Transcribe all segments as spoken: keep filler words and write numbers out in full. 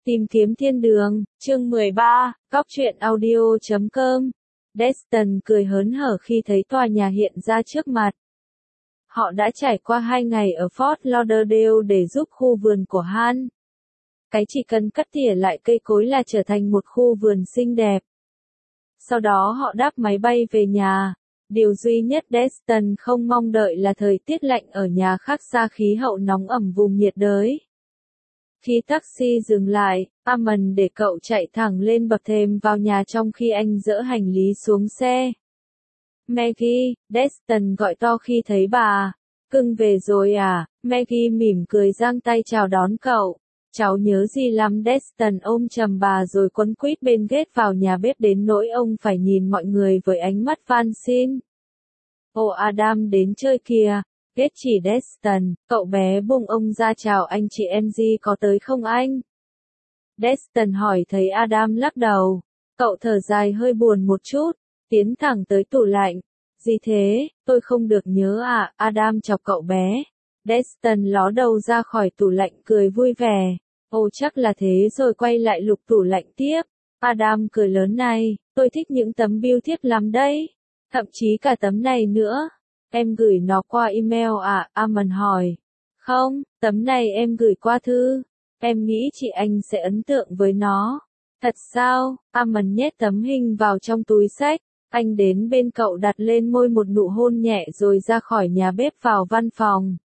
Tìm kiếm thiên đường, chương mười ba, Cóc truyện audio chấm com. Destin cười hớn hở khi thấy tòa nhà hiện ra trước mặt. Họ đã trải qua hai ngày ở Fort Lauderdale để giúp khu vườn của Han. Cái chỉ cần cắt tỉa lại cây cối là trở thành một khu vườn xinh đẹp. Sau đó họ đáp máy bay về nhà. Điều duy nhất Destin không mong đợi là thời tiết lạnh ở nhà khác xa khí hậu nóng ẩm vùng nhiệt đới. Khi taxi dừng lại, Armand để cậu chạy thẳng lên bậc thềm vào nhà trong khi anh dỡ hành lý xuống xe. Maggie, Destin gọi to khi thấy bà. Cưng về rồi à? Maggie mỉm cười giang tay chào đón cậu. Cháu nhớ gì lắm? Destin ôm chầm bà rồi quấn quýt bên ghét vào nhà bếp đến nỗi ông phải nhìn mọi người với ánh mắt van xin. Ồ, Adam đến chơi kìa. Ghét chỉ Destin, cậu bé bung ông ra chào anh chị Angie có tới không anh? Destin hỏi thấy Adam lắc đầu. Cậu thở dài hơi buồn một chút, tiến thẳng tới tủ lạnh. Gì thế, tôi không được nhớ à? Adam chọc cậu bé. Destin ló đầu ra khỏi tủ lạnh cười vui vẻ. Ồ chắc là thế rồi quay lại lục tủ lạnh tiếp. Adam cười lớn này, tôi thích những tấm bưu thiếp lắm đấy. Thậm chí cả tấm này nữa. Em gửi nó qua email à? Armand hỏi. Không, tấm này em gửi qua thư. Em nghĩ chị anh sẽ ấn tượng với nó. Thật sao? Armand nhét tấm hình vào trong túi xách. Anh đến bên cậu đặt lên môi một nụ hôn nhẹ rồi ra khỏi nhà bếp vào văn phòng.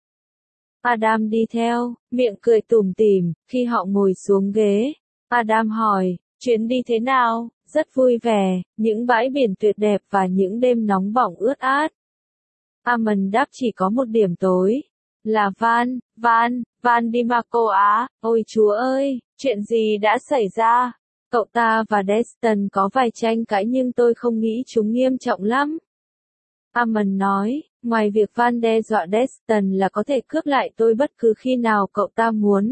Adam đi theo, miệng cười tủm tỉm, khi họ ngồi xuống ghế. Adam hỏi, chuyến đi thế nào? Rất vui vẻ, những bãi biển tuyệt đẹp và những đêm nóng bỏng ướt át. Armand đáp chỉ có một điểm tối. Là Van, Van, Van đi Marco á. Ôi chúa ơi, chuyện gì đã xảy ra? Cậu ta và Destin có vài tranh cãi nhưng tôi không nghĩ chúng nghiêm trọng lắm. Armand nói, ngoài việc Van đe dọa Destin là có thể cướp lại tôi bất cứ khi nào cậu ta muốn.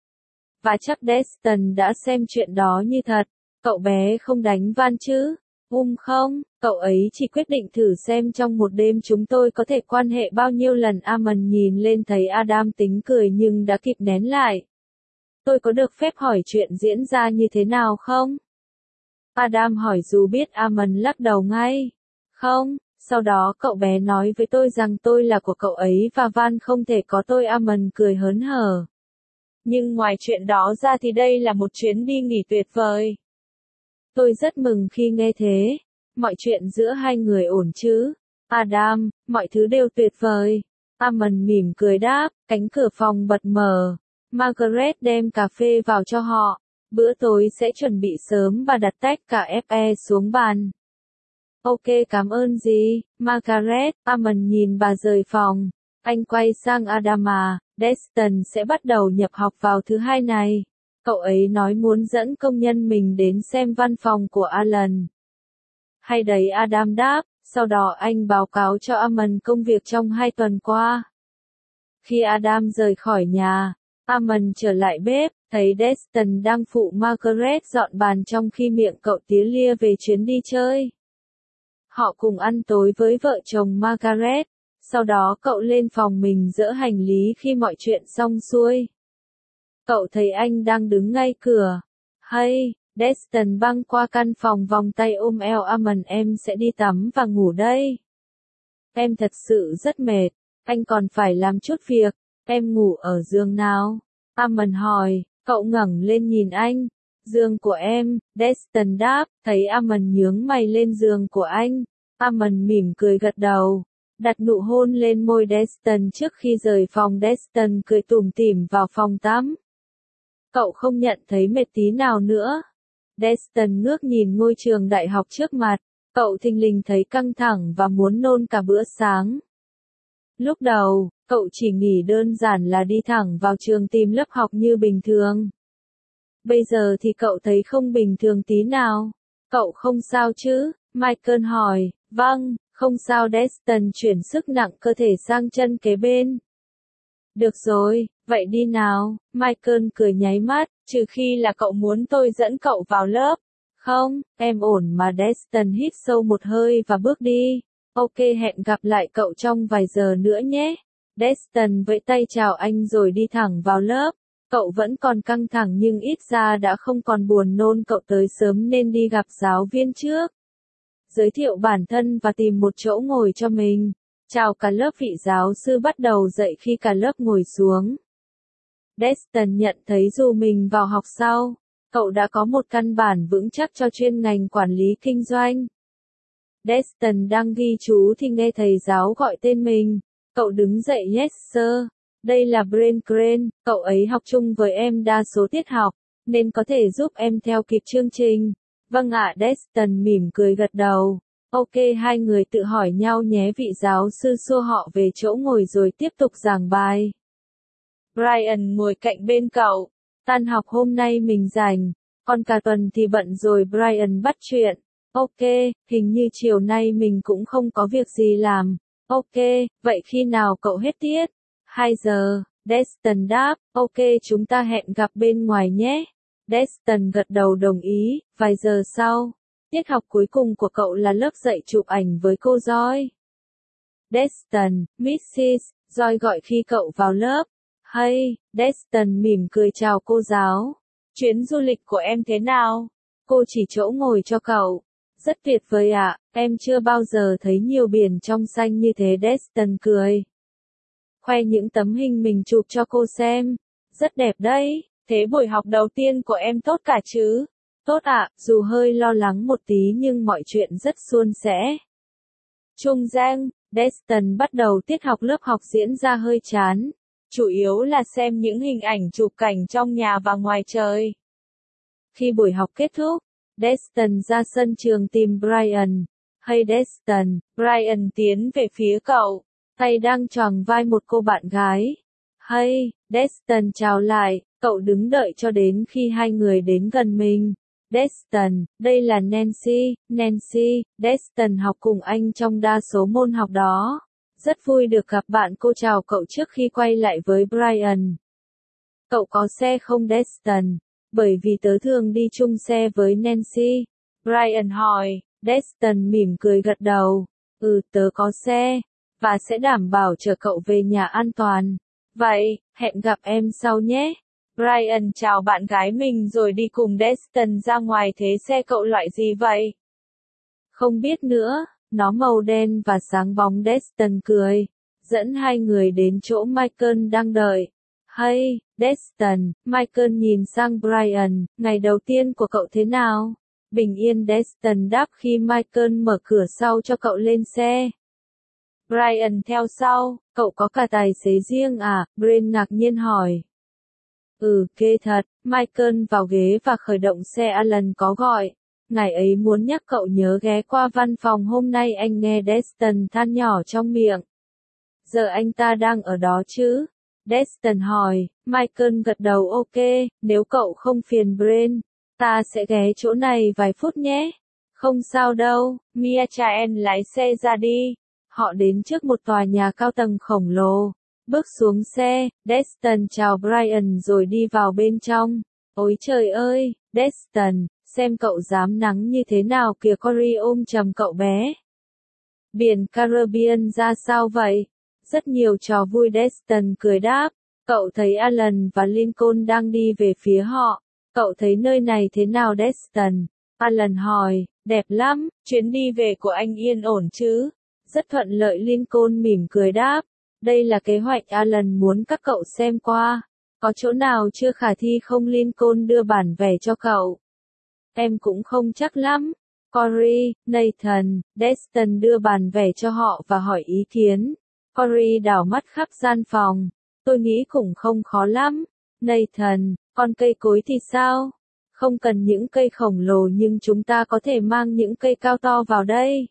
Và chắc Destin đã xem chuyện đó như thật. Cậu bé không đánh Van chứ? Um không, cậu ấy chỉ quyết định thử xem trong một đêm chúng tôi có thể quan hệ bao nhiêu lần. Armand nhìn lên thấy Adam tính cười nhưng đã kịp nén lại. Tôi có được phép hỏi chuyện diễn ra như thế nào không? Adam hỏi dù biết Armand lắc đầu ngay. Không, sau đó cậu bé nói với tôi rằng tôi là của cậu ấy và Van không thể có tôi. Armand cười hớn hở. Nhưng ngoài chuyện đó ra thì đây là một chuyến đi nghỉ tuyệt vời. Tôi rất mừng khi nghe thế. Mọi chuyện giữa hai người ổn chứ? Adam, mọi thứ đều tuyệt vời. Armand mỉm cười đáp, cánh cửa phòng bật mở. Margaret đem cà phê vào cho họ. Bữa tối sẽ chuẩn bị sớm và đặt tách cà phê xuống bàn. Ok, cảm ơn gì, Margaret. Armand nhìn bà rời phòng. Anh quay sang Adam à, Destin sẽ bắt đầu nhập học vào thứ hai này. Cậu ấy nói muốn dẫn công nhân mình đến xem văn phòng của Alan. Hay đấy, Adam đáp, sau đó anh báo cáo cho Armand công việc trong hai tuần qua. Khi Adam rời khỏi nhà, Armand trở lại bếp, thấy Destin đang phụ Margaret dọn bàn trong khi miệng cậu tía lia về chuyến đi chơi. Họ cùng ăn tối với vợ chồng Margaret, sau đó cậu lên phòng mình dỡ hành lý khi mọi chuyện xong xuôi. Cậu thấy anh đang đứng ngay cửa. Hay, Destin băng qua căn phòng vòng tay ôm eo Armand, em sẽ đi tắm và ngủ đây. Em thật sự rất mệt, anh còn phải làm chút việc, em ngủ ở giường nào? Armand hỏi, cậu ngẩng lên nhìn anh. Giường của em, Destin đáp, thấy Armand nhướng mày lên giường của anh. Armand mỉm cười gật đầu, đặt nụ hôn lên môi Destin trước khi rời phòng. Destin cười tủm tỉm vào phòng tắm. Cậu không nhận thấy mệt tí nào nữa. Destin ngước nhìn ngôi trường đại học trước mặt. Cậu thình lình thấy căng thẳng và muốn nôn cả bữa sáng. Lúc đầu, cậu chỉ nghĩ đơn giản là đi thẳng vào trường tìm lớp học như bình thường. Bây giờ thì cậu thấy không bình thường tí nào. Cậu không sao chứ? Michael hỏi. Vâng, không sao. Destin chuyển sức nặng cơ thể sang chân kế bên. Được rồi, vậy đi nào. Michael cười nháy mắt, trừ khi là cậu muốn tôi dẫn cậu vào lớp. Không, em ổn mà. Destin hít sâu một hơi và bước đi. Ok, hẹn gặp lại cậu trong vài giờ nữa nhé. Destin vẫy tay chào anh rồi đi thẳng vào lớp. Cậu vẫn còn căng thẳng nhưng ít ra đã không còn buồn nôn. Cậu tới sớm nên đi gặp giáo viên trước. Giới thiệu bản thân và tìm một chỗ ngồi cho mình. Chào cả lớp. Vị giáo sư bắt đầu dạy khi cả lớp ngồi xuống. Destin nhận thấy dù mình vào học sau, cậu đã có một căn bản vững chắc cho chuyên ngành quản lý kinh doanh. Destin đang ghi chú thì nghe thầy giáo gọi tên mình. Cậu đứng dậy. Yes sir. Đây là Brent Crane, cậu ấy học chung với em đa số tiết học, nên có thể giúp em theo kịp chương trình. Vâng ạ. Destin mỉm cười gật đầu. Ok, hai người tự hỏi nhau nhé. Vị giáo sư xua họ về chỗ ngồi rồi tiếp tục giảng bài. Brian ngồi cạnh bên cậu. Tan học hôm nay mình rảnh, còn cả tuần thì bận rồi. Brian bắt chuyện. Ok, hình như chiều nay mình cũng không có việc gì làm. Ok, vậy khi nào cậu hết tiết? hai giờ, Destin đáp. Ok, chúng ta hẹn gặp bên ngoài nhé. Destin gật đầu đồng ý. Vài giờ sau, tiết học cuối cùng của cậu là lớp dạy chụp ảnh với cô Joy. Destin, missus Joy gọi khi cậu vào lớp. Hey, Destin mỉm cười chào cô giáo. Chuyến du lịch của em thế nào? Cô chỉ chỗ ngồi cho cậu. Rất tuyệt vời ạ, em chưa bao giờ thấy nhiều biển trong xanh như thế. Destin cười. Khoe những tấm hình mình chụp cho cô xem. Rất đẹp đấy. Thế buổi học đầu tiên của em tốt cả chứ? Tốt ạ, dù hơi lo lắng một tí nhưng mọi chuyện rất suôn sẻ. Trung Giang, Destin bắt đầu tiết học. Lớp học diễn ra hơi chán. Chủ yếu là xem những hình ảnh chụp cảnh trong nhà và ngoài trời. Khi buổi học kết thúc, Destin ra sân trường tìm Brian. Hey Destin, Brian tiến về phía cậu, tay đang choàng vai một cô bạn gái. Hey, Destin chào lại, cậu đứng đợi cho đến khi hai người đến gần mình. Destin, đây là Nancy. Nancy, Destin học cùng anh trong đa số môn học đó. Rất vui được gặp bạn. Cô chào cậu trước khi quay lại với Brian. Cậu có xe không Destin? Bởi vì tớ thường đi chung xe với Nancy. Brian hỏi. Destin mỉm cười gật đầu. Ừ, tớ có xe, và sẽ đảm bảo chở cậu về nhà an toàn. Vậy, hẹn gặp em sau nhé. Brian chào bạn gái mình rồi đi cùng Destin ra ngoài. Thế xe cậu loại gì vậy? Không biết nữa, nó màu đen và sáng bóng. Destin cười, dẫn hai người đến chỗ Michael đang đợi. Hey, Destin, Michael nhìn sang Brian, ngày đầu tiên của cậu thế nào? Bình yên. Destin đáp khi Michael mở cửa sau cho cậu lên xe. Brian theo sau. Cậu có cả tài xế riêng à? Brent ngạc nhiên hỏi. Ừ, ghê thật. Michael vào ghế và khởi động xe. Alan có gọi. Ngài ấy muốn nhắc cậu nhớ ghé qua văn phòng hôm nay. Anh nghe Destin than nhỏ trong miệng. Giờ anh ta đang ở đó chứ? Destin hỏi. Michael gật đầu. Ok, nếu cậu không phiền Brent, ta sẽ ghé chỗ này vài phút nhé. Không sao đâu. Michael lái xe ra đi. Họ đến trước một tòa nhà cao tầng khổng lồ. Bước xuống xe, Destin chào Brian rồi đi vào bên trong. Ôi trời ơi, Destin, xem cậu dám nắng như thế nào kìa. Corey ôm chầm cậu bé. Biển Caribbean ra sao vậy? Rất nhiều trò vui. Destin cười đáp. Cậu thấy Alan và Lincoln đang đi về phía họ. Cậu thấy nơi này thế nào Destin? Alan hỏi. Đẹp lắm, chuyến đi về của anh yên ổn chứ? Rất thuận lợi. Lincoln mỉm cười đáp. Đây là kế hoạch Alan muốn các cậu xem qua. Có chỗ nào chưa khả thi không? Lincoln đưa bản vẽ cho cậu. Em cũng không chắc lắm. Corey, Nathan, Destin đưa bản vẽ cho họ và hỏi ý kiến. Corey đảo mắt khắp gian phòng. Tôi nghĩ cũng không khó lắm. Nathan, còn cây cối thì sao? Không cần những cây khổng lồ nhưng chúng ta có thể mang những cây cao to vào đây.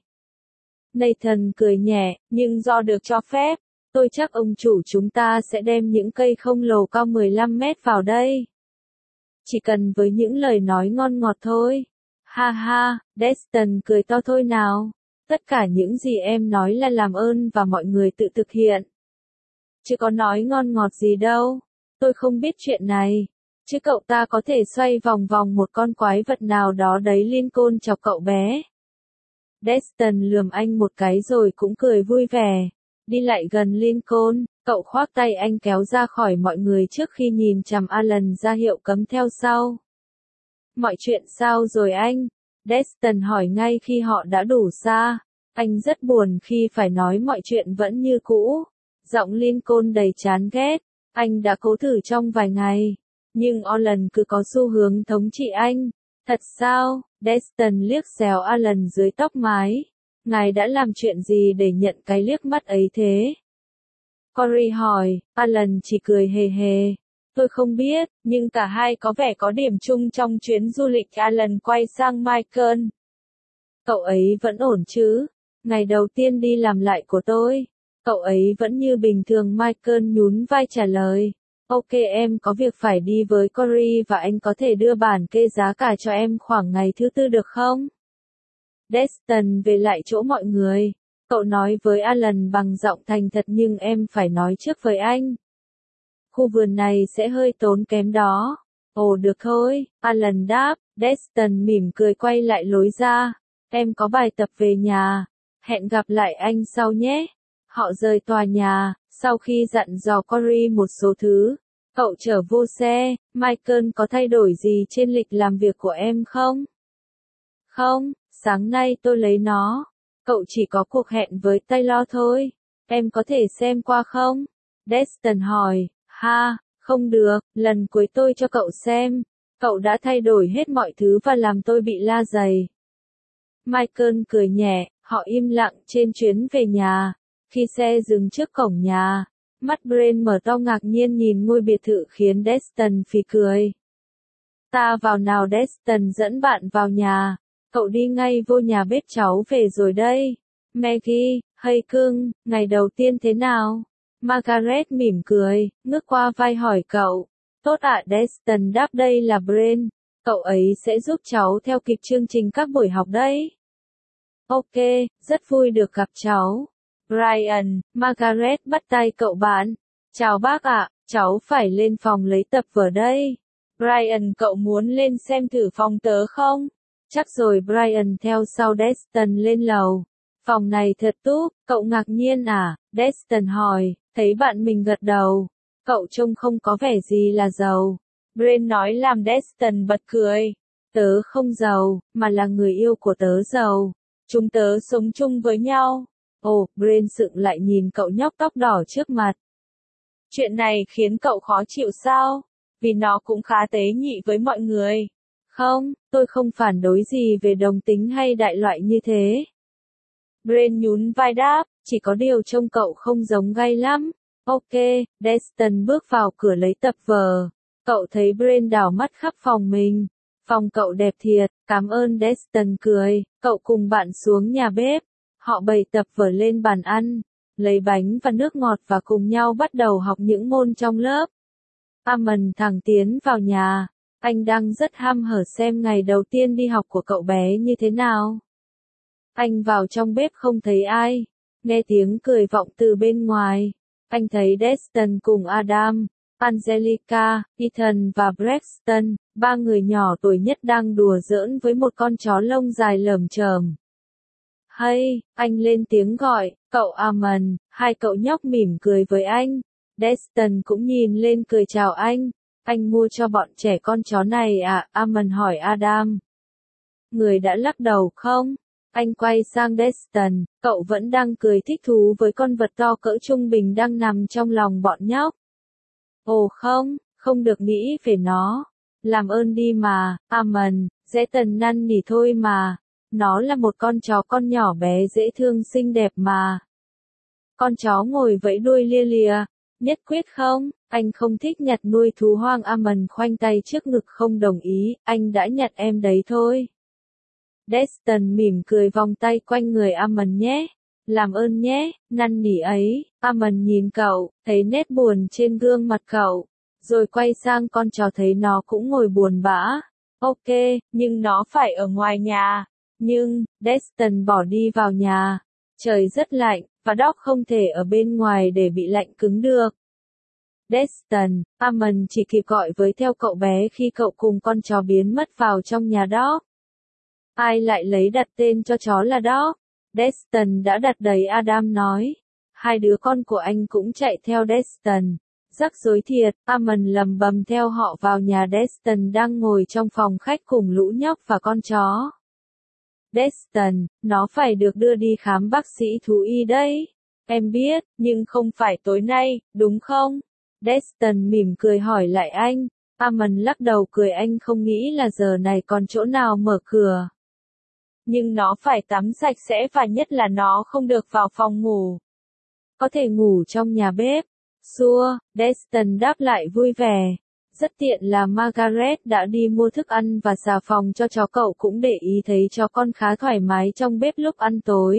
Nathan cười nhẹ, nhưng do được cho phép, tôi chắc ông chủ chúng ta sẽ đem những cây khổng lồ cao mười lăm mét vào đây. Chỉ cần với những lời nói ngon ngọt thôi. Ha ha, Destin cười to. Thôi nào. Tất cả những gì em nói là làm ơn và mọi người tự thực hiện. Chứ có nói ngon ngọt gì đâu. Tôi không biết chuyện này. Chứ cậu ta có thể xoay vòng vòng một con quái vật nào đó đấy. Lincoln chọc cậu bé. Destin lườm anh một cái rồi cũng cười vui vẻ. Đi lại gần Lincoln, Cậu khoác tay anh kéo ra khỏi mọi người trước khi nhìn chằm Alan ra hiệu cấm theo sau. Mọi chuyện sao rồi anh? Destin hỏi ngay khi họ đã đủ xa. Anh rất buồn khi phải nói mọi chuyện vẫn như cũ. Giọng Lincoln đầy chán ghét. Anh đã cố thử trong vài ngày. Nhưng Alan cứ có xu hướng thống trị anh. Thật sao? Destin liếc xéo Alan dưới tóc mái. Ngài đã làm chuyện gì để nhận cái liếc mắt ấy thế? Corey hỏi. Alan chỉ cười hề hề. Tôi không biết, nhưng cả hai có vẻ có điểm chung trong chuyến du lịch. Alan quay sang Michael. Cậu ấy vẫn ổn chứ? Ngày đầu tiên đi làm lại của tôi. Cậu ấy vẫn như bình thường. Michael nhún vai trả lời. Ok, em có việc phải đi với Corey và anh có thể đưa bản kê giá cả cho em khoảng ngày thứ tư được không? Destin về lại chỗ mọi người. Cậu nói với Alan bằng giọng thành thật nhưng em phải nói trước với anh. Khu vườn này sẽ hơi tốn kém đó. Ồ được thôi, Alan đáp. Destin mỉm cười quay lại lối ra. Em có bài tập về nhà. Hẹn gặp lại anh sau nhé. Họ rời tòa nhà, sau khi dặn dò Corey một số thứ. Cậu trở vô xe. Michael có thay đổi gì trên lịch làm việc của em không? Không, sáng nay tôi lấy nó. Cậu chỉ có cuộc hẹn với Taylor thôi. Em có thể xem qua không? Destin hỏi. Ha, không được, lần cuối tôi cho cậu xem. Cậu đã thay đổi hết mọi thứ và làm tôi bị la dày. Michael cười nhẹ, họ im lặng trên chuyến về nhà. Khi xe dừng trước cổng nhà, mắt Brent mở to ngạc nhiên nhìn ngôi biệt thự khiến Destin phì cười. Ta vào nào? Destin dẫn bạn vào nhà. Cậu đi ngay vô nhà bếp, cháu về rồi đây. Maggie, hay cưng, ngày đầu tiên thế nào? Margaret mỉm cười, ngước qua vai hỏi cậu. Tốt ạ, Destin đáp. Đây là Brent. Cậu ấy sẽ giúp cháu theo kịp chương trình các buổi học đấy. Ok, rất vui được gặp cháu. Brian, Margaret bắt tay cậu bạn. Chào bác ạ, cháu phải lên phòng lấy tập vở đây. Brian, cậu muốn lên xem thử phòng tớ không? Chắc rồi. Brian theo sau Destin lên lầu. Phòng này thật túp, cậu ngạc nhiên à? Destin hỏi, thấy bạn mình gật đầu. Cậu trông không có vẻ gì là giàu. Brent nói làm Destin bật cười. Tớ không giàu, mà là người yêu của tớ giàu. Chúng tớ sống chung với nhau. Ồ, Brent sững lại nhìn cậu nhóc tóc đỏ trước mặt. Chuyện này khiến cậu khó chịu sao? Vì nó cũng khá tế nhị với mọi người. Không, tôi không phản đối gì về đồng tính hay đại loại như thế. Brent nhún vai đáp, chỉ có điều trông cậu không giống gay lắm. Ok, Destin bước vào cửa lấy tập vở. Cậu thấy Brent đảo mắt khắp phòng mình. Phòng cậu đẹp thiệt, cảm ơn. Destin cười. Cậu cùng bạn xuống nhà bếp. Họ bày tập vở lên bàn ăn, lấy bánh và nước ngọt và cùng nhau bắt đầu học những môn trong lớp. Amon thẳng tiến vào nhà. Anh đang rất hăm hở xem ngày đầu tiên đi học của cậu bé như thế nào. Anh vào trong bếp không thấy ai. Nghe tiếng cười vọng từ bên ngoài. Anh thấy Destin cùng Adam, Angelica, Ethan và Braxton, ba người nhỏ tuổi nhất đang đùa giỡn với một con chó lông dài lởm chởm. Hay, anh lên tiếng gọi, cậu Amon. Hai cậu nhóc mỉm cười với anh. Destin cũng nhìn lên cười chào anh. Anh mua cho bọn trẻ con chó này à? Amon hỏi Adam. Người đã lắc đầu không? Anh quay sang Destin, cậu vẫn đang cười thích thú với con vật to cỡ trung bình đang nằm trong lòng bọn nhóc. Ồ không, không được nghĩ về nó. Làm ơn đi mà, Amon, dễ tần năn nỉ thôi mà. Nó là một con chó con nhỏ bé dễ thương xinh đẹp mà. Con chó ngồi vẫy đuôi lia lịa. Nhất quyết không, anh không thích nhặt nuôi thú hoang. Amon khoanh tay trước ngực không đồng ý, anh đã nhặt em đấy thôi. Destin mỉm cười vòng tay quanh người Amon nhé. Làm ơn nhé, năn nỉ ấy. Amon nhìn cậu, thấy nét buồn trên gương mặt cậu. Rồi quay sang con chó thấy nó cũng ngồi buồn bã. Ok, nhưng nó phải ở ngoài nhà. Nhưng, Destin bỏ đi vào nhà. Trời rất lạnh, và Doc không thể ở bên ngoài để bị lạnh cứng được. Destin, Amon chỉ kịp gọi với theo cậu bé khi cậu cùng con chó biến mất vào trong nhà Doc. Ai lại lấy đặt tên cho chó là Doc? Destin đã đặt đấy, Adam nói. Hai đứa con của anh cũng chạy theo Destin. Rắc rối thiệt, Amon lầm bầm theo họ vào nhà Destin đang ngồi trong phòng khách cùng lũ nhóc và con chó. Destin, nó phải được đưa đi khám bác sĩ thú y đấy. Em biết, nhưng không phải tối nay, đúng không? Destin mỉm cười hỏi lại anh. Amon lắc đầu cười, anh không nghĩ là giờ này còn chỗ nào mở cửa. Nhưng nó phải tắm sạch sẽ và nhất là nó không được vào phòng ngủ. Có thể ngủ trong nhà bếp. Xua, Destin đáp lại vui vẻ. Rất tiện là Margaret đã đi mua thức ăn và xà phòng cho chó, cậu cũng để ý thấy chó con khá thoải mái trong bếp lúc ăn tối.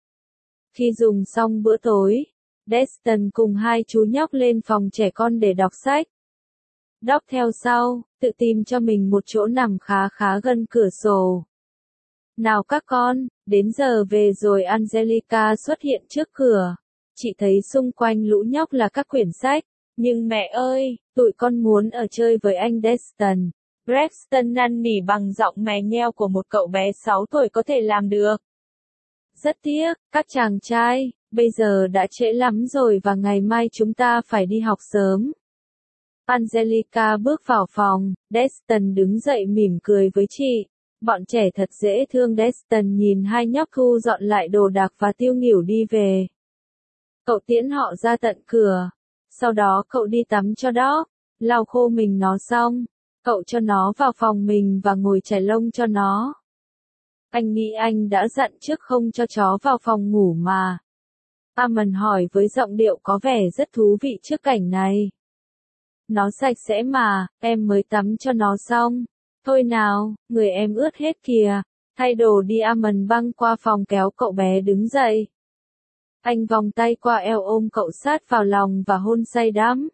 Khi dùng xong bữa tối, Destin cùng hai chú nhóc lên phòng trẻ con để đọc sách. Doc theo sau, tự tìm cho mình một chỗ nằm khá khá gần cửa sổ. Nào các con, đến giờ về rồi. Angelica xuất hiện trước cửa. Chị thấy xung quanh lũ nhóc là các quyển sách. Nhưng mẹ ơi, tụi con muốn ở chơi với anh Destin. Braxton năn nỉ bằng giọng mè nheo của một cậu bé sáu tuổi có thể làm được. Rất tiếc, các chàng trai, bây giờ đã trễ lắm rồi và ngày mai chúng ta phải đi học sớm. Angelica bước vào phòng, Destin đứng dậy mỉm cười với chị. Bọn trẻ thật dễ thương. Destin nhìn hai nhóc thu dọn lại đồ đạc và tiêu nghỉu đi về. Cậu tiễn họ ra tận cửa. Sau đó cậu đi tắm cho Doc, lau khô mình nó xong. Cậu cho nó vào phòng mình và ngồi chải lông cho nó. Anh nghĩ anh đã dặn trước không cho chó vào phòng ngủ mà. Amon hỏi với giọng điệu có vẻ rất thú vị trước cảnh này. Nó sạch sẽ mà, em mới tắm cho nó xong. Thôi nào, người em ướt hết kìa. Thay đồ đi. Amon băng qua phòng kéo cậu bé đứng dậy. Anh vòng tay qua eo ôm cậu sát vào lòng và hôn say đắm.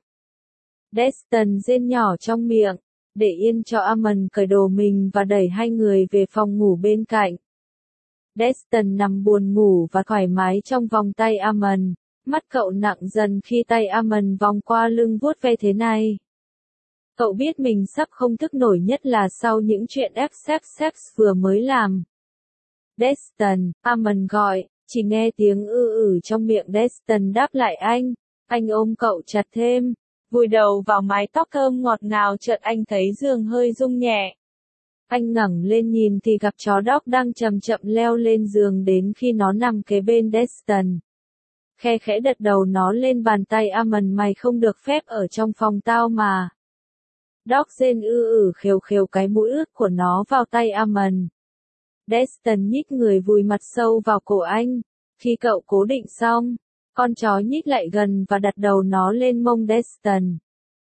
Destin rên nhỏ trong miệng, để yên cho Amon cởi đồ mình và đẩy hai người về phòng ngủ bên cạnh. Destin nằm buồn ngủ và thoải mái trong vòng tay Amon. Mắt cậu nặng dần khi tay Amon vòng qua lưng vuốt ve thế này. Cậu biết mình sắp không thức nổi, nhất là sau những chuyện ép xếp xếp vừa mới làm. Destin, Amon gọi, chỉ nghe tiếng ư ử trong miệng. Destin đáp lại anh. Anh ôm cậu chặt thêm, vùi đầu vào mái tóc thơm ngọt ngào. Chợt anh thấy giường hơi rung nhẹ. Anh ngẩng lên nhìn thì gặp chó Doc đang chậm chậm leo lên giường đến khi nó nằm kế bên Destin. Khe khẽ đặt đầu nó lên bàn tay. Amon, mày không được phép ở trong phòng tao mà. Doc rên ư ử khều khều cái mũi ướt của nó vào tay Amon. Destin nhích người vùi mặt sâu vào cổ anh. Khi cậu cố định xong, con chó nhích lại gần và đặt đầu nó lên mông Destin.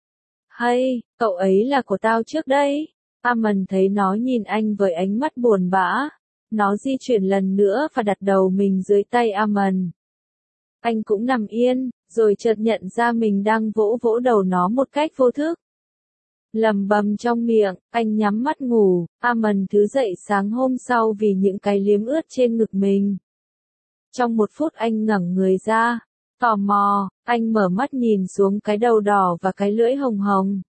Hay, cậu ấy là của tao trước đây. Amon thấy nó nhìn anh với ánh mắt buồn bã. Nó di chuyển lần nữa và đặt đầu mình dưới tay Amon. Anh cũng nằm yên, rồi chợt nhận ra mình đang vỗ vỗ đầu nó một cách vô thức. Lầm bầm trong miệng, anh nhắm mắt ngủ. Amon thức dậy sáng hôm sau vì những cái liếm ướt trên ngực mình. Trong một phút anh ngẩng người ra. Tò mò, anh mở mắt nhìn xuống cái đầu đỏ và cái lưỡi hồng hồng.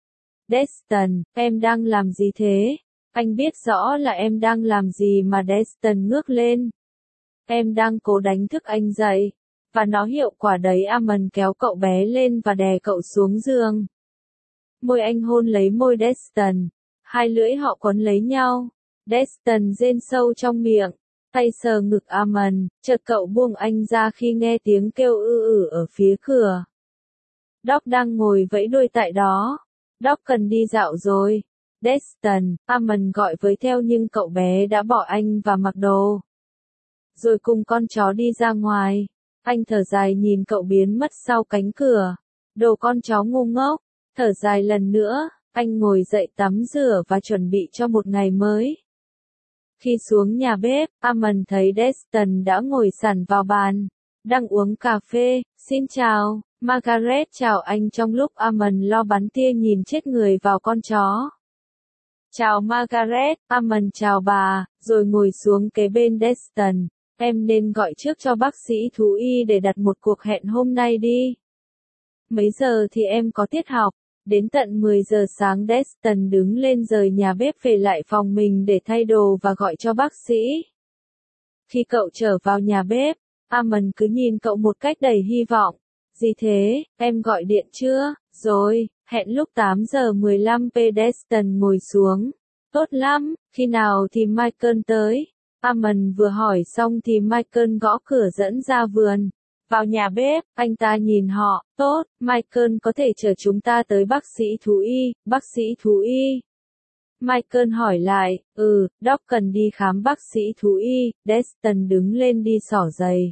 Destin, em đang làm gì thế? Anh biết rõ là em đang làm gì mà. Destin ngước lên. Em đang cố đánh thức anh dậy. Và nó hiệu quả đấy. Amon kéo cậu bé lên và đè cậu xuống giường. Môi anh hôn lấy môi Destin. Hai lưỡi họ quấn lấy nhau. Destin rên sâu trong miệng. Tay sờ ngực Amon. Chợt cậu buông anh ra khi nghe tiếng kêu ư ử ở phía cửa. Doc đang ngồi vẫy đuôi tại đó. Doc cần đi dạo rồi. Destin, Amon gọi với theo nhưng cậu bé đã bỏ anh và mặc đồ. Rồi cùng con chó đi ra ngoài. Anh thở dài nhìn cậu biến mất sau cánh cửa. Đồ con chó ngu ngốc. Thở dài lần nữa, anh ngồi dậy tắm rửa và chuẩn bị cho một ngày mới. Khi xuống nhà bếp, Amon thấy Destin đã ngồi sẵn vào bàn, đang uống cà phê. Xin chào, Margaret chào anh trong lúc Amon lo bắn tia nhìn chết người vào con chó. Chào Margaret, Amon chào bà, rồi ngồi xuống kế bên Destin. Em nên gọi trước cho bác sĩ thú y để đặt một cuộc hẹn hôm nay đi. Mấy giờ thì em có tiết học? Đến tận mười giờ sáng. Destin đứng lên rời nhà bếp về lại phòng mình để thay đồ và gọi cho bác sĩ. Khi cậu trở vào nhà bếp, Amon cứ nhìn cậu một cách đầy hy vọng. Gì thế, em gọi điện chưa? Rồi, hẹn lúc tám giờ mười lăm p Destin ngồi xuống. Tốt lắm, khi nào thì Michael tới? Amon vừa hỏi xong thì Michael gõ cửa dẫn ra vườn. Vào nhà bếp, anh ta nhìn họ, tốt, Michael có thể chở chúng ta tới bác sĩ thú y, bác sĩ thú y. Michael hỏi lại, ừ, Doc cần đi khám bác sĩ thú y, Destin đứng lên đi xỏ giày.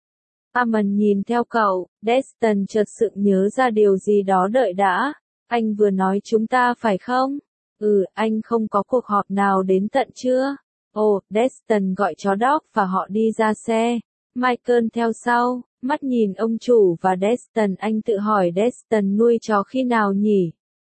Amon nhìn theo cậu, Destin chợt sực nhớ ra điều gì đó đợi đã. Anh vừa nói chúng ta phải không? Ừ, anh không có cuộc họp nào đến tận trưa. Ồ, Destin gọi chó Doc và họ đi ra xe. Michael theo sau, mắt nhìn ông chủ và Destin, anh tự hỏi Destin nuôi chó khi nào nhỉ?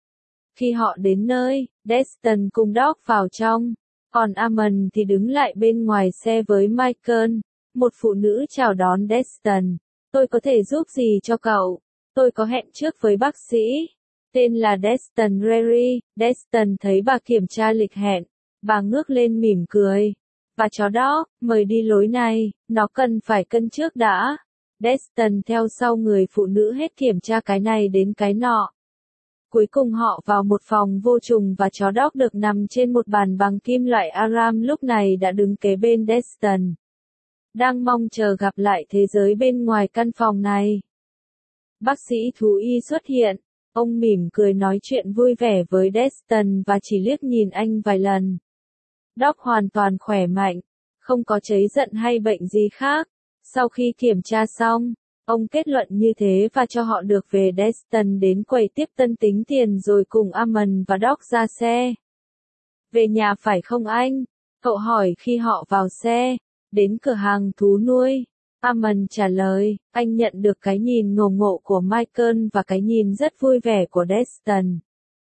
Khi họ đến nơi, Destin cùng Doc vào trong, còn Amon thì đứng lại bên ngoài xe với Michael. Một phụ nữ chào đón Destin. Tôi có thể giúp gì cho cậu? Tôi có hẹn trước với bác sĩ. Tên là Destin Rary. Destin thấy bà kiểm tra lịch hẹn. Bà ngước lên mỉm cười. Và chó đó, mời đi lối này, nó cần phải cân trước đã. Destin theo sau người phụ nữ hết kiểm tra cái này đến cái nọ. Cuối cùng họ vào một phòng vô trùng và chó Doc được nằm trên một bàn bằng kim loại Aram lúc này đã đứng kế bên Destin. Đang mong chờ gặp lại thế giới bên ngoài căn phòng này. Bác sĩ thú y xuất hiện. Ông mỉm cười nói chuyện vui vẻ với Destin và chỉ liếc nhìn anh vài lần. Doc hoàn toàn khỏe mạnh, không có cháy giận hay bệnh gì khác. Sau khi kiểm tra xong, ông kết luận như thế và cho họ được về. Destin đến quầy tiếp tân tính tiền rồi cùng Amon và Doc ra xe. Về nhà phải không anh? Cậu hỏi khi họ vào xe. Đến cửa hàng thú nuôi. Amon trả lời, anh nhận được cái nhìn ngộ ngộ của Michael và cái nhìn rất vui vẻ của Destin.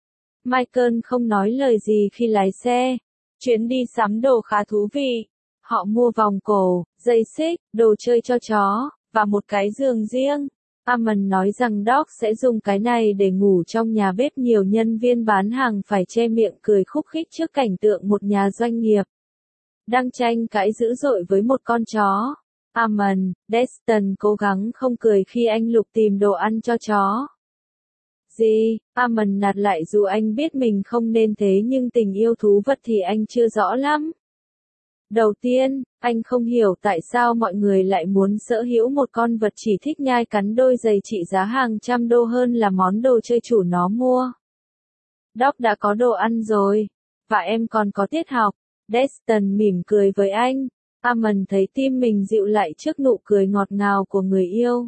Michael không nói lời gì khi lái xe. Chuyến đi sắm đồ khá thú vị. Họ mua vòng cổ, dây xích, đồ chơi cho chó, và một cái giường riêng. Amon nói rằng Doc sẽ dùng cái này để ngủ trong nhà bếp. Nhiều nhân viên bán hàng phải che miệng cười khúc khích trước cảnh tượng một nhà doanh nghiệp đang tranh cãi dữ dội với một con chó. Amon, Destin cố gắng không cười khi anh lục tìm đồ ăn cho chó. Gì? Amon nạt lại dù anh biết mình không nên thế nhưng tình yêu thú vật thì anh chưa rõ lắm. Đầu tiên, anh không hiểu tại sao mọi người lại muốn sở hữu một con vật chỉ thích nhai cắn đôi giày trị giá hàng trăm đô hơn là món đồ chơi chủ nó mua. Doc đã có đồ ăn rồi, và em còn có tiết học. Destin mỉm cười với anh. Amon thấy tim mình dịu lại trước nụ cười ngọt ngào của người yêu.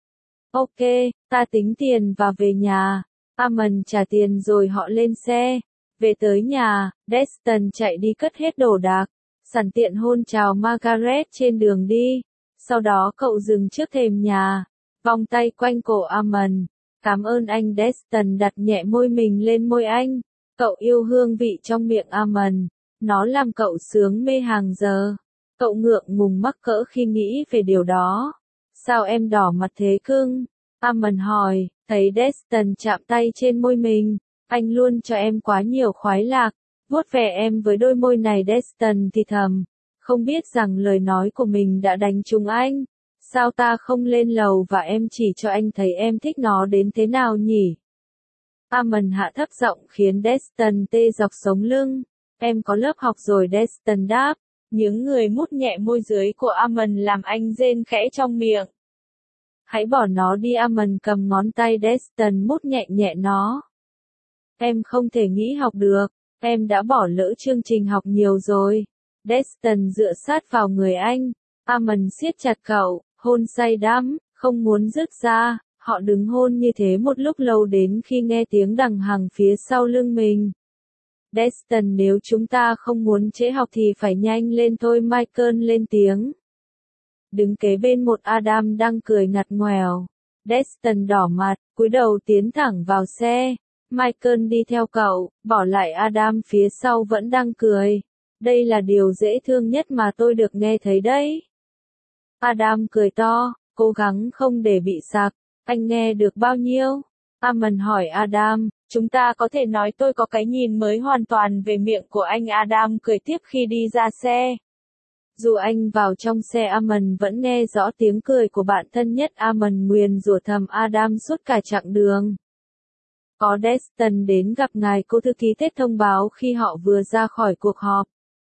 Ok, ta tính tiền và về nhà. Amon trả tiền rồi họ lên xe. Về tới nhà, Destin chạy đi cất hết đồ đạc. Sẵn tiện hôn chào Margaret trên đường đi. Sau đó cậu dừng trước thềm nhà. Vòng tay quanh cổ Amon. Cảm ơn anh. Destin đặt nhẹ môi mình lên môi anh. Cậu yêu hương vị trong miệng Amon. Nó làm cậu sướng mê hàng giờ. Cậu ngượng ngùng mắc cỡ khi nghĩ về điều đó. Sao em đỏ mặt thế cưng? Amon hỏi, thấy Destin chạm tay trên môi mình. Anh luôn cho em quá nhiều khoái lạc. Vuốt ve em với đôi môi này. Destin thì thầm. Không biết rằng lời nói của mình đã đánh trúng anh. Sao ta không lên lầu và em chỉ cho anh thấy em thích nó đến thế nào nhỉ? Amon hạ thấp giọng khiến Destin tê dọc sống lưng. Em có lớp học rồi. Destin đáp. Những người mút nhẹ môi dưới của Amon làm anh rên khẽ trong miệng. Hãy bỏ nó đi. Amon cầm ngón tay Destin mút nhẹ nhẹ nó. Em không thể nghỉ học được. Em đã bỏ lỡ chương trình học nhiều rồi. Destin dựa sát vào người anh. Amon siết chặt cậu, hôn say đắm, không muốn dứt ra. Họ đứng hôn như thế một lúc lâu đến khi nghe tiếng đằng hằng phía sau lưng mình. Destin, nếu chúng ta không muốn trễ học thì phải nhanh lên thôi. Michael lên tiếng. Đứng kế bên một Adam đang cười ngặt ngoèo. Destin đỏ mặt, cúi đầu tiến thẳng vào xe. Michael đi theo cậu, bỏ lại Adam phía sau vẫn đang cười. Đây là điều dễ thương nhất mà tôi được nghe thấy đấy. Adam cười to, cố gắng không để bị sặc. Anh nghe được bao nhiêu? Amon hỏi Adam. Chúng ta có thể nói tôi có cái nhìn mới hoàn toàn về miệng của anh. Adam cười tiếp khi đi ra xe. Dù anh vào trong xe Amon vẫn nghe rõ tiếng cười của bạn thân nhất Amon nguyền rủa thầm Adam suốt cả chặng đường. Có Destin đến gặp ngài cô thư ký Tết thông báo khi họ vừa ra khỏi cuộc họp.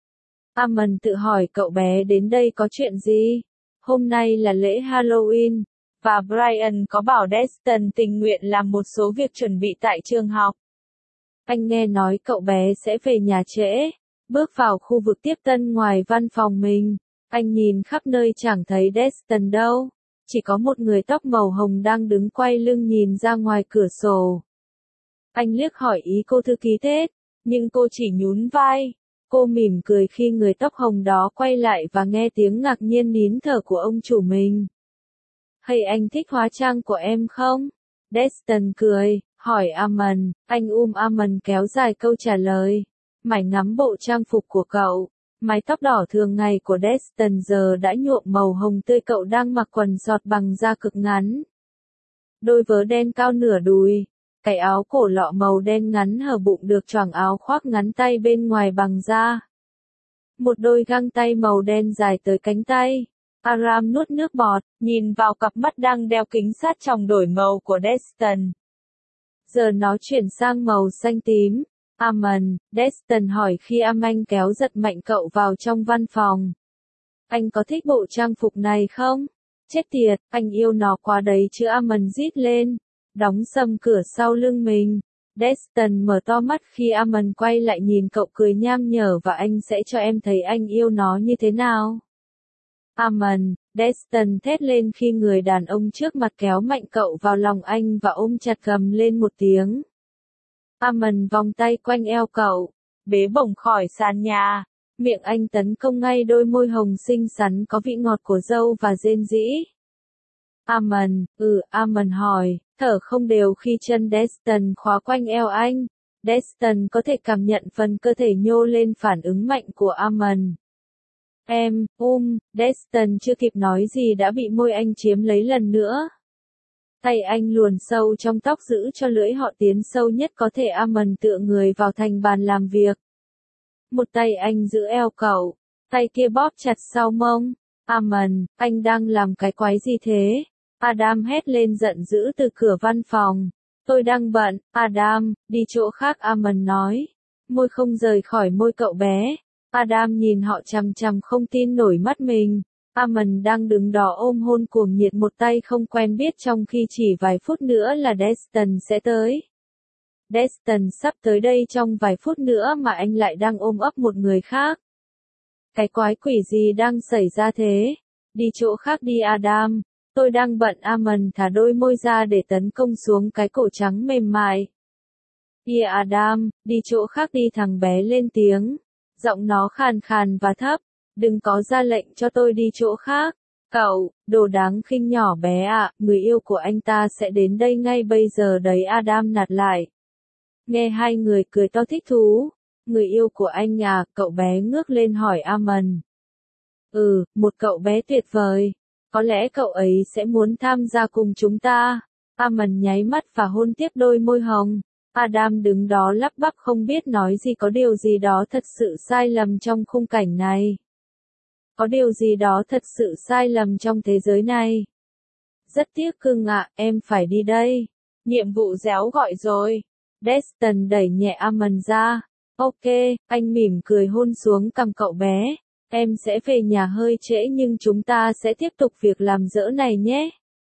Amon tự hỏi cậu bé đến đây có chuyện gì? Hôm nay là lễ Halloween, và Brian có bảo Destin tình nguyện làm một số việc chuẩn bị tại trường học. Anh nghe nói cậu bé sẽ về nhà trễ. Bước vào khu vực tiếp tân ngoài văn phòng mình, anh nhìn khắp nơi chẳng thấy Destin đâu. Chỉ có một người tóc màu hồng đang đứng quay lưng nhìn ra ngoài cửa sổ. Anh liếc hỏi ý cô thư ký Tết, nhưng cô chỉ nhún vai. Cô mỉm cười khi người tóc hồng đó quay lại và nghe tiếng ngạc nhiên nín thở của ông chủ mình. Hay anh thích hóa trang của em không? Destin cười, hỏi Amon. Anh um Amon kéo dài câu trả lời. Mải ngắm bộ trang phục của cậu. Mái tóc đỏ thường ngày của Destin giờ đã nhuộm màu hồng tươi, cậu đang mặc quần sọt bằng da cực ngắn. Đôi vớ đen cao nửa đùi. Cái áo cổ lọ màu đen ngắn hở bụng được choàng áo khoác ngắn tay bên ngoài bằng da. Một đôi găng tay màu đen dài tới cánh tay. Aram nuốt nước bọt, nhìn vào cặp mắt đang đeo kính sát tròng đổi màu của Destin. Giờ nó chuyển sang màu xanh tím. Amon, Destin hỏi khi Amon kéo giật mạnh cậu vào trong văn phòng. Anh có thích bộ trang phục này không? Chết tiệt, anh yêu nó quá đấy chứ, Amon rít lên. Đóng sầm cửa sau lưng mình. Destin mở to mắt khi Amon quay lại nhìn cậu cười nham nhở, và anh sẽ cho em thấy anh yêu nó như thế nào. Amon, Destin thét lên khi người đàn ông trước mặt kéo mạnh cậu vào lòng anh và ôm chặt, gầm lên một tiếng. Amon vòng tay quanh eo cậu, bế bổng khỏi sàn nhà. Miệng anh tấn công ngay đôi môi hồng xinh xắn có vị ngọt của dâu và rên rỉ. Amon, ừ, Amon hỏi, thở không đều khi chân Destin khóa quanh eo anh. Destin có thể cảm nhận phần cơ thể nhô lên phản ứng mạnh của Amon. Em, um, Destin chưa kịp nói gì đã bị môi anh chiếm lấy lần nữa. Tay anh luồn sâu trong tóc giữ cho lưỡi họ tiến sâu nhất có thể. Amon tựa người vào thành bàn làm việc. Một tay anh giữ eo cậu, tay kia bóp chặt sau mông. Amon, anh đang làm cái quái gì thế? Adam hét lên giận dữ từ cửa văn phòng. Tôi đang bận, Adam, đi chỗ khác, Amon nói. Môi không rời khỏi môi cậu bé. Adam nhìn họ chằm chằm không tin nổi mắt mình. Amon đang đứng đó ôm hôn cuồng nhiệt một tay không quen biết, trong khi chỉ vài phút nữa là Destin sẽ tới. Destin sắp tới đây trong vài phút nữa mà anh lại đang ôm ấp một người khác. Cái quái quỷ gì đang xảy ra thế? Đi chỗ khác đi Adam. Tôi đang bận. Amon thả đôi môi ra để tấn công xuống cái cổ trắng mềm mại. Yeah Adam, đi chỗ khác đi, thằng bé lên tiếng. Giọng nó khàn khàn và thấp. Đừng có ra lệnh cho tôi đi chỗ khác. Cậu, đồ đáng khinh nhỏ bé ạ, người yêu của anh ta sẽ đến đây ngay bây giờ đấy, Adam nạt lại. Nghe hai người cười to thích thú. Người yêu của anh à, cậu bé ngước lên hỏi Amon. Ừ, một cậu bé tuyệt vời. Có lẽ cậu ấy sẽ muốn tham gia cùng chúng ta. Amon nháy mắt và hôn tiếp đôi môi hồng. Adam đứng đó lắp bắp không biết nói gì, có điều gì đó thật sự sai lầm trong khung cảnh này. Có điều gì đó thật sự sai lầm trong thế giới này. Rất tiếc cưng ạ, em phải đi đây. Nhiệm vụ réo gọi rồi. Destin đẩy nhẹ Amon ra. Ok, anh mỉm cười hôn xuống cằm cậu bé. Em sẽ về nhà hơi trễ nhưng chúng ta sẽ tiếp tục việc làm dỡ này nhé.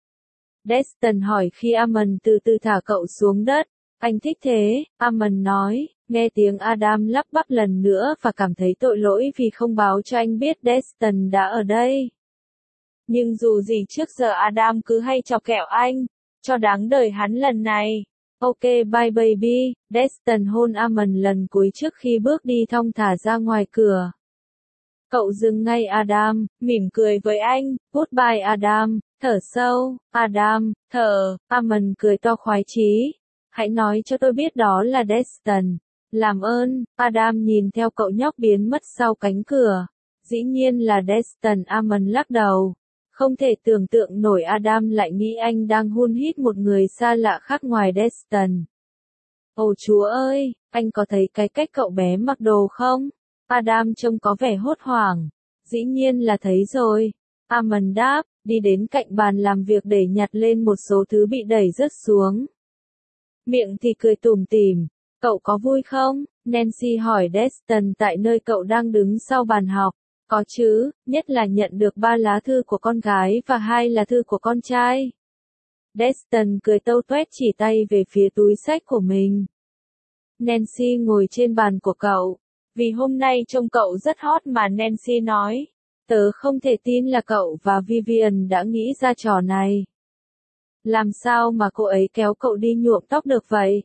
Destin hỏi khi Amon từ từ thả cậu xuống đất. Anh thích thế, Amon nói. Nghe tiếng Adam lắp bắp lần nữa và cảm thấy tội lỗi vì không báo cho anh biết Destin đã ở đây. Nhưng dù gì trước giờ Adam cứ hay chọc kẹo anh, cho đáng đời hắn lần này. Ok bye baby, Destin hôn Amon lần cuối trước khi bước đi thong thả ra ngoài cửa. Cậu dừng ngay Adam, mỉm cười với anh, goodbye Adam, thở sâu, Adam, thở, Amon cười to khoái chí. Hãy nói cho tôi biết đó là Destin. Làm ơn, Adam nhìn theo cậu nhóc biến mất sau cánh cửa. Dĩ nhiên là Destin, Amon lắc đầu. Không thể tưởng tượng nổi Adam lại nghĩ anh đang hun hít một người xa lạ khác ngoài Destin. Ồ chúa ơi, anh có thấy cái cách cậu bé mặc đồ không? Adam trông có vẻ hốt hoảng. Dĩ nhiên là thấy rồi. Amon đáp, đi đến cạnh bàn làm việc để nhặt lên một số thứ bị đẩy rớt xuống. Miệng thì cười tủm tỉm. Cậu có vui không? Nancy hỏi Destin tại nơi cậu đang đứng sau bàn học. Có chứ, nhất là nhận được ba lá thư của con gái và hai lá thư của con trai. Destin cười tâu tuét chỉ tay về phía túi xách của mình. Nancy ngồi trên bàn của cậu. Vì hôm nay trông cậu rất hot mà Nancy nói. Tớ không thể tin là cậu và Vivian đã nghĩ ra trò này. Làm sao mà cô ấy kéo cậu đi nhuộm tóc được vậy?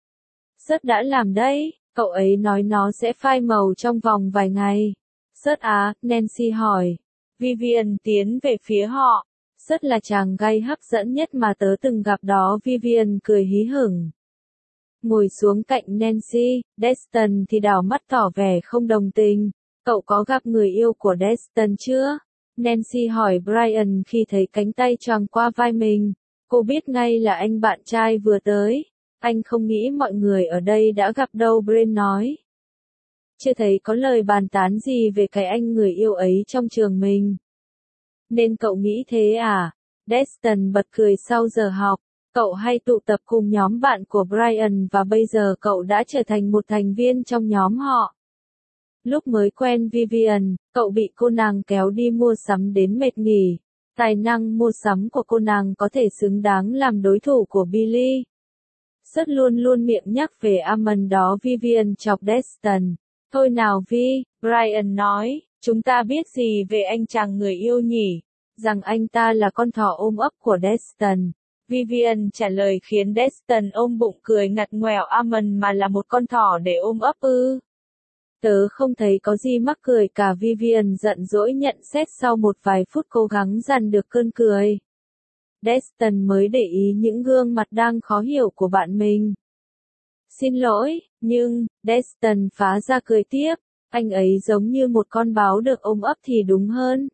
Sớt đã làm đấy, cậu ấy nói nó sẽ phai màu trong vòng vài ngày. Sớt à, Nancy hỏi. Vivian tiến về phía họ. Sớt là chàng gay hấp dẫn nhất mà tớ từng gặp đó. Vivian cười hí hửng. Ngồi xuống cạnh Nancy, Destin thì đảo mắt tỏ vẻ không đồng tình. Cậu có gặp người yêu của Destin chưa? Nancy hỏi Brian khi thấy cánh tay choàng qua vai mình. Cô biết ngay là anh bạn trai vừa tới. Anh không nghĩ mọi người ở đây đã gặp đâu, Brian nói. Chưa thấy có lời bàn tán gì về cái anh người yêu ấy trong trường mình. Nên cậu nghĩ thế à? Destin bật cười sau giờ học. Cậu hay tụ tập cùng nhóm bạn của Brian và bây giờ cậu đã trở thành một thành viên trong nhóm họ. Lúc mới quen Vivian, cậu bị cô nàng kéo đi mua sắm đến mệt nghỉ. Tài năng mua sắm của cô nàng có thể xứng đáng làm đối thủ của Billy. Sớt luôn luôn miệng nhắc về Amon đó. Vivian chọc Destin. Thôi nào Vi, Brian nói, chúng ta biết gì về anh chàng người yêu nhỉ? Rằng anh ta là con thỏ ôm ấp của Destin. Vivian trả lời khiến Destin ôm bụng cười ngặt ngoèo. Amon mà là một con thỏ để ôm ấp ư? Tớ không thấy có gì mắc cười cả. Vivian giận dỗi nhận xét sau một vài phút cố gắng dằn được cơn cười. Destin mới để ý những gương mặt đang khó hiểu của bạn mình. Xin lỗi, nhưng, Destin phá ra cười tiếp, anh ấy giống như một con báo được ôm ấp thì đúng hơn.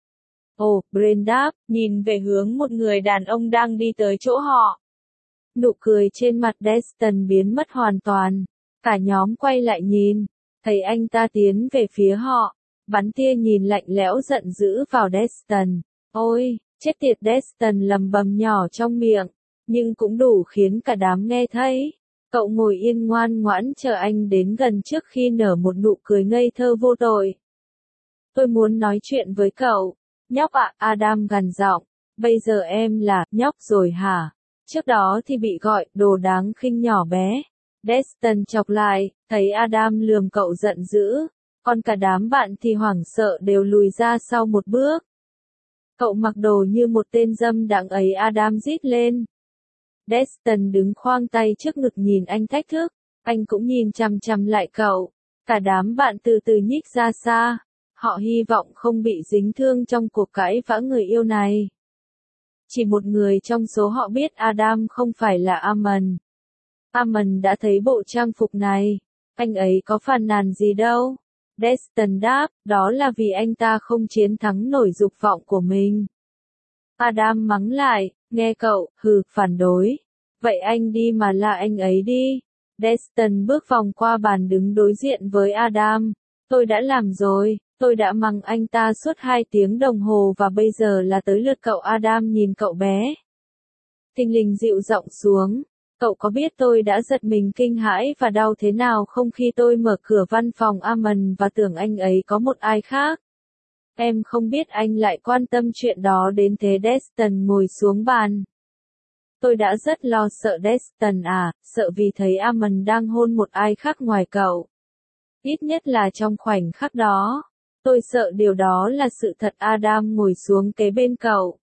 Ồ, Brian đáp, nhìn về hướng một người đàn ông đang đi tới chỗ họ. Nụ cười trên mặt Destin biến mất hoàn toàn. Cả nhóm quay lại nhìn, thấy anh ta tiến về phía họ. Bắn tia nhìn lạnh lẽo giận dữ vào Destin. Ôi, chết tiệt, Destin lầm bầm nhỏ trong miệng, nhưng cũng đủ khiến cả đám nghe thấy. Cậu ngồi yên ngoan ngoãn chờ anh đến gần trước khi nở một nụ cười ngây thơ vô tội. Tôi muốn nói chuyện với cậu. Nhóc ạ, à, Adam gằn giọng. Bây giờ em là nhóc rồi hả? Trước đó thì bị gọi đồ đáng khinh nhỏ bé. Destin chọc lại, thấy Adam lườm cậu giận dữ. Còn cả đám bạn thì hoảng sợ đều lùi ra sau một bước. Cậu mặc đồ như một tên dâm đãng ấy, Adam rít lên. Destin đứng khoang tay trước ngực nhìn anh thách thức. Anh cũng nhìn chằm chằm lại cậu. Cả đám bạn từ từ nhích ra xa. Họ hy vọng không bị dính thương trong cuộc cãi vã người yêu này. Chỉ một người trong số họ biết Adam không phải là Amon. Amon đã thấy bộ trang phục này. Anh ấy có phàn nàn gì đâu. Destin đáp, đó là vì anh ta không chiến thắng nổi dục vọng của mình. Adam mắng lại, nghe cậu, hừ, phản đối. Vậy anh đi mà là anh ấy đi. Destin bước vòng qua bàn đứng đối diện với Adam. Tôi đã làm rồi, tôi đã mắng anh ta suốt hai tiếng đồng hồ và bây giờ là tới lượt cậu. Adam nhìn cậu bé. Thình lình dịu giọng xuống. Cậu có biết tôi đã giật mình kinh hãi và đau thế nào không khi tôi mở cửa văn phòng Amon và tưởng anh ấy có một ai khác? Em không biết anh lại quan tâm chuyện đó đến thế. Destin ngồi xuống bàn. Tôi đã rất lo sợ. Destin à, sợ vì thấy Amon đang hôn một ai khác ngoài cậu. Ít nhất là trong khoảnh khắc đó. Tôi sợ điều đó là sự thật. Adam ngồi xuống kế bên cậu.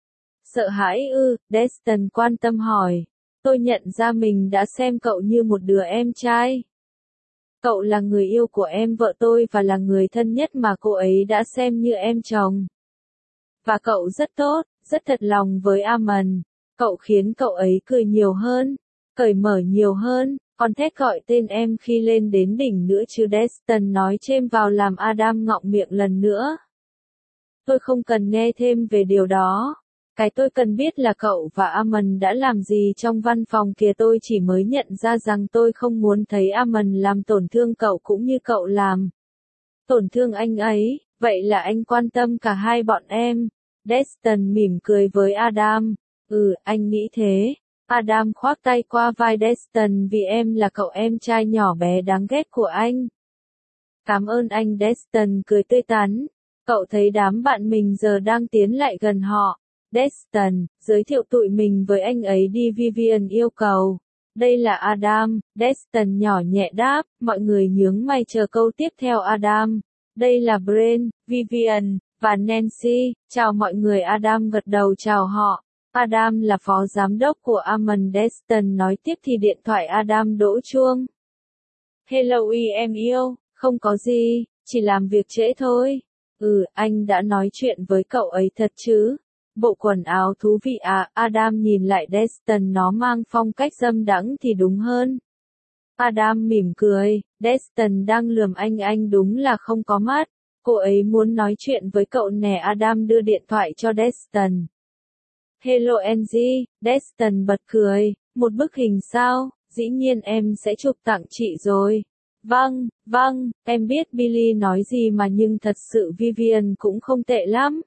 Sợ hãi ư? Destin quan tâm hỏi. Tôi nhận ra mình đã xem cậu như một đứa em trai. Cậu là người yêu của em vợ tôi và là người thân nhất mà cô ấy đã xem như em chồng. Và cậu rất tốt, rất thật lòng với Amon. Cậu khiến cậu ấy cười nhiều hơn, cởi mở nhiều hơn, còn thét gọi tên em khi lên đến đỉnh nữa chứ. Destin nói chêm vào làm Adam ngọng miệng lần nữa. Tôi không cần nghe thêm về điều đó. Cái tôi cần biết là cậu và Amon đã làm gì trong văn phòng kia. Tôi chỉ mới nhận ra rằng tôi không muốn thấy Amon làm tổn thương cậu cũng như cậu làm tổn thương anh ấy. Vậy là anh quan tâm cả hai bọn em. Destin mỉm cười với Adam. Ừ, anh nghĩ thế. Adam khoác tay qua vai Destin vì em là cậu em trai nhỏ bé đáng ghét của anh. Cảm ơn anh, Destin cười tươi tắn. Cậu thấy đám bạn mình giờ đang tiến lại gần họ. Destin, giới thiệu tụi mình với anh ấy đi, Vivian yêu cầu. Đây là Adam, Destin nhỏ nhẹ đáp, mọi người nhướng mày chờ câu tiếp theo Adam. Đây là Brent, Vivian, và Nancy, chào mọi người. Adam gật đầu chào họ. Adam là phó giám đốc của Amon. Destin nói tiếp thì điện thoại Adam đổ chuông. Hello em yêu, không có gì, chỉ làm việc trễ thôi. Ừ, anh đã nói chuyện với cậu ấy thật chứ? Bộ quần áo thú vị à? Adam nhìn lại Destin, nó mang phong cách dâm đãng thì đúng hơn. Adam mỉm cười, Destin đang lườm anh, anh đúng là không có mắt. Cô ấy muốn nói chuyện với cậu nè. Adam đưa điện thoại cho Destin. Hello Angie, Destin bật cười, một bức hình sao? Dĩ nhiên em sẽ chụp tặng chị rồi. Vâng, vâng, em biết Billy nói gì mà, nhưng thật sự Vivian cũng không tệ lắm.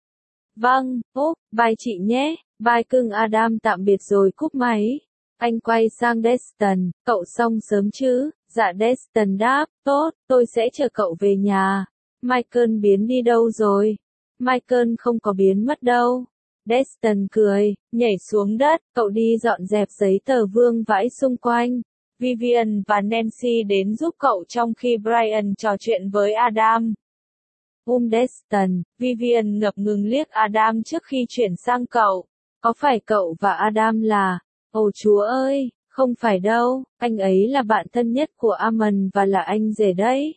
Vâng, ốp, bye chị nhé, bye cưng. Adam tạm biệt rồi cúp máy. Anh quay sang Destin, cậu xong sớm chứ? Dạ, Destin đáp, tốt, tôi sẽ chờ cậu về nhà. Michael biến đi đâu rồi? Michael không có biến mất đâu. Destin cười, nhảy xuống đất, cậu đi dọn dẹp giấy tờ vương vãi xung quanh. Vivian và Nancy đến giúp cậu trong khi Brian trò chuyện với Adam. Um Destin, Vivian ngập ngừng liếc Adam trước khi chuyển sang cậu. Có phải cậu và Adam là... Ồ chúa ơi, không phải đâu, anh ấy là bạn thân nhất của Amon và là anh rể đấy.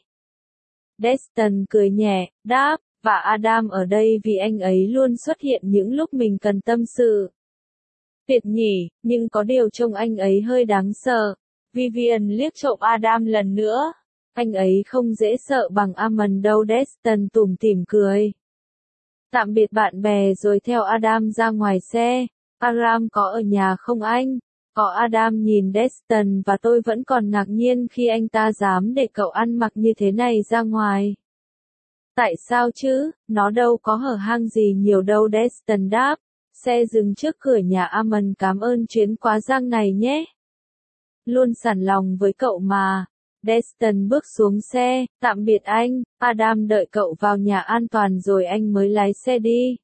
Destin cười nhẹ, đáp, và Adam ở đây vì anh ấy luôn xuất hiện những lúc mình cần tâm sự. Tuyệt nhỉ, nhưng có điều trông anh ấy hơi đáng sợ. Vivian liếc trộm Adam lần nữa. Anh ấy không dễ sợ bằng Amon đâu. Destin tủm tỉm cười. Tạm biệt bạn bè rồi theo Adam ra ngoài xe. Aram có ở nhà không anh? Có. Adam nhìn Destin và tôi vẫn còn ngạc nhiên khi anh ta dám để cậu ăn mặc như thế này ra ngoài. Tại sao chứ, nó đâu có hở hang gì nhiều đâu. Destin đáp. Xe dừng trước cửa nhà Amon. Cảm ơn chuyến quá giang này nhé. Luôn sẵn lòng với cậu mà. Destin bước xuống xe, tạm biệt anh. Adam đợi cậu vào nhà an toàn rồi anh mới lái xe đi.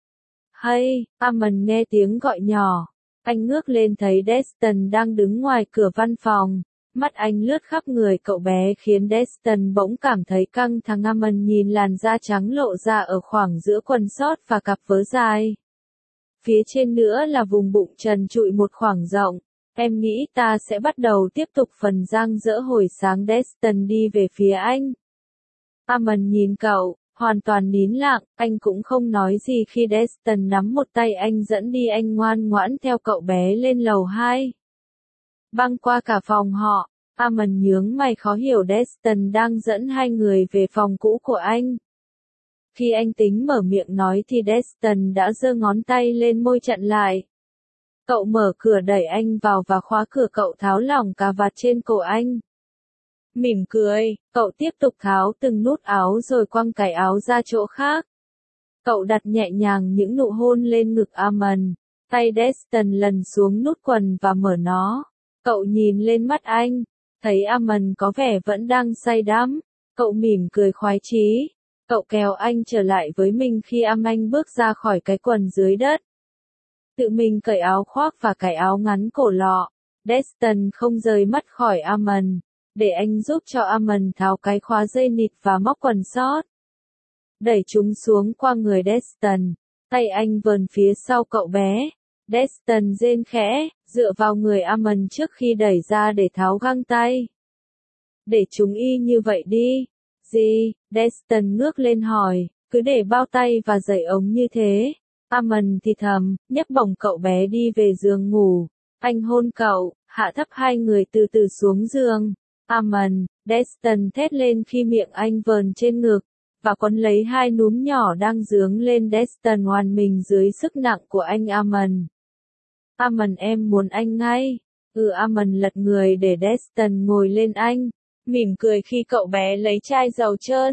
Hay, Amon nghe tiếng gọi nhỏ. Anh ngước lên thấy Destin đang đứng ngoài cửa văn phòng. Mắt anh lướt khắp người cậu bé khiến Destin bỗng cảm thấy căng thẳng. Amon nhìn làn da trắng lộ ra ở khoảng giữa quần sót và cặp vớ dài. Phía trên nữa là vùng bụng trần trụi một khoảng rộng. Em nghĩ ta sẽ bắt đầu tiếp tục phần dang dỡ hồi sáng. Destin đi về phía anh. Amon nhìn cậu, hoàn toàn nín lặng, anh cũng không nói gì khi Destin nắm một tay anh dẫn đi. Anh ngoan ngoãn theo cậu bé lên lầu hai. Băng qua cả phòng họ, Amon nhướng mày khó hiểu. Destin đang dẫn hai người về phòng cũ của anh. Khi anh tính mở miệng nói thì Destin đã giơ ngón tay lên môi chặn lại. Cậu mở cửa đẩy anh vào và khóa cửa. Cậu tháo lỏng cà vạt trên cổ anh. Mỉm cười, cậu tiếp tục tháo từng nút áo rồi quăng cái áo ra chỗ khác. Cậu đặt nhẹ nhàng những nụ hôn lên ngực Amon. Tay Destin lần xuống nút quần và mở nó. Cậu nhìn lên mắt anh, thấy Amon có vẻ vẫn đang say đắm. Cậu mỉm cười khoái chí. Cậu kéo anh trở lại với mình khi anh bước ra khỏi cái quần dưới đất. Tự mình cởi áo khoác và cái áo ngắn cổ lọ. Destin không rời mắt khỏi Amon, để anh giúp cho Amon tháo cái khóa dây nịt và móc quần sót. Đẩy chúng xuống qua người Destin. Tay anh vờn phía sau cậu bé. Destin rên khẽ, dựa vào người Amon trước khi đẩy ra để tháo găng tay. Để chúng y như vậy đi. Gì? Destin ngước lên hỏi, cứ để bao tay và giày ống như thế. Amon thì thầm, nhấc bổng cậu bé đi về giường ngủ. Anh hôn cậu, hạ thấp hai người từ từ xuống giường. Amon, Destin thét lên khi miệng anh vờn trên ngực, và quấn lấy hai núm nhỏ đang dướng lên. Destin hoàn mình dưới sức nặng của anh. Amon. Amon em muốn anh ngay. Ừ. Amon lật người để Destin ngồi lên anh. Mỉm cười khi cậu bé lấy chai dầu trơn.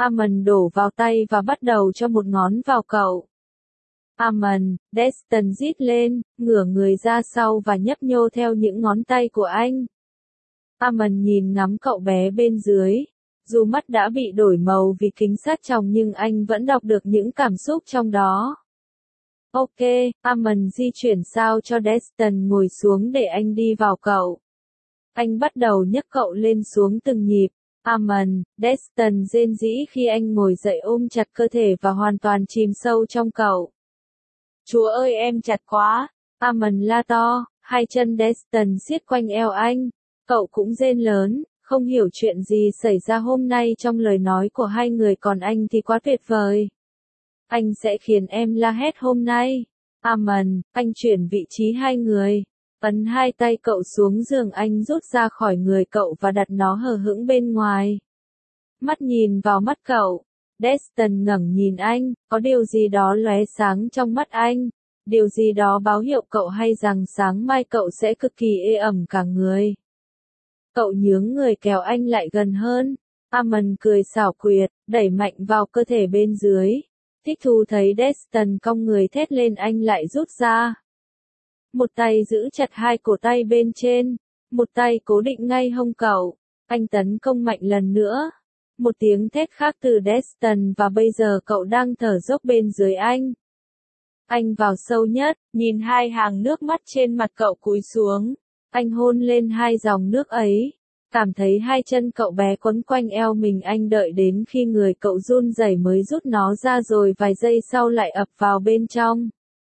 Amon đổ vào tay và bắt đầu cho một ngón vào cậu. Amon, Destin rít lên, ngửa người ra sau và nhấp nhô theo những ngón tay của anh. Amon nhìn ngắm cậu bé bên dưới. Dù mắt đã bị đổi màu vì kính sát tròng nhưng anh vẫn đọc được những cảm xúc trong đó. Ok, Amon di chuyển sao cho Destin ngồi xuống để anh đi vào cậu. Anh bắt đầu nhấc cậu lên xuống từng nhịp. Amon, Destin rên rỉ khi anh ngồi dậy ôm chặt cơ thể và hoàn toàn chìm sâu trong cậu. Chúa ơi em chặt quá, Amon la to, hai chân Destin siết quanh eo anh. Cậu cũng rên lớn, không hiểu chuyện gì xảy ra hôm nay trong lời nói của hai người còn anh thì quá tuyệt vời. Anh sẽ khiến em la hét hôm nay. Amon, anh chuyển vị trí hai người. Ấn hai tay cậu xuống giường anh rút ra khỏi người cậu và đặt nó hờ hững bên ngoài. Mắt nhìn vào mắt cậu. Destin ngẩng nhìn anh, có điều gì đó lóe sáng trong mắt anh. Điều gì đó báo hiệu cậu hay rằng sáng mai cậu sẽ cực kỳ ê ẩm cả người. Cậu nhướng người kéo anh lại gần hơn. Amon cười xảo quyệt, đẩy mạnh vào cơ thể bên dưới. Thích thú thấy Destin cong người thét lên anh lại rút ra. Một tay giữ chặt hai cổ tay bên trên, một tay cố định ngay hông cậu. Anh tấn công mạnh lần nữa. Một tiếng thét khác từ Destin và bây giờ cậu đang thở dốc bên dưới anh. Anh vào sâu nhất, nhìn hai hàng nước mắt trên mặt cậu cúi xuống. Anh hôn lên hai dòng nước ấy. Cảm thấy hai chân cậu bé quấn quanh eo mình anh đợi đến khi người cậu run rẩy mới rút nó ra rồi vài giây sau lại ập vào bên trong.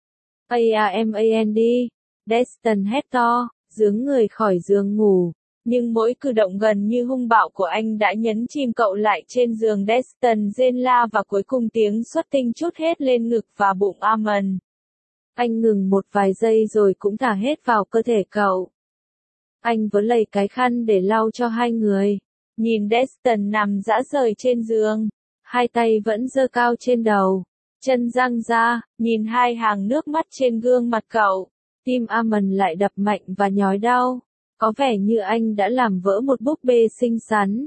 Amand, Destin hét to, giướng người khỏi giường ngủ. Nhưng mỗi cử động gần như hung bạo của anh đã nhấn chìm cậu lại trên giường. Destin rên la và cuối cùng tiếng xuất tinh trút hết lên ngực và bụng Amon. Anh ngừng một vài giây rồi cũng thả hết vào cơ thể cậu. Anh vớ lấy cái khăn để lau cho hai người. Nhìn Destin nằm rã rời trên giường. Hai tay vẫn giơ cao trên đầu. Chân dang ra, nhìn hai hàng nước mắt trên gương mặt cậu. Tim Amon lại đập mạnh và nhói đau. Có vẻ như anh đã làm vỡ một búp bê xinh xắn.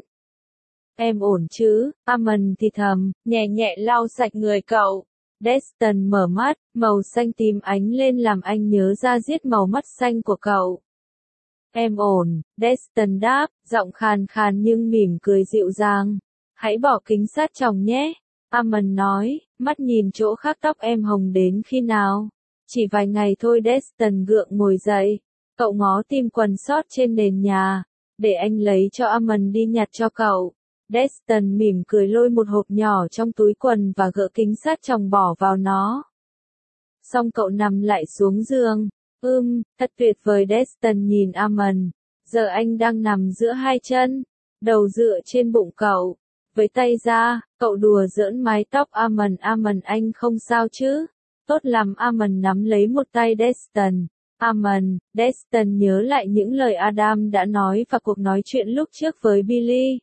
Em ổn chứ, Amon thì thầm, nhẹ nhẹ lau sạch người cậu. Destin mở mắt, màu xanh tím ánh lên làm anh nhớ ra giết màu mắt xanh của cậu. Em ổn, Destin đáp, giọng khàn khàn nhưng mỉm cười dịu dàng. Hãy bỏ kính sát tròng nhé. Amon nói, mắt nhìn chỗ khác tóc em hồng đến khi nào? Chỉ vài ngày thôi. Destin gượng ngồi dậy. Cậu ngó tìm quần sót trên nền nhà. Để anh lấy cho Amon đi nhặt cho cậu. Destin mỉm cười lôi một hộp nhỏ trong túi quần và gỡ kính sát tròng bỏ vào nó. Xong cậu nằm lại xuống giường. Ưm, thật tuyệt vời. Destin nhìn Amon. Giờ anh đang nằm giữa hai chân. Đầu dựa trên bụng cậu. Với tay ra, cậu đùa giỡn mái tóc Amon. Amon anh không sao chứ? Tốt lắm. Amon nắm lấy một tay Destin. Amon, Destin nhớ lại những lời Adam đã nói và cuộc nói chuyện lúc trước với Billy.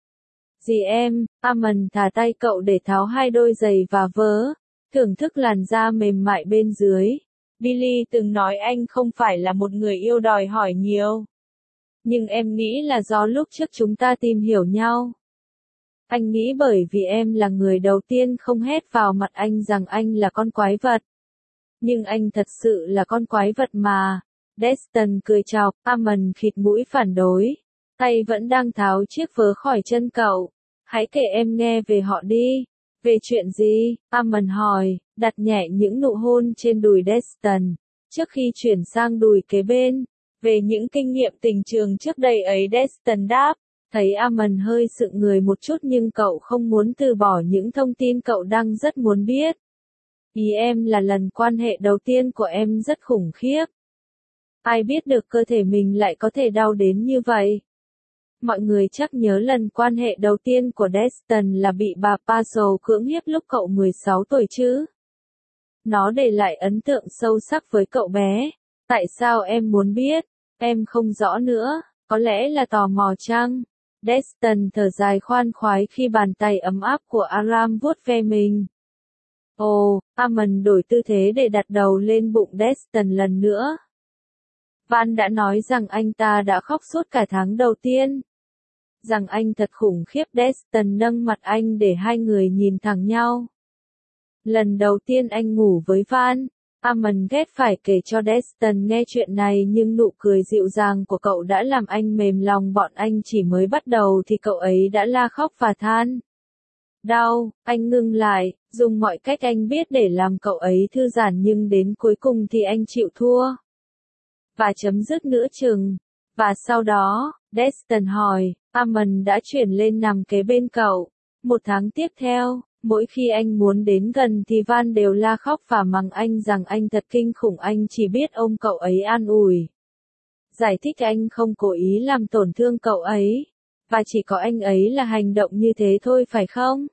Dì em, Amon thả tay cậu để tháo hai đôi giày và vớ, thưởng thức làn da mềm mại bên dưới. Billy từng nói anh không phải là một người yêu đòi hỏi nhiều. Nhưng em nghĩ là do lúc trước chúng ta tìm hiểu nhau. Anh nghĩ bởi vì em là người đầu tiên không hét vào mặt anh rằng anh là con quái vật. Nhưng anh thật sự là con quái vật mà. Destin cười chọc, Amon khịt mũi phản đối. Tay vẫn đang tháo chiếc vớ khỏi chân cậu. Hãy kể em nghe về họ đi. Về chuyện gì? Amon hỏi, đặt nhẹ những nụ hôn trên đùi Destin. Trước khi chuyển sang đùi kế bên. Về những kinh nghiệm tình trường trước đây ấy. Destin đáp. Thấy Amon hơi sững người một chút nhưng cậu không muốn từ bỏ những thông tin cậu đang rất muốn biết. Ý em là lần quan hệ đầu tiên của em rất khủng khiếp. Ai biết được cơ thể mình lại có thể đau đến như vậy. Mọi người chắc nhớ lần quan hệ đầu tiên của Destin là bị bà Paso cưỡng hiếp lúc cậu mười sáu tuổi chứ. Nó để lại ấn tượng sâu sắc với cậu bé. Tại sao em muốn biết? Em không rõ nữa, có lẽ là tò mò chăng? Destin thở dài khoan khoái khi bàn tay ấm áp của Aram vuốt ve mình. Ồ, Amon đổi tư thế để đặt đầu lên bụng Destin lần nữa. Van đã nói rằng anh ta đã khóc suốt cả tháng đầu tiên. rằng anh thật khủng khiếp. Destin nâng mặt anh để hai người nhìn thẳng nhau. Lần đầu tiên anh ngủ với Van, Armand ghét phải kể cho Destin nghe chuyện này nhưng nụ cười dịu dàng của cậu đã làm anh mềm lòng. Bọn anh chỉ mới bắt đầu thì cậu ấy đã la khóc và than đau. Anh ngưng lại, dùng mọi cách anh biết để làm cậu ấy thư giãn nhưng đến cuối cùng thì anh chịu thua. Và chấm dứt nửa chừng. Và sau đó, Destin hỏi, Armand đã chuyển lên nằm kế bên cậu. Một tháng tiếp theo, mỗi khi anh muốn đến gần thì Van đều la khóc và mắng anh rằng anh thật kinh khủng. Anh chỉ biết ôm cậu ấy an ủi. Giải thích anh không cố ý làm tổn thương cậu ấy. Và chỉ có anh ấy là hành động như thế thôi phải không?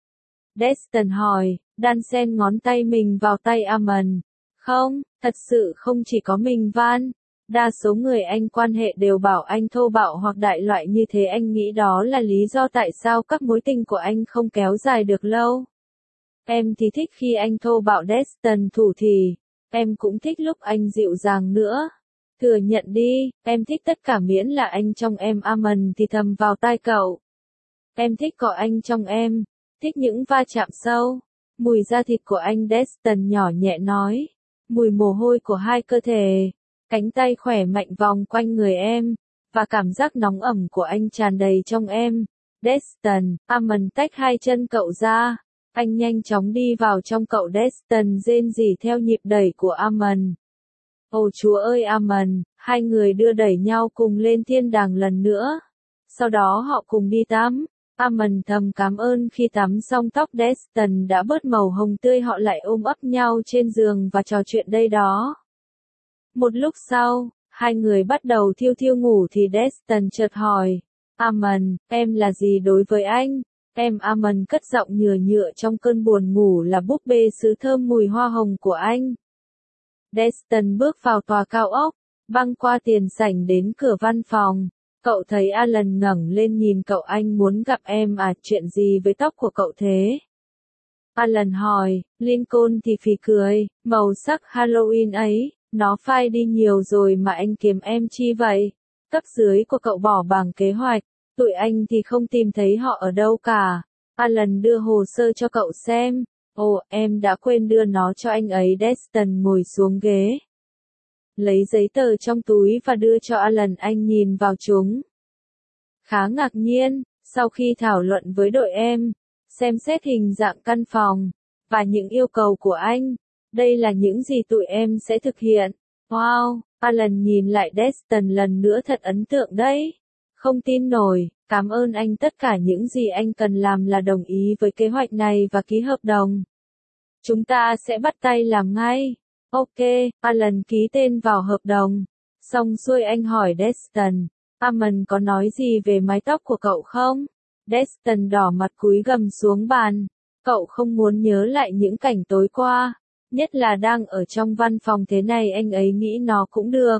Destin hỏi, đan xen ngón tay mình vào tay Armand. Không, thật sự không chỉ có mình Van. Đa số người anh quan hệ đều bảo anh thô bạo hoặc đại loại như thế. Anh nghĩ đó là lý do tại sao các mối tình của anh không kéo dài được lâu. Em thì thích khi anh thô bạo. Destin thủ thì. Em cũng thích lúc anh dịu dàng nữa. Thừa nhận đi, em thích tất cả miễn là anh trong em. Armand thì thầm vào tai cậu. Em thích có anh trong em. Thích những va chạm sâu. Mùi da thịt của anh. Destin nhỏ nhẹ nói. Mùi mồ hôi của hai cơ thể. Cánh tay khỏe mạnh vòng quanh người em. Và cảm giác nóng ẩm của anh tràn đầy trong em. Destin, Armand tách hai chân cậu ra. Anh nhanh chóng đi vào trong cậu. Destin rên rỉ theo nhịp đẩy của Armand. Ồ Chúa ơi Armand, hai người đưa đẩy nhau cùng lên thiên đàng lần nữa. Sau đó họ cùng đi tắm. Armand thầm cảm ơn khi tắm xong tóc Destin đã bớt màu hồng tươi. Họ lại ôm ấp nhau trên giường và trò chuyện đây đó. Một lúc sau, hai người bắt đầu thiêu thiêu ngủ thì Destin chợt hỏi. Armand, em là gì đối với anh? Em. Armand cất giọng nhựa nhựa trong cơn buồn ngủ là búp bê sứ thơm mùi hoa hồng của anh. Destin bước vào tòa cao ốc, băng qua tiền sảnh đến cửa văn phòng. Cậu thấy Alan ngẩng lên nhìn cậu. Anh muốn gặp em à? Chuyện gì với tóc của cậu thế? Alan hỏi. Lincoln thì phì cười. Màu sắc Halloween ấy, nó phai đi nhiều rồi mà anh kiếm em chi vậy? Cấp dưới của cậu bỏ bảng kế hoạch. Tụi anh thì không tìm thấy họ ở đâu cả. Alan đưa hồ sơ cho cậu xem. Ồ, em đã quên đưa nó cho anh ấy. Destin ngồi xuống ghế. Lấy giấy tờ trong túi và đưa cho Alan. Anh nhìn vào chúng. Khá ngạc nhiên, sau khi thảo luận với đội em, xem xét hình dạng căn phòng, và những yêu cầu của anh, đây là những gì tụi em sẽ thực hiện. Wow, Alan nhìn lại Destin lần nữa. Thật ấn tượng đấy. Không tin nổi, cảm ơn anh. Tất cả những gì anh cần làm là đồng ý với kế hoạch này và ký hợp đồng. Chúng ta sẽ bắt tay làm ngay. Ok, Alan ký tên vào hợp đồng. Xong xuôi anh hỏi Destin, Armand có nói gì về mái tóc của cậu không? Destin đỏ mặt cúi gằm xuống bàn. Cậu không muốn nhớ lại những cảnh tối qua. Nhất là đang ở trong văn phòng thế này. Anh ấy nghĩ nó cũng được.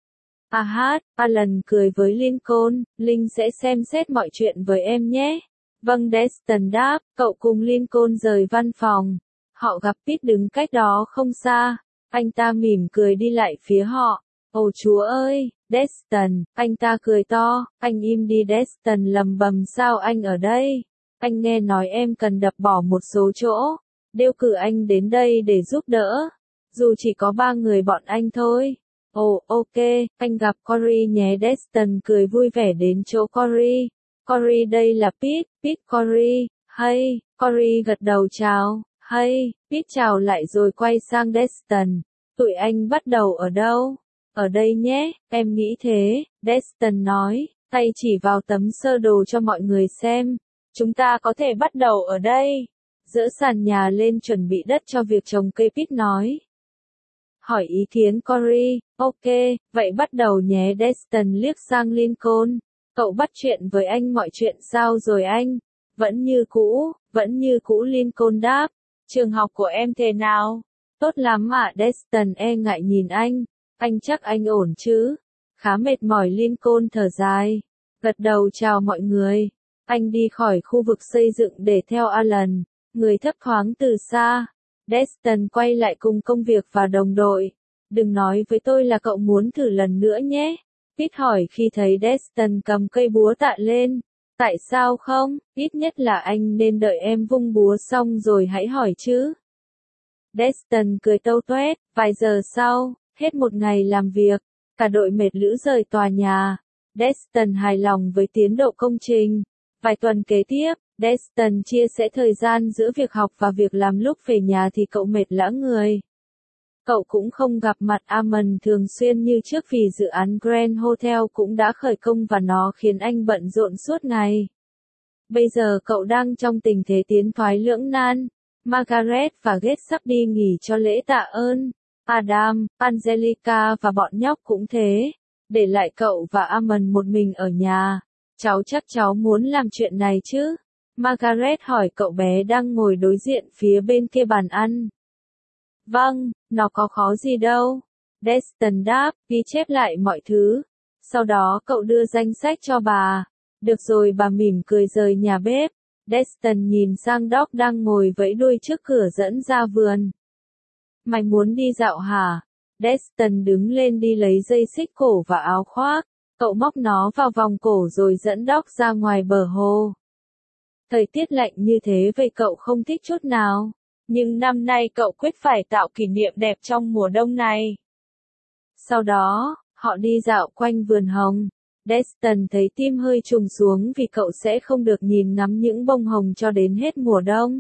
À hát, Alan cười với Lincoln. Linh sẽ xem xét mọi chuyện với em nhé. Vâng. Destin đáp. Cậu cùng Lincoln rời văn phòng. Họ gặp Pete đứng cách đó không xa. Anh ta mỉm cười đi lại phía họ. Ồ Chúa ơi, Destin, anh ta cười to. Anh im đi. Destin lầm bầm. Sao anh ở đây? Anh nghe nói em cần đập bỏ một số chỗ. Đều cử anh đến đây để giúp đỡ. Dù chỉ có ba người bọn anh thôi. Ồ, ok, anh gặp Cory nhé. Destin cười vui vẻ đến chỗ Cory. Cory đây là Pete. Pete. Cory. Hey, Cory gật đầu chào. Hey, Pete chào lại rồi quay sang Destin. Tụi anh bắt đầu ở đâu? Ở đây nhé, em nghĩ thế, Destin nói, tay chỉ vào tấm sơ đồ cho mọi người xem. Chúng ta có thể bắt đầu ở đây. Dỡ sàn nhà lên chuẩn bị đất cho việc trồng cây. Pete nói. Hỏi ý kiến Cory. Ok, vậy bắt đầu nhé. Destin liếc sang Lincoln. Cậu bắt chuyện với anh mọi chuyện sao rồi anh? Vẫn như cũ, vẫn như cũ. Lincoln đáp. Trường học của em thế nào? Tốt lắm ạ. Destin e ngại nhìn anh. Anh chắc anh ổn chứ? Khá mệt mỏi. Lincoln thở dài. Gật đầu chào mọi người. Anh đi khỏi khu vực xây dựng để theo Alan, người thấp thoáng từ xa. Destin quay lại cùng công việc và đồng đội. Đừng nói với tôi là cậu muốn thử lần nữa nhé. Pete hỏi khi thấy Destin cầm cây búa tạ lên. Tại sao không? Ít nhất là anh nên đợi em vung búa xong rồi hãy hỏi chứ. Destin cười tâu tuét, vài giờ sau, hết một ngày làm việc, cả đội mệt lử rời tòa nhà. Destin hài lòng với tiến độ công trình. Vài tuần kế tiếp, Destin chia sẻ thời gian giữa việc học và việc làm, lúc về nhà thì cậu mệt lả người. Cậu cũng không gặp mặt Amon thường xuyên như trước vì dự án Grand Hotel cũng đã khởi công và nó khiến anh bận rộn suốt ngày. Bây giờ cậu đang trong tình thế tiến thoái lưỡng nan. Margaret và Gates sắp đi nghỉ cho lễ tạ ơn. Adam, Angelica và bọn nhóc cũng thế. Để lại cậu và Amon một mình ở nhà. Cháu chắc cháu muốn làm chuyện này chứ? Margaret hỏi cậu bé đang ngồi đối diện phía bên kia bàn ăn. Vâng, nó có khó gì đâu. Destin đáp, ghi chép lại mọi thứ. Sau đó cậu đưa danh sách cho bà. Được rồi, bà mỉm cười rời nhà bếp. Destin nhìn sang Doc đang ngồi vẫy đuôi trước cửa dẫn ra vườn. Mày muốn đi dạo hả? Destin đứng lên đi lấy dây xích cổ và áo khoác. Cậu móc nó vào vòng cổ rồi dẫn Doc ra ngoài bờ hồ. Thời tiết lạnh như thế vậy cậu không thích chút nào. Nhưng năm nay cậu quyết phải tạo kỷ niệm đẹp trong mùa đông này. Sau đó, họ đi dạo quanh vườn hồng. Destin thấy tim hơi trùng xuống vì cậu sẽ không được nhìn ngắm những bông hồng cho đến hết mùa đông.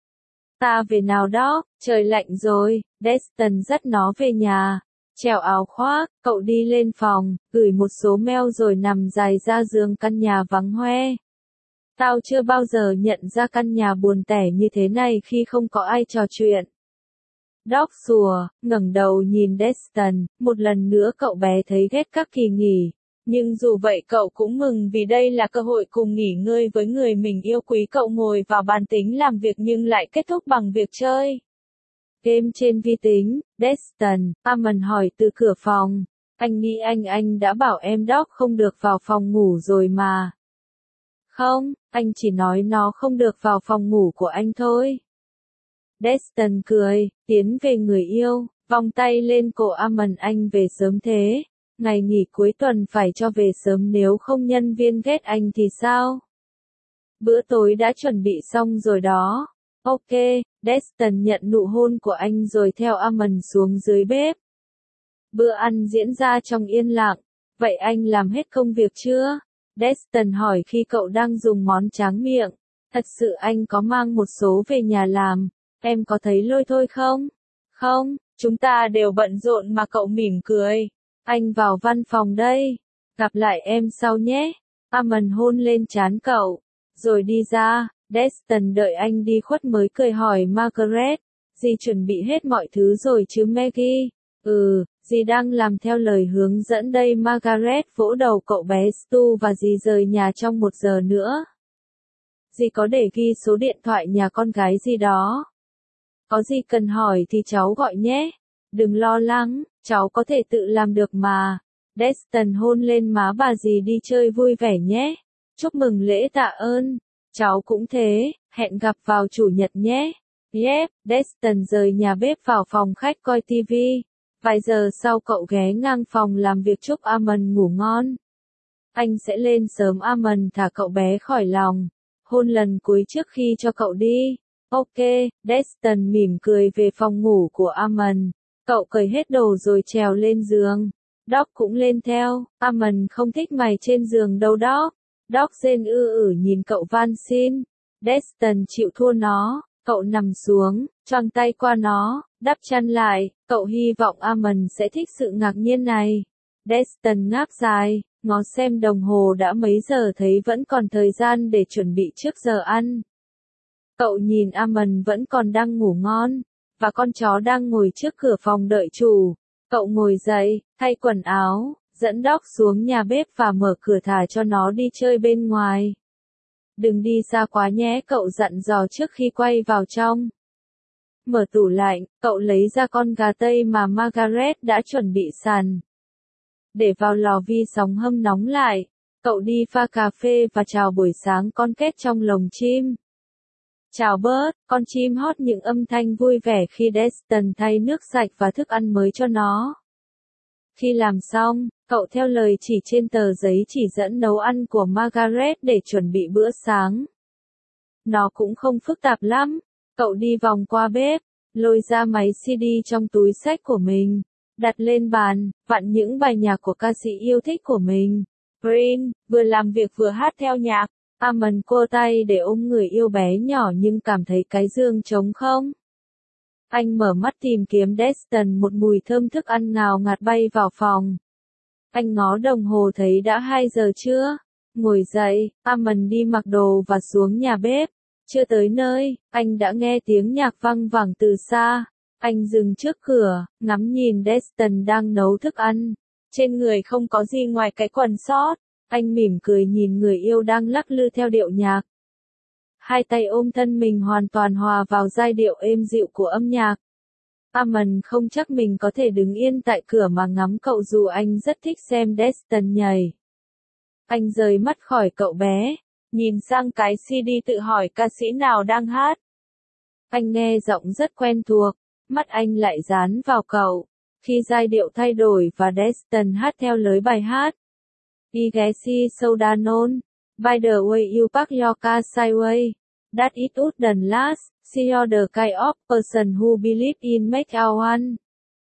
Ta về nào đó, trời lạnh rồi. Destin dắt nó về nhà. Trèo áo khoác, cậu đi lên phòng, gửi một số mail rồi nằm dài ra giường căn nhà vắng hoe. Tao chưa bao giờ nhận ra căn nhà buồn tẻ như thế này khi không có ai trò chuyện. Doc sủa, ngẩng đầu nhìn Destin, một lần nữa cậu bé thấy ghét các kỳ nghỉ. Nhưng dù vậy cậu cũng mừng vì đây là cơ hội cùng nghỉ ngơi với người mình yêu quý. Cậu ngồi vào bàn tính làm việc nhưng lại kết thúc bằng việc chơi game trên vi tính. Destin, Amon hỏi từ cửa phòng. Anh nghĩ anh anh đã bảo em Doc không được vào phòng ngủ rồi mà. Không, anh chỉ nói nó không được vào phòng ngủ của anh thôi. Destin cười, tiến về người yêu, vòng tay lên cổ Amon. Anh về sớm thế. Ngày nghỉ cuối tuần phải cho về sớm, nếu không nhân viên ghét anh thì sao? Bữa tối đã chuẩn bị xong rồi đó. Ok, Destin nhận nụ hôn của anh rồi theo Amon xuống dưới bếp. Bữa ăn diễn ra trong yên lặng. Vậy anh làm hết công việc chưa? Destin hỏi khi cậu đang dùng món tráng miệng. Thật sự anh có mang một số về nhà làm. Em có thấy lôi thôi không? Không, chúng ta đều bận rộn mà. Cậu mỉm cười. Anh vào văn phòng đây. Gặp lại em sau nhé. Amon hôn lên trán cậu. Rồi đi ra. Destin đợi anh đi khuất mới cười hỏi Margaret. Dì chuẩn bị hết mọi thứ rồi chứ Maggie? Ừ, dì đang làm theo lời hướng dẫn đây. Margaret vỗ đầu cậu bé Stu và dì rời nhà trong một giờ nữa. Dì có để ghi số điện thoại nhà con gái gì đó. Có gì cần hỏi thì cháu gọi nhé. Đừng lo lắng, cháu có thể tự làm được mà. Destin hôn lên má bà dì. Đi chơi vui vẻ nhé. Chúc mừng lễ tạ ơn. Cháu cũng thế, hẹn gặp vào chủ nhật nhé. Yep, Destin rời nhà bếp vào phòng khách coi tivi. Vài giờ sau cậu ghé ngang phòng làm việc chúc Amon ngủ ngon. Anh sẽ lên sớm. Amon thả cậu bé khỏi lòng. Hôn lần cuối trước khi cho cậu đi. Ok, Destin mỉm cười về phòng ngủ của Amon. Cậu cởi hết đồ rồi trèo lên giường. Doc cũng lên theo. Amon không thích mày trên giường đâu Doc. Doc rên ư ử nhìn cậu van xin. Destin chịu thua nó. Cậu nằm xuống, choàng tay qua nó, đắp chăn lại. Cậu hy vọng Amon sẽ thích sự ngạc nhiên này. Destin ngáp dài, ngó xem đồng hồ đã mấy giờ, thấy vẫn còn thời gian để chuẩn bị trước giờ ăn. Cậu nhìn Amon vẫn còn đang ngủ ngon, và con chó đang ngồi trước cửa phòng đợi chủ. Cậu ngồi dậy, thay quần áo, dẫn Doc xuống nhà bếp và mở cửa thả cho nó đi chơi bên ngoài. Đừng đi xa quá nhé, cậu dặn dò trước khi quay vào trong. Mở tủ lạnh, cậu lấy ra con gà tây mà Margaret đã chuẩn bị sẵn. Để vào lò vi sóng hâm nóng lại. Cậu đi pha cà phê và chào buổi sáng con két trong lồng chim. Chào Bert, con chim hót những âm thanh vui vẻ khi Destin thay nước sạch và thức ăn mới cho nó. Khi làm xong, Cậu theo lời chỉ trên tờ giấy chỉ dẫn nấu ăn của Margaret để chuẩn bị bữa sáng. Nó cũng không phức tạp lắm. Cậu đi vòng qua bếp, lôi ra máy xê đê trong túi xách của mình, đặt lên bàn, vặn những bài nhạc của ca sĩ yêu thích của mình. Green, vừa làm việc vừa hát theo nhạc. Amon cô tay để ôm người yêu bé nhỏ nhưng cảm thấy cái giường trống không. Anh mở mắt tìm kiếm Destin, một mùi thơm thức ăn ngào ngạt bay vào phòng. Anh ngó đồng hồ thấy đã hai giờ trưa. Ngồi dậy, Amon đi mặc đồ và xuống nhà bếp. Chưa tới nơi, anh đã nghe tiếng nhạc vang vẳng từ xa. Anh dừng trước cửa, ngắm nhìn Destin đang nấu thức ăn. Trên người không có gì ngoài cái quần sót. Anh mỉm cười nhìn người yêu đang lắc lư theo điệu nhạc. Hai tay ôm thân mình hoàn toàn hòa vào giai điệu êm dịu của âm nhạc. Amon không chắc mình có thể đứng yên tại cửa mà ngắm cậu dù anh rất thích xem Destin nhảy. Anh rời mắt khỏi cậu bé, nhìn sang cái xê đê tự hỏi ca sĩ nào đang hát. Anh nghe giọng rất quen thuộc, mắt anh lại dán vào cậu. Khi giai điệu thay đổi và Destin hát theo lời bài hát. I guess so danon, by the way you pack your car sideways, that it wouldn't last, see you're the kind of person who believe in make our one.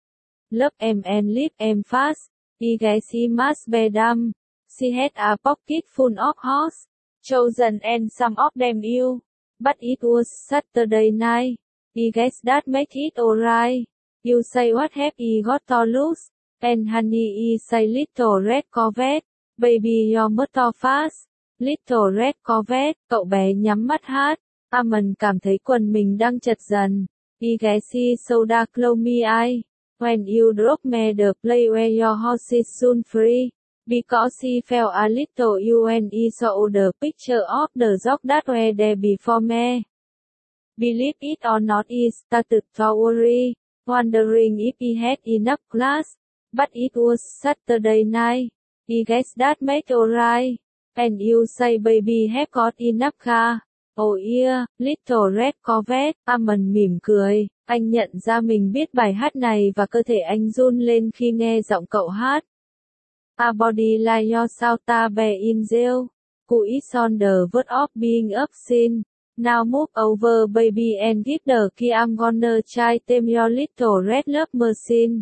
Love em and live em fast, I guess he must be dumb, she had a pocket full of horse, chosen and some of them you, but it was Saturday night, I guess that make it alright, you say what have I got to lose, and honey I say little red Corvette. Baby your motor fast, little red Corvette, cậu bé nhắm mắt hát. Amon cảm thấy quần mình đang chật dần. I guess he soda close me eye. When you drop me the play where your horse is soon free. Because he felt a little you and he saw the picture of the dog that were there before me. Believe it or not he started to worry, wondering if he had enough class. But it was Saturday night. I guess that make alright. And you say baby have got enough car. Oh yeah, little red Corvette. Amon mỉm cười. Anh nhận ra mình biết bài hát này và cơ thể anh run lên khi nghe giọng cậu hát. A body like your South Bay in jail. Who is on the verge of being obscene. Now move over baby and give the key I'm gonna try tame your little red love machine.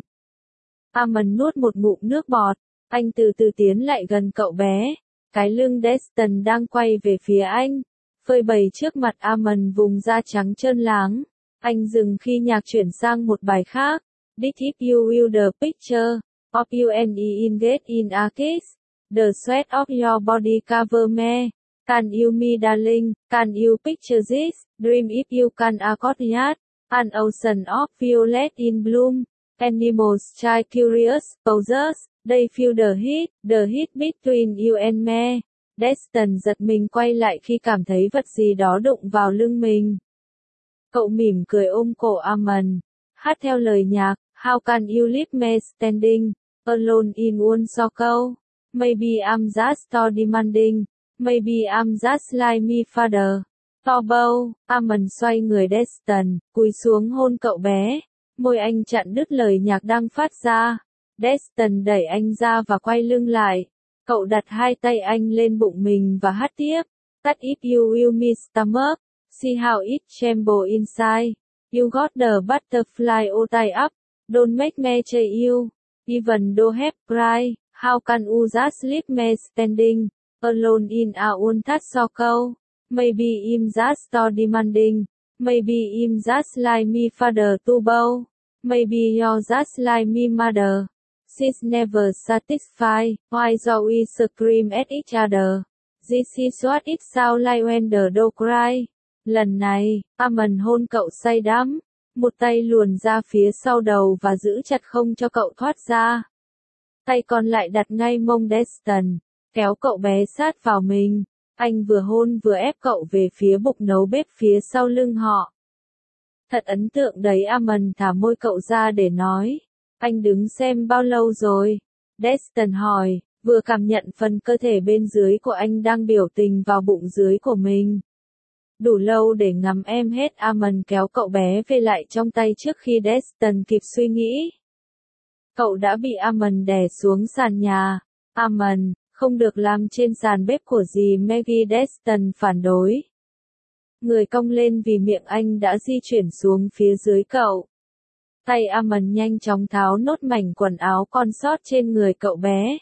Amon nuốt một ngụm nước bọt. Anh từ từ tiến lại gần cậu bé. Cái lưng Destin đang quay về phía anh. Phơi bày trước mặt Amon vùng da trắng trơn láng. Anh dừng khi nhạc chuyển sang một bài khác. Did if you will the picture of you and I engage in a kiss. The sweat of your body cover me. Can you me darling, can you picture this? Dream if you can accord yet. An ocean of violet in bloom. Animals try curious poses. They feel the heat, the heat between you and me. Destin giật mình quay lại khi cảm thấy vật gì đó đụng vào lưng mình. Cậu mỉm cười ôm cổ Amon, hát theo lời nhạc. How can you leave me standing alone in one circle? Maybe I'm just too demanding. Maybe I'm just like me father. Torbo, Amon xoay người Destin, cúi xuống hôn cậu bé. Môi anh chặn đứt lời nhạc đang phát ra. Destin đẩy anh ra và quay lưng lại. Cậu đặt hai tay anh lên bụng mình và hát tiếp. That if you will me stomach, see how it tremble inside. You got the butterfly all tied up. Don't make me chase you. Even though have pride, how can you just leave me standing alone in a untouched circle? Maybe I'm just too demanding. Maybe I'm just like me father too bold. Maybe you're just like me mother. She's never satisfied. Why do we scream at each other? This is what it sounds like when the dog cry. Lần này, Amon hôn cậu say đắm. Một tay luồn ra phía sau đầu và giữ chặt không cho cậu thoát ra. Tay còn lại đặt ngay mông Destin, kéo cậu bé sát vào mình. Anh vừa hôn vừa ép cậu về phía bục nấu bếp phía sau lưng họ. Thật ấn tượng đấy. Amon thả môi cậu ra để nói. Anh đứng xem bao lâu rồi? Destin hỏi, vừa cảm nhận phần cơ thể bên dưới của anh đang biểu tình vào bụng dưới của mình. Đủ lâu để ngắm em hết. Amon kéo cậu bé về lại trong tay trước khi Destin kịp suy nghĩ. Cậu đã bị Amon đè xuống sàn nhà. Amon, không được làm trên sàn bếp của dì Maggie. Destin phản đối. Người cong lên vì miệng anh đã di chuyển xuống phía dưới cậu. Tay Amon nhanh chóng tháo nốt mảnh quần áo còn sót trên người cậu bé.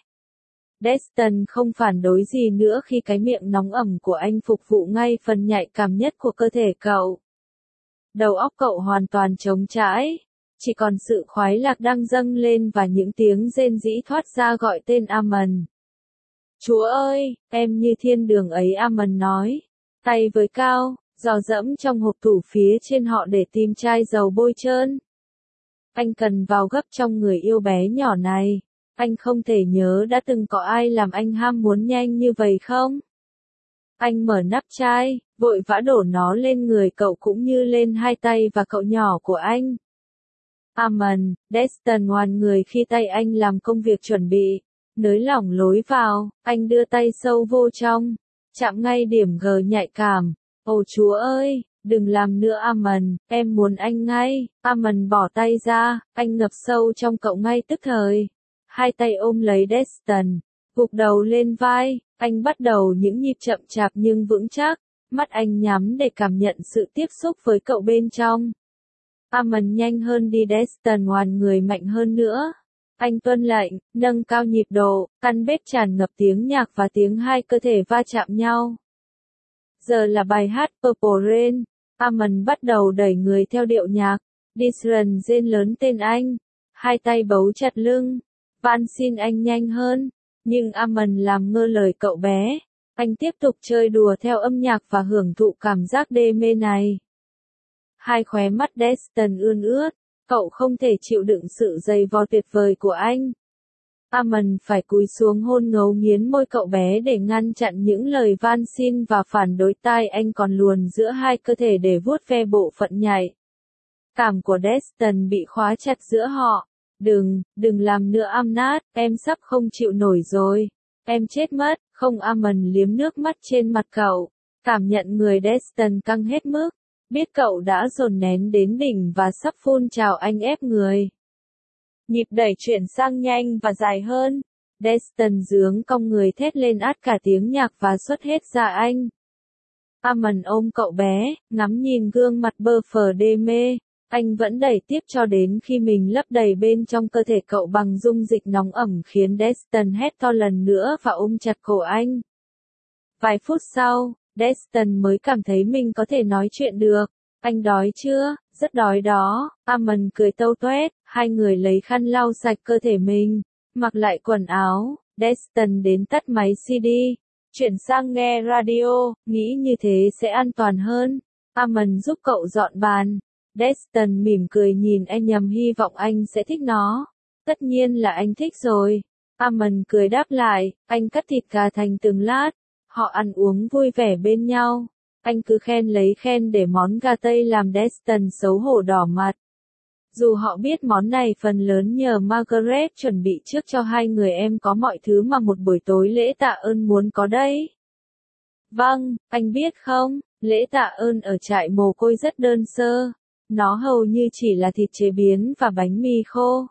Destin không phản đối gì nữa khi cái miệng nóng ẩm của anh phục vụ ngay phần nhạy cảm nhất của cơ thể cậu. Đầu óc cậu hoàn toàn trống trải, chỉ còn sự khoái lạc đang dâng lên và những tiếng rên rỉ thoát ra gọi tên Amon. Chúa ơi, em như thiên đường ấy, Amon nói, tay với cao, dò dẫm trong hộp tủ phía trên họ để tìm chai dầu bôi trơn. Anh cần vào gấp trong người yêu bé nhỏ này. Anh không thể nhớ đã từng có ai làm anh ham muốn nhanh như vậy không? Anh mở nắp chai, vội vã đổ nó lên người cậu cũng như lên hai tay và cậu nhỏ của anh. Amon, Destin ngoan người khi tay anh làm công việc chuẩn bị, nới lỏng lối vào, anh đưa tay sâu vô trong, chạm ngay điểm G nhạy cảm. Ồ Chúa ơi, đừng làm nữa Amon, em muốn anh ngay. Amon bỏ tay ra, anh ngập sâu trong cậu ngay tức thời. Hai tay ôm lấy Destin, gục đầu lên vai, anh bắt đầu những nhịp chậm chạp nhưng vững chắc, mắt anh nhắm để cảm nhận sự tiếp xúc với cậu bên trong. Amon nhanh hơn đi, Destin ngoan người mạnh hơn nữa. Anh tuân lệnh, nâng cao nhịp độ, căn bếp tràn ngập tiếng nhạc và tiếng hai cơ thể va chạm nhau. Giờ là bài hát Purple Rain. Amon bắt đầu đẩy người theo điệu nhạc. Disran rên lớn tên anh, hai tay bấu chặt lưng. Van xin anh nhanh hơn, nhưng Amon làm ngơ lời cậu bé. Anh tiếp tục chơi đùa theo âm nhạc và hưởng thụ cảm giác đê mê này. Hai khóe mắt Destin ươn ướt, cậu không thể chịu đựng sự dày vò tuyệt vời của anh. Amon phải cúi xuống hôn ngấu nghiến môi cậu bé để ngăn chặn những lời van xin và phản đối. Tai anh còn luồn giữa hai cơ thể để vuốt ve bộ phận nhạy cảm của Destin bị khóa chặt giữa họ. Đừng, đừng làm nữa Amnat, em sắp không chịu nổi rồi. Em chết mất, không. Amon liếm nước mắt trên mặt cậu, cảm nhận người Destin căng hết mức, biết cậu đã dồn nén đến đỉnh và sắp phun trào. Anh ép người. Nhịp đẩy chuyển sang nhanh và dài hơn. Destin giương cong người thét lên át cả tiếng nhạc và xuất hết ra anh. Amon ôm cậu bé, ngắm nhìn gương mặt bơ phờ đê mê. Anh vẫn đẩy tiếp cho đến khi mình lấp đầy bên trong cơ thể cậu bằng dung dịch nóng ẩm khiến Destin hét to lần nữa và ôm chặt cổ anh. Vài phút sau, Destin mới cảm thấy mình có thể nói chuyện được. Anh đói chưa? Rất đói đó. Amon cười tâu toét, hai người lấy khăn lau sạch cơ thể mình, mặc lại quần áo. Destin đến tắt máy xê đê, chuyển sang nghe radio, nghĩ như thế sẽ an toàn hơn. Amon giúp cậu dọn bàn. Destin mỉm cười nhìn anh nhằm hy vọng anh sẽ thích nó. Tất nhiên là anh thích rồi. Amon cười đáp lại, anh cắt thịt gà thành từng lát. Họ ăn uống vui vẻ bên nhau. Anh cứ khen lấy khen để món gà Tây làm Destin xấu hổ đỏ mặt. Dù họ biết món này phần lớn nhờ Margaret chuẩn bị trước cho hai người em có mọi thứ mà một buổi tối lễ tạ ơn muốn có đấy. Vâng, anh biết không, lễ tạ ơn ở trại mồ côi rất đơn sơ. Nó hầu như chỉ là thịt chế biến và bánh mì khô.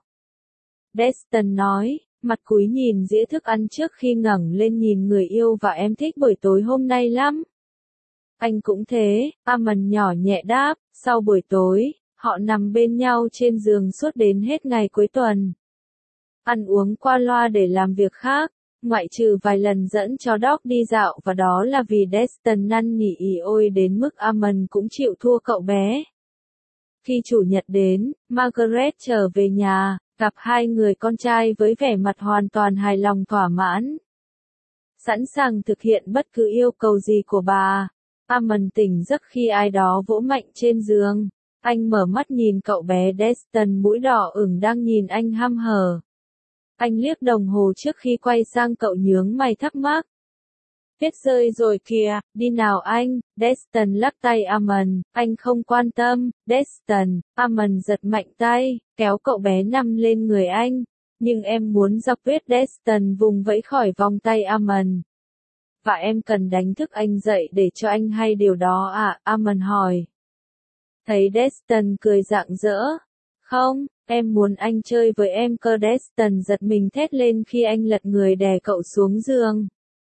Destin nói, mặt cúi nhìn dĩa thức ăn trước khi ngẩng lên nhìn người yêu. Và em thích buổi tối hôm nay lắm. Anh cũng thế, Amon nhỏ nhẹ đáp. Sau buổi tối, họ nằm bên nhau trên giường suốt đến hết ngày cuối tuần. Ăn uống qua loa để làm việc khác, ngoại trừ vài lần dẫn cho Dog đi dạo, và đó là vì Destin năn nỉ ỉ ôi đến mức Amon cũng chịu thua cậu bé. Khi chủ nhật đến, Margaret trở về nhà, gặp hai người con trai với vẻ mặt hoàn toàn hài lòng thỏa mãn. Sẵn sàng thực hiện bất cứ yêu cầu gì của bà. Amon tỉnh giấc khi ai đó vỗ mạnh trên giường. Anh mở mắt nhìn cậu bé Destin mũi đỏ ửng đang nhìn anh hăm hở. Anh liếc đồng hồ trước khi quay sang cậu nhướng mày thắc mắc. Tuyết rơi rồi kìa, đi nào anh. Destin lắc tay Amon, anh không quan tâm. Destin, Amon giật mạnh tay, kéo cậu bé nằm lên người anh. Nhưng em muốn dọc tuyết. Destin vùng vẫy khỏi vòng tay Amon. Và em cần đánh thức anh dậy để cho anh hay điều đó à? Amon hỏi. Thấy Destin cười rạng rỡ. Không, Em muốn anh chơi với em cơ. Destin giật mình thét lên khi anh lật người đè cậu xuống giường.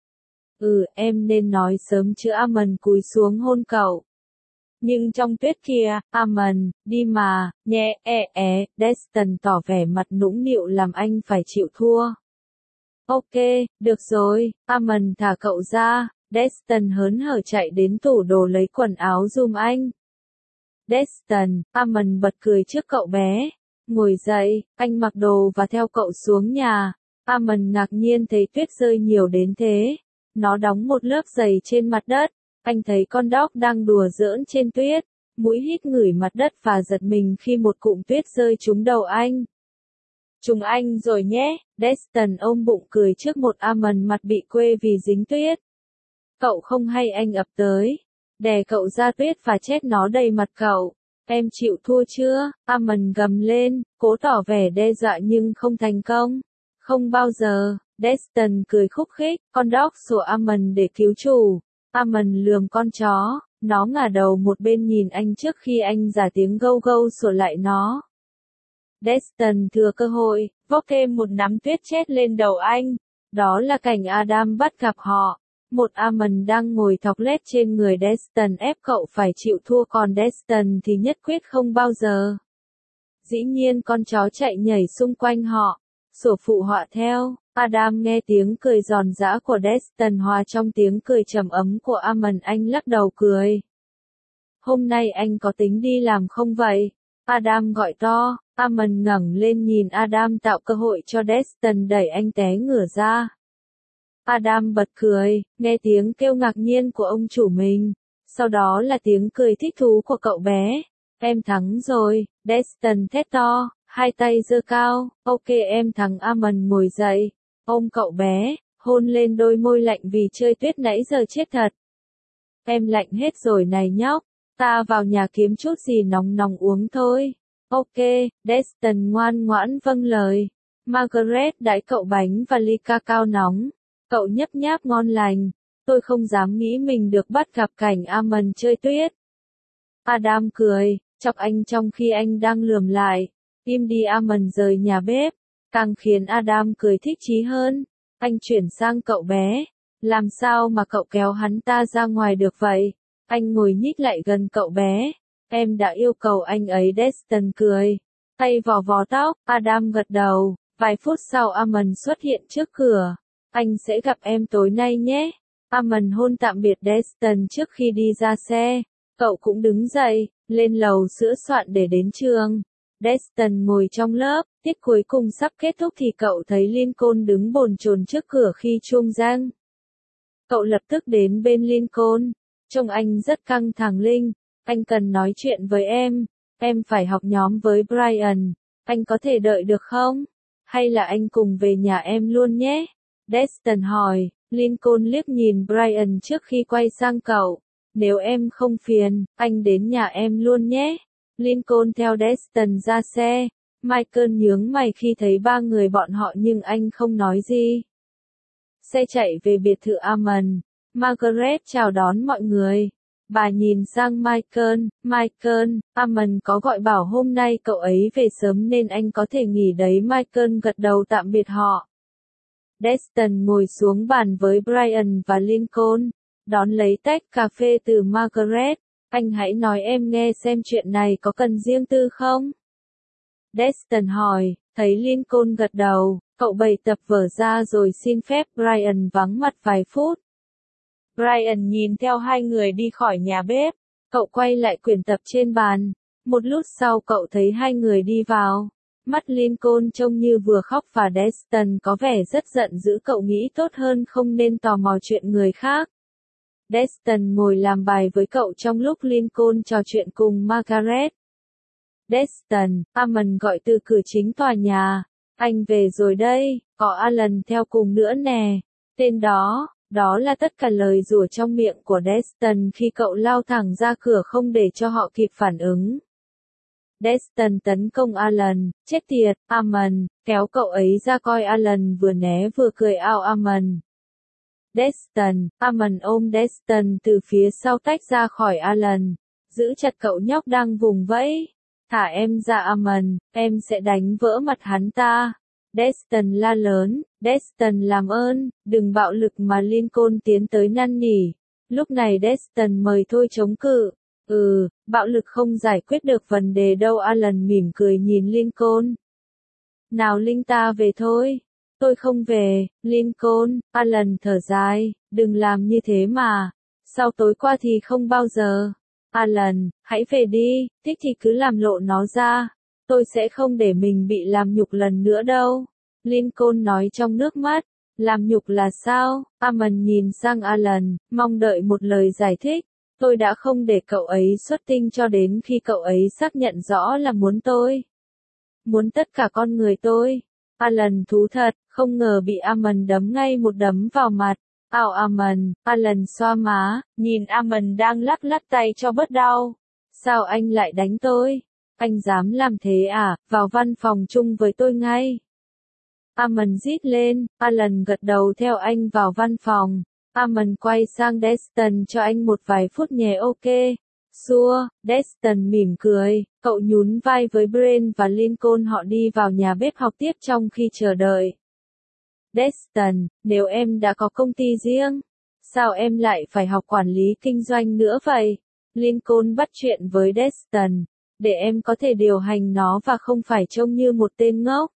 Ừ, em nên nói sớm chứ. Amon cúi xuống hôn cậu. Nhưng trong tuyết kia, Amon, đi mà, nhẹ, e, é, Destin tỏ vẻ mặt nũng nịu làm anh phải chịu thua. Ok, được rồi, Amon thả cậu ra. Destin hớn hở chạy đến tủ đồ lấy quần áo giùm anh. Destin, Amon bật cười trước cậu bé. Ngồi dậy, anh mặc đồ và theo cậu xuống nhà. Amon ngạc nhiên thấy tuyết rơi nhiều đến thế. Nó đóng một lớp dày trên mặt đất. Anh thấy con dog đang đùa giỡn trên tuyết. Mũi hít ngửi mặt đất và giật mình khi một cụm tuyết rơi trúng đầu anh. Trúng anh rồi nhé. Destin ôm bụng cười trước một Amon mặt bị quê vì dính tuyết. Cậu không hay anh ập tới. Đè cậu ra tuyết và chết nó đầy mặt cậu. Em chịu thua chưa? Amon gầm lên, cố tỏ vẻ đe dọa nhưng không thành công. Không bao giờ. Destin cười khúc khích, con dog sủa Amon để cứu chủ. Amon lườm con chó, nó ngả đầu một bên nhìn anh trước khi anh giả tiếng gâu gâu sủa lại nó. Destin thừa cơ hội, vốc thêm một nắm tuyết chết lên đầu anh. Đó là cảnh Adam bắt gặp họ. Một Amon đang ngồi thọc lết trên người Destin ép cậu phải chịu thua, còn Destin thì nhất quyết không bao giờ. Dĩ nhiên con chó chạy nhảy xung quanh họ, sủa phụ họa theo. Adam nghe tiếng cười giòn giã của Destin hòa trong tiếng cười trầm ấm của Amon, anh lắc đầu cười. Hôm nay anh có tính đi làm không vậy? Adam gọi to. Amon ngẩng lên nhìn Adam tạo cơ hội cho Destin đẩy anh té ngửa ra. Adam bật cười, nghe tiếng kêu ngạc nhiên của ông chủ mình. Sau đó là tiếng cười thích thú của cậu bé. Em thắng rồi, Destin thét to, hai tay giơ cao. Ok, em thắng. Amon ngồi dậy, ôm cậu bé, hôn lên đôi môi lạnh vì chơi tuyết nãy giờ chết thật. Em lạnh hết rồi này nhóc, ta vào nhà kiếm chút gì nóng nóng uống thôi. Ok, Destin ngoan ngoãn vâng lời. Margaret đãi cậu bánh và ly cacao nóng. Cậu nhấp nháp ngon lành. Tôi không dám nghĩ mình được bắt gặp cảnh Amon chơi tuyết. Adam cười, chọc anh trong khi anh đang lườm lại. Im đi. Amon rời nhà bếp. Càng khiến Adam cười thích chí hơn. Anh chuyển sang cậu bé. Làm sao mà cậu kéo hắn ta ra ngoài được vậy? Anh ngồi nhích lại gần cậu bé. Em đã yêu cầu anh ấy. Destin cười. Tay vò vò tóc. Adam gật đầu. Vài phút sau Amon xuất hiện trước cửa. Anh sẽ gặp em tối nay nhé. Amon hôn tạm biệt Destin trước khi đi ra xe. Cậu cũng đứng dậy, lên lầu sửa soạn để đến trường. Destin ngồi trong lớp, tiết cuối cùng sắp kết thúc thì cậu thấy Lincoln đứng bồn chồn trước cửa khi chuông reng. Cậu lập tức đến bên Lincoln. Trông anh rất căng thẳng. Linh, anh cần nói chuyện với em. Em phải học nhóm với Brian. Anh có thể đợi được không? Hay là anh cùng về nhà em luôn nhé? Destin hỏi. Lincoln liếc nhìn Brian trước khi quay sang cậu. Nếu em không phiền, anh đến nhà em luôn nhé. Lincoln theo Destin ra xe. Michael nhướng mày khi thấy ba người bọn họ nhưng anh không nói gì. Xe chạy về biệt thự Amon. Margaret chào đón mọi người. Bà nhìn sang Michael. Michael, Amon có gọi bảo hôm nay cậu ấy về sớm nên anh có thể nghỉ đấy. Michael gật đầu tạm biệt họ. Destin ngồi xuống bàn với Brian và Lincoln. Đón lấy tách cà phê từ Margaret. Anh hãy nói em nghe xem chuyện này có cần riêng tư không? Destin hỏi. Thấy Lincoln gật đầu, cậu bày tập vở ra rồi xin phép Brian vắng mặt vài phút. Brian nhìn theo hai người đi khỏi nhà bếp. Cậu quay lại quyển tập trên bàn. Một lúc sau cậu thấy hai người đi vào. Mắt Lincoln trông như vừa khóc và Destin có vẻ rất giận dữ. Cậu nghĩ tốt hơn không nên tò mò chuyện người khác. Destin ngồi làm bài với cậu trong lúc Lincoln trò chuyện cùng Margaret. Destin, Amon gọi từ cửa chính tòa nhà. Anh về rồi đây, có Alan theo cùng nữa nè. Tên đó, đó là tất cả lời rủa trong miệng của Destin khi cậu lao thẳng ra cửa không để cho họ kịp phản ứng. Destin tấn công Alan, chết tiệt, Amon, kéo cậu ấy ra coi. Alan vừa né vừa cười ao Amon. Destin, Amon ôm Destin từ phía sau tách ra khỏi Alan, giữ chặt cậu nhóc đang vùng vẫy. Thả em ra Amon, em sẽ đánh vỡ mặt hắn ta. Destin la lớn, Destin làm ơn, đừng bạo lực mà Lincoln tiến tới năn nỉ. Lúc này Destin mời thôi chống cự. Ừ, bạo lực không giải quyết được vấn đề đâu. Alan mỉm cười nhìn Lincoln. Nào Linh ta về thôi. Tôi không về, Lincoln. Alan thở dài, đừng làm như thế mà. Sau tối qua thì không bao giờ. Alan, hãy về đi, thích thì cứ làm lộ nó ra. Tôi sẽ không để mình bị làm nhục lần nữa đâu. Lincoln nói trong nước mắt. Làm nhục là sao? Amon nhìn sang Alan, mong đợi một lời giải thích. Tôi đã không để cậu ấy xuất tinh cho đến khi cậu ấy xác nhận rõ là muốn tôi. Muốn tất cả con người tôi. Alan thú thật, không ngờ bị Amon đấm ngay một đấm vào mặt. Ao Amon, Alan xoa má, nhìn Amon đang lắc lắc tay cho bớt đau. Sao anh lại đánh tôi? Anh dám làm thế à? Vào văn phòng chung với tôi ngay. Amon rít lên, Alan gật đầu theo anh vào văn phòng. Amon quay sang Destin cho anh một vài phút nhé ok. Xua, Destin mỉm cười, cậu nhún vai với Brent và Lincoln họ đi vào nhà bếp học tiếp trong khi chờ đợi. Destin, nếu em đã có công ty riêng, sao em lại phải học quản lý kinh doanh nữa vậy? Lincoln bắt chuyện với Destin, để em có thể điều hành nó và không phải trông như một tên ngốc.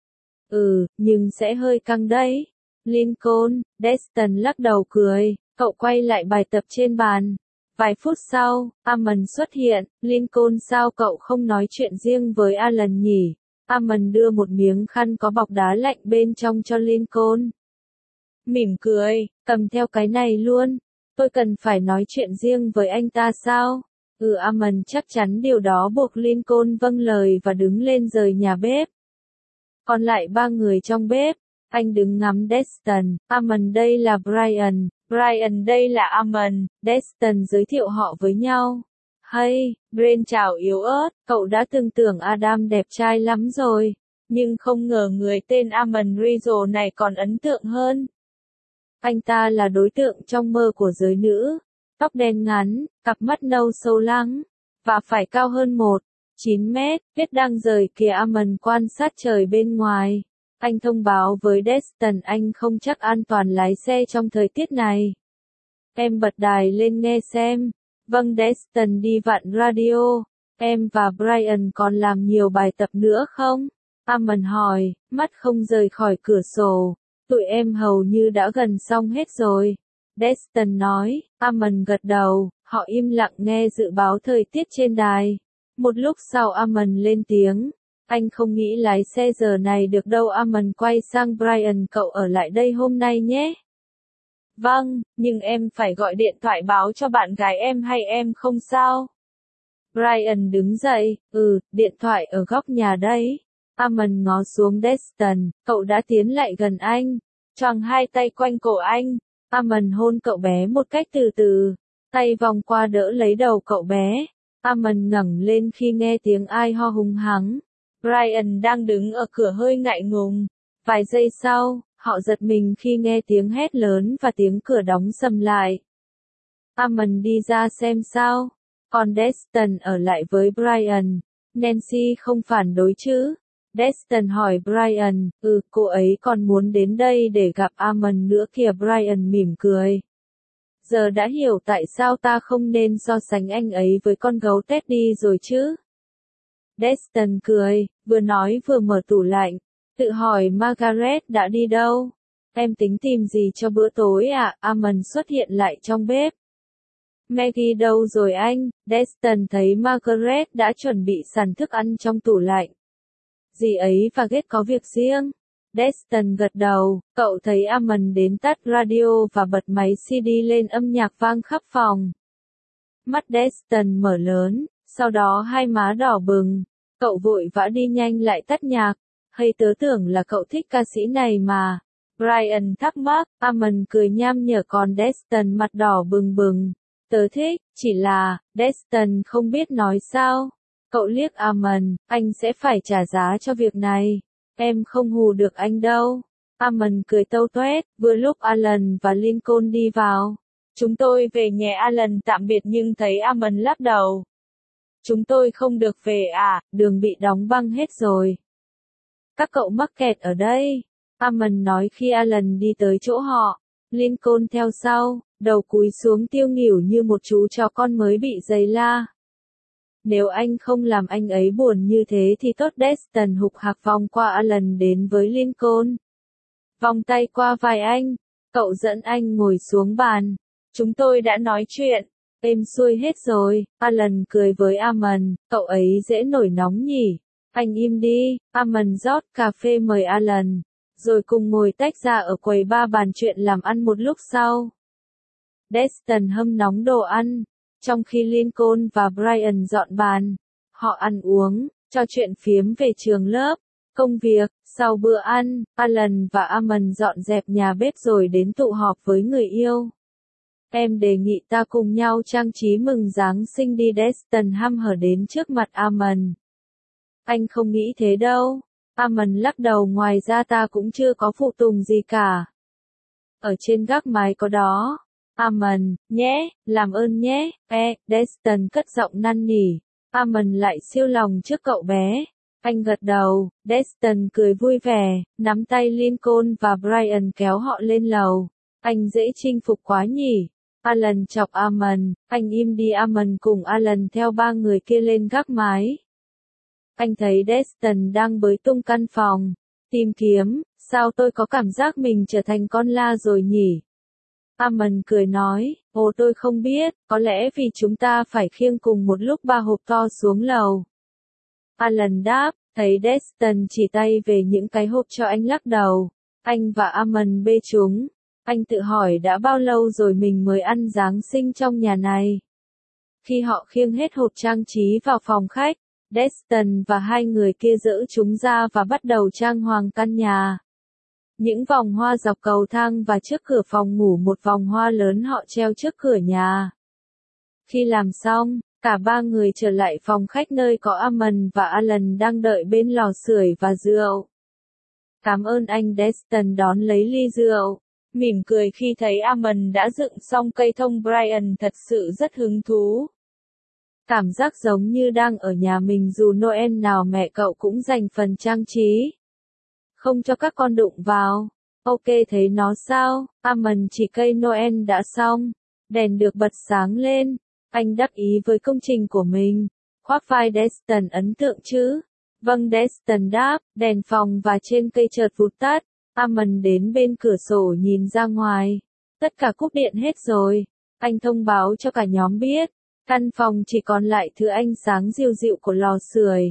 Ừ, nhưng sẽ hơi căng đấy. Lincoln, Destin lắc đầu cười, cậu quay lại bài tập trên bàn. Vài phút sau, Amon xuất hiện, Lincoln sao cậu không nói chuyện riêng với Alan nhỉ? Amon đưa một miếng khăn có bọc đá lạnh bên trong cho Lincoln. Mỉm cười, cầm theo cái này luôn. Tôi cần phải nói chuyện riêng với anh ta sao? Ừ Amon chắc chắn điều đó buộc Lincoln vâng lời và đứng lên rời nhà bếp. Còn lại ba người trong bếp, anh đứng ngắm Destin, Amon đây là Brian, Brian đây là Amon, Destin giới thiệu họ với nhau. Hay, Brent chào yếu ớt, cậu đã từng tưởng Adam đẹp trai lắm rồi, nhưng không ngờ người tên Amon Rizzo này còn ấn tượng hơn. Anh ta là đối tượng trong mơ của giới nữ, tóc đen ngắn, cặp mắt nâu sâu lắng, và phải cao hơn một phẩy chín mét, tuyết đang rời kìa. Amon quan sát trời bên ngoài. Anh thông báo với Destin anh không chắc an toàn lái xe trong thời tiết này. Em bật đài lên nghe xem. Vâng Destin đi vặn radio. Em và Brian còn làm nhiều bài tập nữa không? Amon hỏi, mắt không rời khỏi cửa sổ. Tụi em hầu như đã gần xong hết rồi. Destin nói, Amon gật đầu, họ im lặng nghe dự báo thời tiết trên đài. Một lúc sau Amon lên tiếng. Anh không nghĩ lái xe giờ này được đâu. Amon quay sang Brian, cậu ở lại đây hôm nay nhé. Vâng, nhưng em phải gọi điện thoại báo cho bạn gái em hay em không sao? Brian đứng dậy, ừ, điện thoại ở góc nhà đấy. Amon ngó xuống Destin, cậu đã tiến lại gần anh, choàng hai tay quanh cổ anh. Amon hôn cậu bé một cách từ từ, tay vòng qua đỡ lấy đầu cậu bé. Amon ngẩng lên khi nghe tiếng ai ho hùng hắng. Brian đang đứng ở cửa hơi ngại ngùng. Vài giây sau, họ giật mình khi nghe tiếng hét lớn và tiếng cửa đóng sầm lại. Amon đi ra xem sao. Còn Destin ở lại với Brian. Nancy không phản đối chứ? Destin hỏi Brian, ừ, cô ấy còn muốn đến đây để gặp Amon nữa kìa. Brian mỉm cười. Giờ đã hiểu tại sao ta không nên so sánh anh ấy với con gấu Teddy rồi chứ? Destin cười, vừa nói vừa mở tủ lạnh, tự hỏi Margaret đã đi đâu? Em tính tìm gì cho bữa tối à? Amon xuất hiện lại trong bếp. Maggie đâu rồi anh? Destin thấy Margaret đã chuẩn bị sẵn thức ăn trong tủ lạnh. Dì ấy và Ghét có việc riêng. Destin gật đầu, cậu thấy Amon đến tắt radio và bật máy xê đê lên, âm nhạc vang khắp phòng. Mắt Destin mở lớn, sau đó hai má đỏ bừng. Cậu vội vã đi nhanh lại tắt nhạc. Hay tớ tưởng là cậu thích ca sĩ này mà. Brian thắc mắc, Amon cười nham nhở, còn Destin mặt đỏ bừng bừng. Tớ thích, chỉ là, Destin không biết nói sao. Cậu liếc Amon, anh sẽ phải trả giá cho việc này. Em không hù được anh đâu. Amon cười tâu tuét, vừa lúc Alan và Lincoln đi vào. Chúng tôi về nhé. Alan tạm biệt nhưng thấy Amon lắc đầu. Chúng tôi không được về à, đường bị đóng băng hết rồi. Các cậu mắc kẹt ở đây. Hammond nói khi Alan đi tới chỗ họ. Lincoln theo sau, đầu cúi xuống tiêu nghỉu như một chú chó con mới bị giày la. Nếu anh không làm anh ấy buồn như thế thì tốt. Destin hục hạc vòng qua Alan đến với Lincoln. Vòng tay qua vai anh, cậu dẫn anh ngồi xuống bàn. Chúng tôi đã nói chuyện, êm xuôi hết rồi. Alan cười với Hammond, cậu ấy dễ nổi nóng nhỉ. Anh im đi. Hammond rót cà phê mời Alan, rồi cùng ngồi tách ra ở quầy ba bàn chuyện làm ăn một lúc sau. Destin hâm nóng đồ ăn, trong khi Lincoln và Brian dọn bàn. Họ ăn uống, trò chuyện phiếm về trường lớp, công việc. Sau bữa ăn, Alan và Hammond dọn dẹp nhà bếp rồi đến tụ họp với người yêu. Em đề nghị ta cùng nhau trang trí mừng Giáng sinh đi. Destin hăm hở đến trước mặt Hammond. Anh không nghĩ thế đâu. Hammond lắc đầu, ngoài ra ta cũng chưa có phụ tùng gì cả. Ở trên gác mái có đó. Hammond, nhé, làm ơn nhé. E, Destin cất giọng năn nỉ. Hammond lại siêu lòng trước cậu bé. Anh gật đầu. Destin cười vui vẻ, nắm tay Lincoln và Brian kéo họ lên lầu. Anh dễ chinh phục quá nhỉ. Alan chọc Hammond, anh im đi. Hammond cùng Alan theo ba người kia lên gác mái. Anh thấy Destin đang bới tung căn phòng, tìm kiếm. Sao tôi có cảm giác mình trở thành con la rồi nhỉ? Hammond cười nói, ồ tôi không biết, có lẽ vì chúng ta phải khiêng cùng một lúc ba hộp to xuống lầu. Alan đáp, thấy Destin chỉ tay về những cái hộp cho anh lắc đầu. Anh và Hammond bê chúng. Anh tự hỏi đã bao lâu rồi mình mới ăn Giáng sinh trong nhà này. Khi họ khiêng hết hộp trang trí vào phòng khách, Destin và hai người kia dỡ chúng ra và bắt đầu trang hoàng căn nhà. Những vòng hoa dọc cầu thang và trước cửa phòng ngủ, một vòng hoa lớn họ treo trước cửa nhà. Khi làm xong, cả ba người trở lại phòng khách nơi có Hammond và Alan đang đợi bên lò sưởi và rượu. Cảm ơn anh. Destin đón lấy ly rượu, mỉm cười khi thấy Hammond đã dựng xong cây thông. Brian thật sự rất hứng thú. Cảm giác giống như đang ở nhà mình, dù Noel nào mẹ cậu cũng dành phần trang trí. Không cho các con đụng vào. Ok, thấy nó sao? Hammond chỉ cây Noel đã xong. Đèn được bật sáng lên. Anh đắc ý với công trình của mình. Khoác vai Destin, ấn tượng chứ? Vâng, Destin đáp. Đèn phòng và trên cây chợt vụt tắt. Hammond đến bên cửa sổ nhìn ra ngoài. Tất cả cúp điện hết rồi. Anh thông báo cho cả nhóm biết. Căn phòng chỉ còn lại thứ ánh sáng dịu dịu của lò sưởi.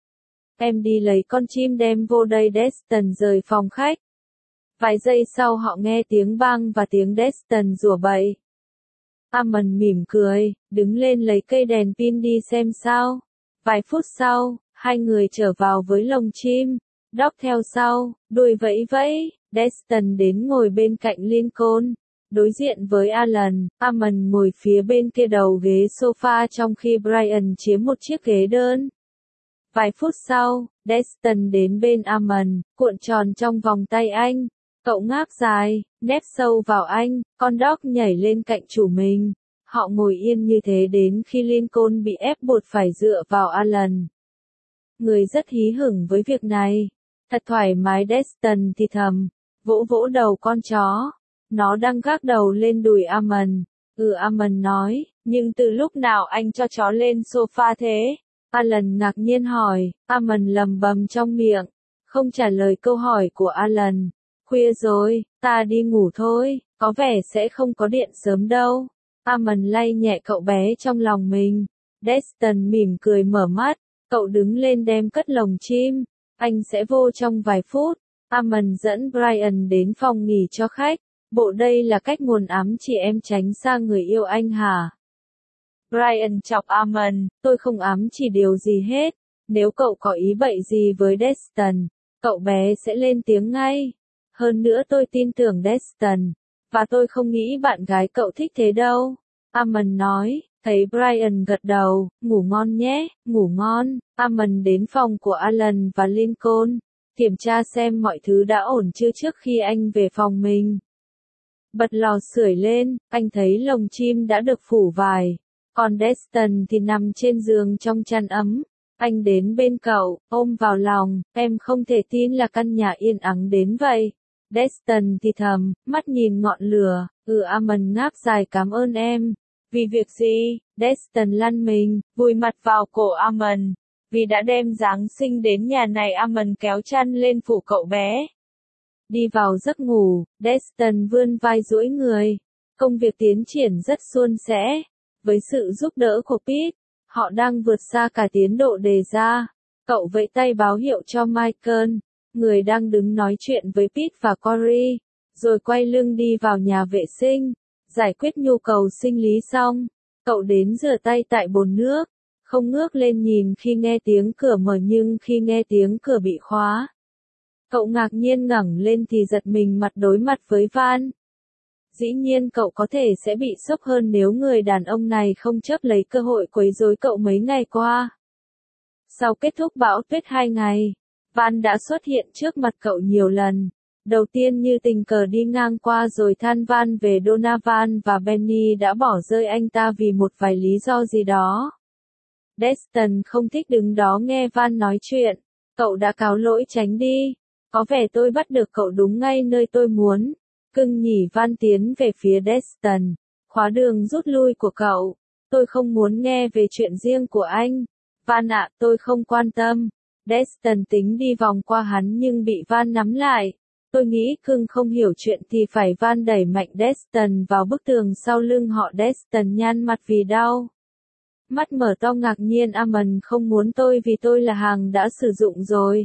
Em đi lấy con chim đem vô đây. Destin rời phòng khách. Vài giây sau họ nghe tiếng bang và tiếng Destin rủa bậy. Hammond mỉm cười, đứng lên lấy cây đèn pin đi xem sao. Vài phút sau, hai người trở vào với lồng chim. Doc theo sau, đuôi vẫy vẫy. Destin đến ngồi bên cạnh Lincoln, đối diện với Alan. Hammond ngồi phía bên kia đầu ghế sofa trong khi Brian chiếm một chiếc ghế đơn. Vài phút sau, Destin đến bên Hammond, cuộn tròn trong vòng tay anh. Cậu ngáp dài, nép sâu vào anh. Con Doc nhảy lên cạnh chủ mình. Họ ngồi yên như thế đến khi Lincoln bị ép buộc phải dựa vào Alan. Người rất hí hửng với việc này. Thật thoải mái. Destin thì thầm, vỗ vỗ đầu con chó. Nó đang gác đầu lên đùi Hammond. Ừ, Hammond nói, nhưng từ lúc nào anh cho chó lên sofa thế? Alan ngạc nhiên hỏi. Hammond lầm bầm trong miệng, không trả lời câu hỏi của Alan. Khuya rồi, ta đi ngủ thôi, có vẻ sẽ không có điện sớm đâu. Hammond lay nhẹ cậu bé trong lòng mình. Destin mỉm cười mở mắt, cậu đứng lên đem cất lồng chim. Anh sẽ vô trong vài phút. Hammond dẫn Brian đến phòng nghỉ cho khách. Bộ đây là cách nguồn ám chỉ em tránh xa người yêu anh hả? Brian chọc Hammond, tôi không ám chỉ điều gì hết. Nếu cậu có ý bậy gì với Destin, cậu bé sẽ lên tiếng ngay. Hơn nữa tôi tin tưởng Destin, và tôi không nghĩ bạn gái cậu thích thế đâu. Hammond nói, thấy Brian gật đầu, ngủ ngon nhé, ngủ ngon. Hammond đến phòng của Alan và Lincoln, kiểm tra xem mọi thứ đã ổn chưa trước khi anh về phòng mình. Bật lò sưởi lên, anh thấy lồng chim đã được phủ vải. Còn Destin thì nằm trên giường trong chăn ấm. Anh đến bên cậu, ôm vào lòng, em không thể tin là căn nhà yên ắng đến vậy. Destin thì thầm, mắt nhìn ngọn lửa, ừ Amon ngáp dài cảm ơn em. Vì việc gì? Destin lăn mình, vùi mặt vào cổ Amon. Vì đã đem Giáng sinh đến nhà này. Amon kéo chăn lên phủ cậu bé. Đi vào giấc ngủ, Destin vươn vai duỗi người. Công việc tiến triển rất suôn sẻ. Với sự giúp đỡ của Pete, họ đang vượt xa cả tiến độ đề ra. Cậu vẫy tay báo hiệu cho Michael, người đang đứng nói chuyện với Pete và Corey, rồi quay lưng đi vào nhà vệ sinh. Giải quyết nhu cầu sinh lý xong, cậu đến rửa tay tại bồn nước, không ngước lên nhìn khi nghe tiếng cửa mở nhưng khi nghe tiếng cửa bị khóa. Cậu ngạc nhiên ngẩng lên thì giật mình mặt đối mặt với Van. Dĩ nhiên cậu có thể sẽ bị sốc hơn nếu người đàn ông này không chấp lấy cơ hội quấy rối cậu mấy ngày qua. Sau kết thúc bão tuyết hai ngày, Van đã xuất hiện trước mặt cậu nhiều lần. Đầu tiên như tình cờ đi ngang qua rồi than van về Donovan và Benny đã bỏ rơi anh ta vì một vài lý do gì đó. Destin không thích đứng đó nghe Van nói chuyện. Cậu đã cáo lỗi tránh đi. Có vẻ tôi bắt được cậu đúng ngay nơi tôi muốn. Cưng nhỉ. Van tiến về phía Destin, khóa đường rút lui của cậu. Tôi không muốn nghe về chuyện riêng của anh. Van ạ, tôi không quan tâm. Destin tính đi vòng qua hắn nhưng bị Van nắm lại. Tôi nghĩ cưng không hiểu chuyện thì phải. Van đẩy mạnh Destin vào bức tường sau lưng họ. Destin nhăn mặt vì đau. Mắt mở to ngạc nhiên. Amon không muốn tôi vì tôi là hàng đã sử dụng rồi.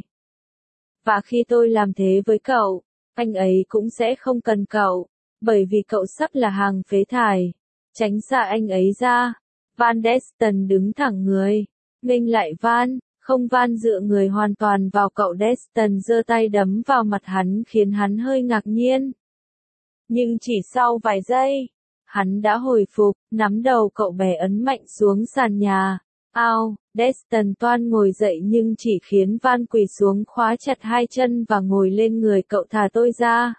Và khi tôi làm thế với cậu, anh ấy cũng sẽ không cần cậu, bởi vì cậu sắp là hàng phế thải. Tránh xa anh ấy ra. Van. Destin đứng thẳng người, nghênh lại Van. Không. Van dựa người hoàn toàn vào cậu. Destin giơ tay đấm vào mặt hắn khiến hắn hơi ngạc nhiên. Nhưng chỉ sau vài giây, hắn đã hồi phục, nắm đầu cậu bé ấn mạnh xuống sàn nhà. Ao, Destin toan ngồi dậy nhưng chỉ khiến Van quỳ xuống khóa chặt hai chân và ngồi lên người cậu. Thả tôi ra.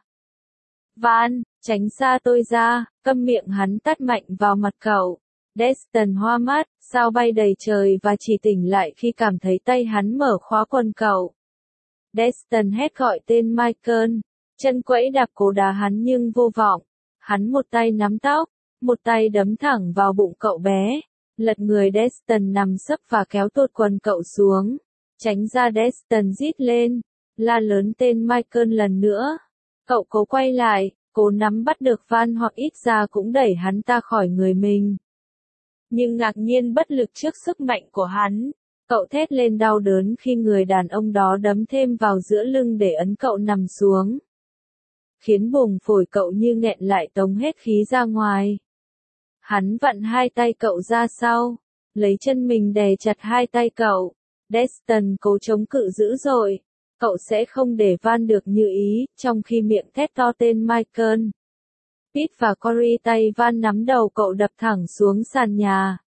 Van, tránh xa tôi ra. Câm miệng. Hắn tát mạnh vào mặt cậu. Destin hoa mắt, sao bay đầy trời và chỉ tỉnh lại khi cảm thấy tay hắn mở khóa quần cậu. Destin hét gọi tên Michael, chân quẫy đạp cố đá hắn nhưng vô vọng. Hắn một tay nắm tóc, một tay đấm thẳng vào bụng cậu bé. Lật người. Destin nằm sấp và kéo tuột quần cậu xuống. Tránh ra. Destin rít lên, la lớn tên Michael lần nữa. Cậu cố quay lại, cố nắm bắt được Van hoặc ít ra cũng đẩy hắn ta khỏi người mình. Nhưng ngạc nhiên bất lực trước sức mạnh của hắn. Cậu thét lên đau đớn khi người đàn ông đó đấm thêm vào giữa lưng để ấn cậu nằm xuống. Khiến buồng phổi cậu như nghẹn lại tống hết khí ra ngoài. Hắn vặn hai tay cậu ra sau, lấy chân mình đè chặt hai tay cậu. Destin cố chống cự dữ dội. Cậu sẽ không để Van được như ý, trong khi miệng thét to tên Michael. Pete và Corey tay Van nắm đầu cậu đập thẳng xuống sàn nhà.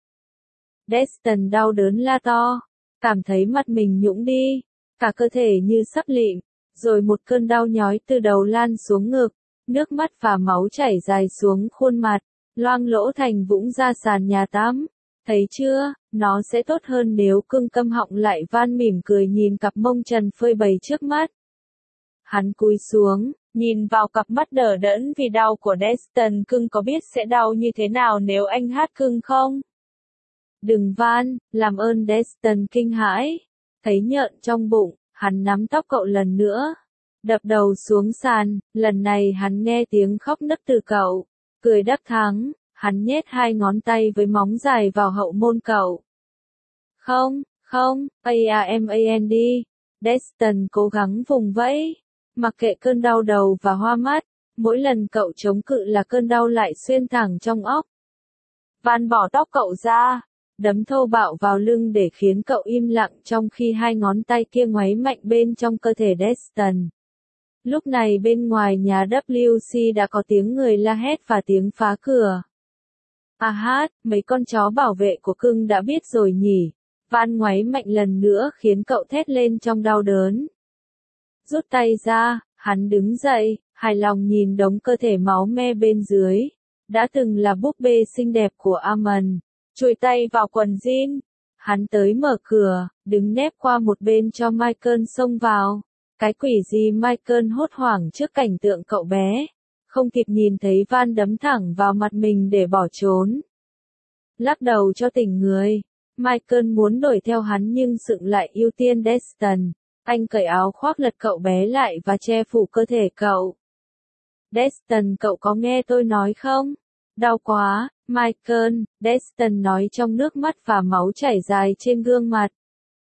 Destin đau đớn la to, cảm thấy mặt mình nhũn đi, cả cơ thể như sắp lịm, rồi một cơn đau nhói từ đầu lan xuống ngực, nước mắt và máu chảy dài xuống khuôn mặt, loang lỗ thành vũng ra sàn nhà tắm. Thấy chưa, nó sẽ tốt hơn nếu cưng câm họng lại. Van mỉm cười nhìn cặp mông trần phơi bày trước mắt. Hắn cúi xuống, nhìn vào cặp mắt đờ đẫn vì đau của Destin. Cưng có biết sẽ đau như thế nào nếu anh hát cưng không? Đừng Van, làm ơn. Destin kinh hãi. Thấy nhợn trong bụng, hắn nắm tóc cậu lần nữa. Đập đầu xuống sàn, lần này hắn nghe tiếng khóc nấc từ cậu. Cười đắc thắng, hắn nhét hai ngón tay với móng dài vào hậu môn cậu. Không, không, A-M-A-N-D. Destin cố gắng vùng vẫy. Mặc kệ cơn đau đầu và hoa mắt, mỗi lần cậu chống cự là cơn đau lại xuyên thẳng trong óc. Van bỏ tóc cậu ra, đấm thô bạo vào lưng để khiến cậu im lặng trong khi hai ngón tay kia ngoáy mạnh bên trong cơ thể Destin. Lúc này bên ngoài nhà W C đã có tiếng người la hét và tiếng phá cửa. À hát, mấy con chó bảo vệ của cưng đã biết rồi nhỉ. Van ngoáy mạnh lần nữa khiến cậu thét lên trong đau đớn. Rút tay ra, hắn đứng dậy, hài lòng nhìn đống cơ thể máu me bên dưới. Đã từng là búp bê xinh đẹp của Amon. chui tay vào quần jean. Hắn tới mở cửa, đứng nép qua một bên cho Michael xông vào. Cái quỷ gì Michael hốt hoảng trước cảnh tượng cậu bé. Không kịp nhìn thấy Van đấm thẳng vào mặt mình để bỏ trốn. Lắc đầu cho tỉnh người. Michael muốn đuổi theo hắn nhưng sự lại ưu tiên Destin. Anh cởi áo khoác lật cậu bé lại và che phủ cơ thể cậu. Destin, cậu có nghe tôi nói không? Đau quá, Michael, Destin nói trong nước mắt và máu chảy dài trên gương mặt.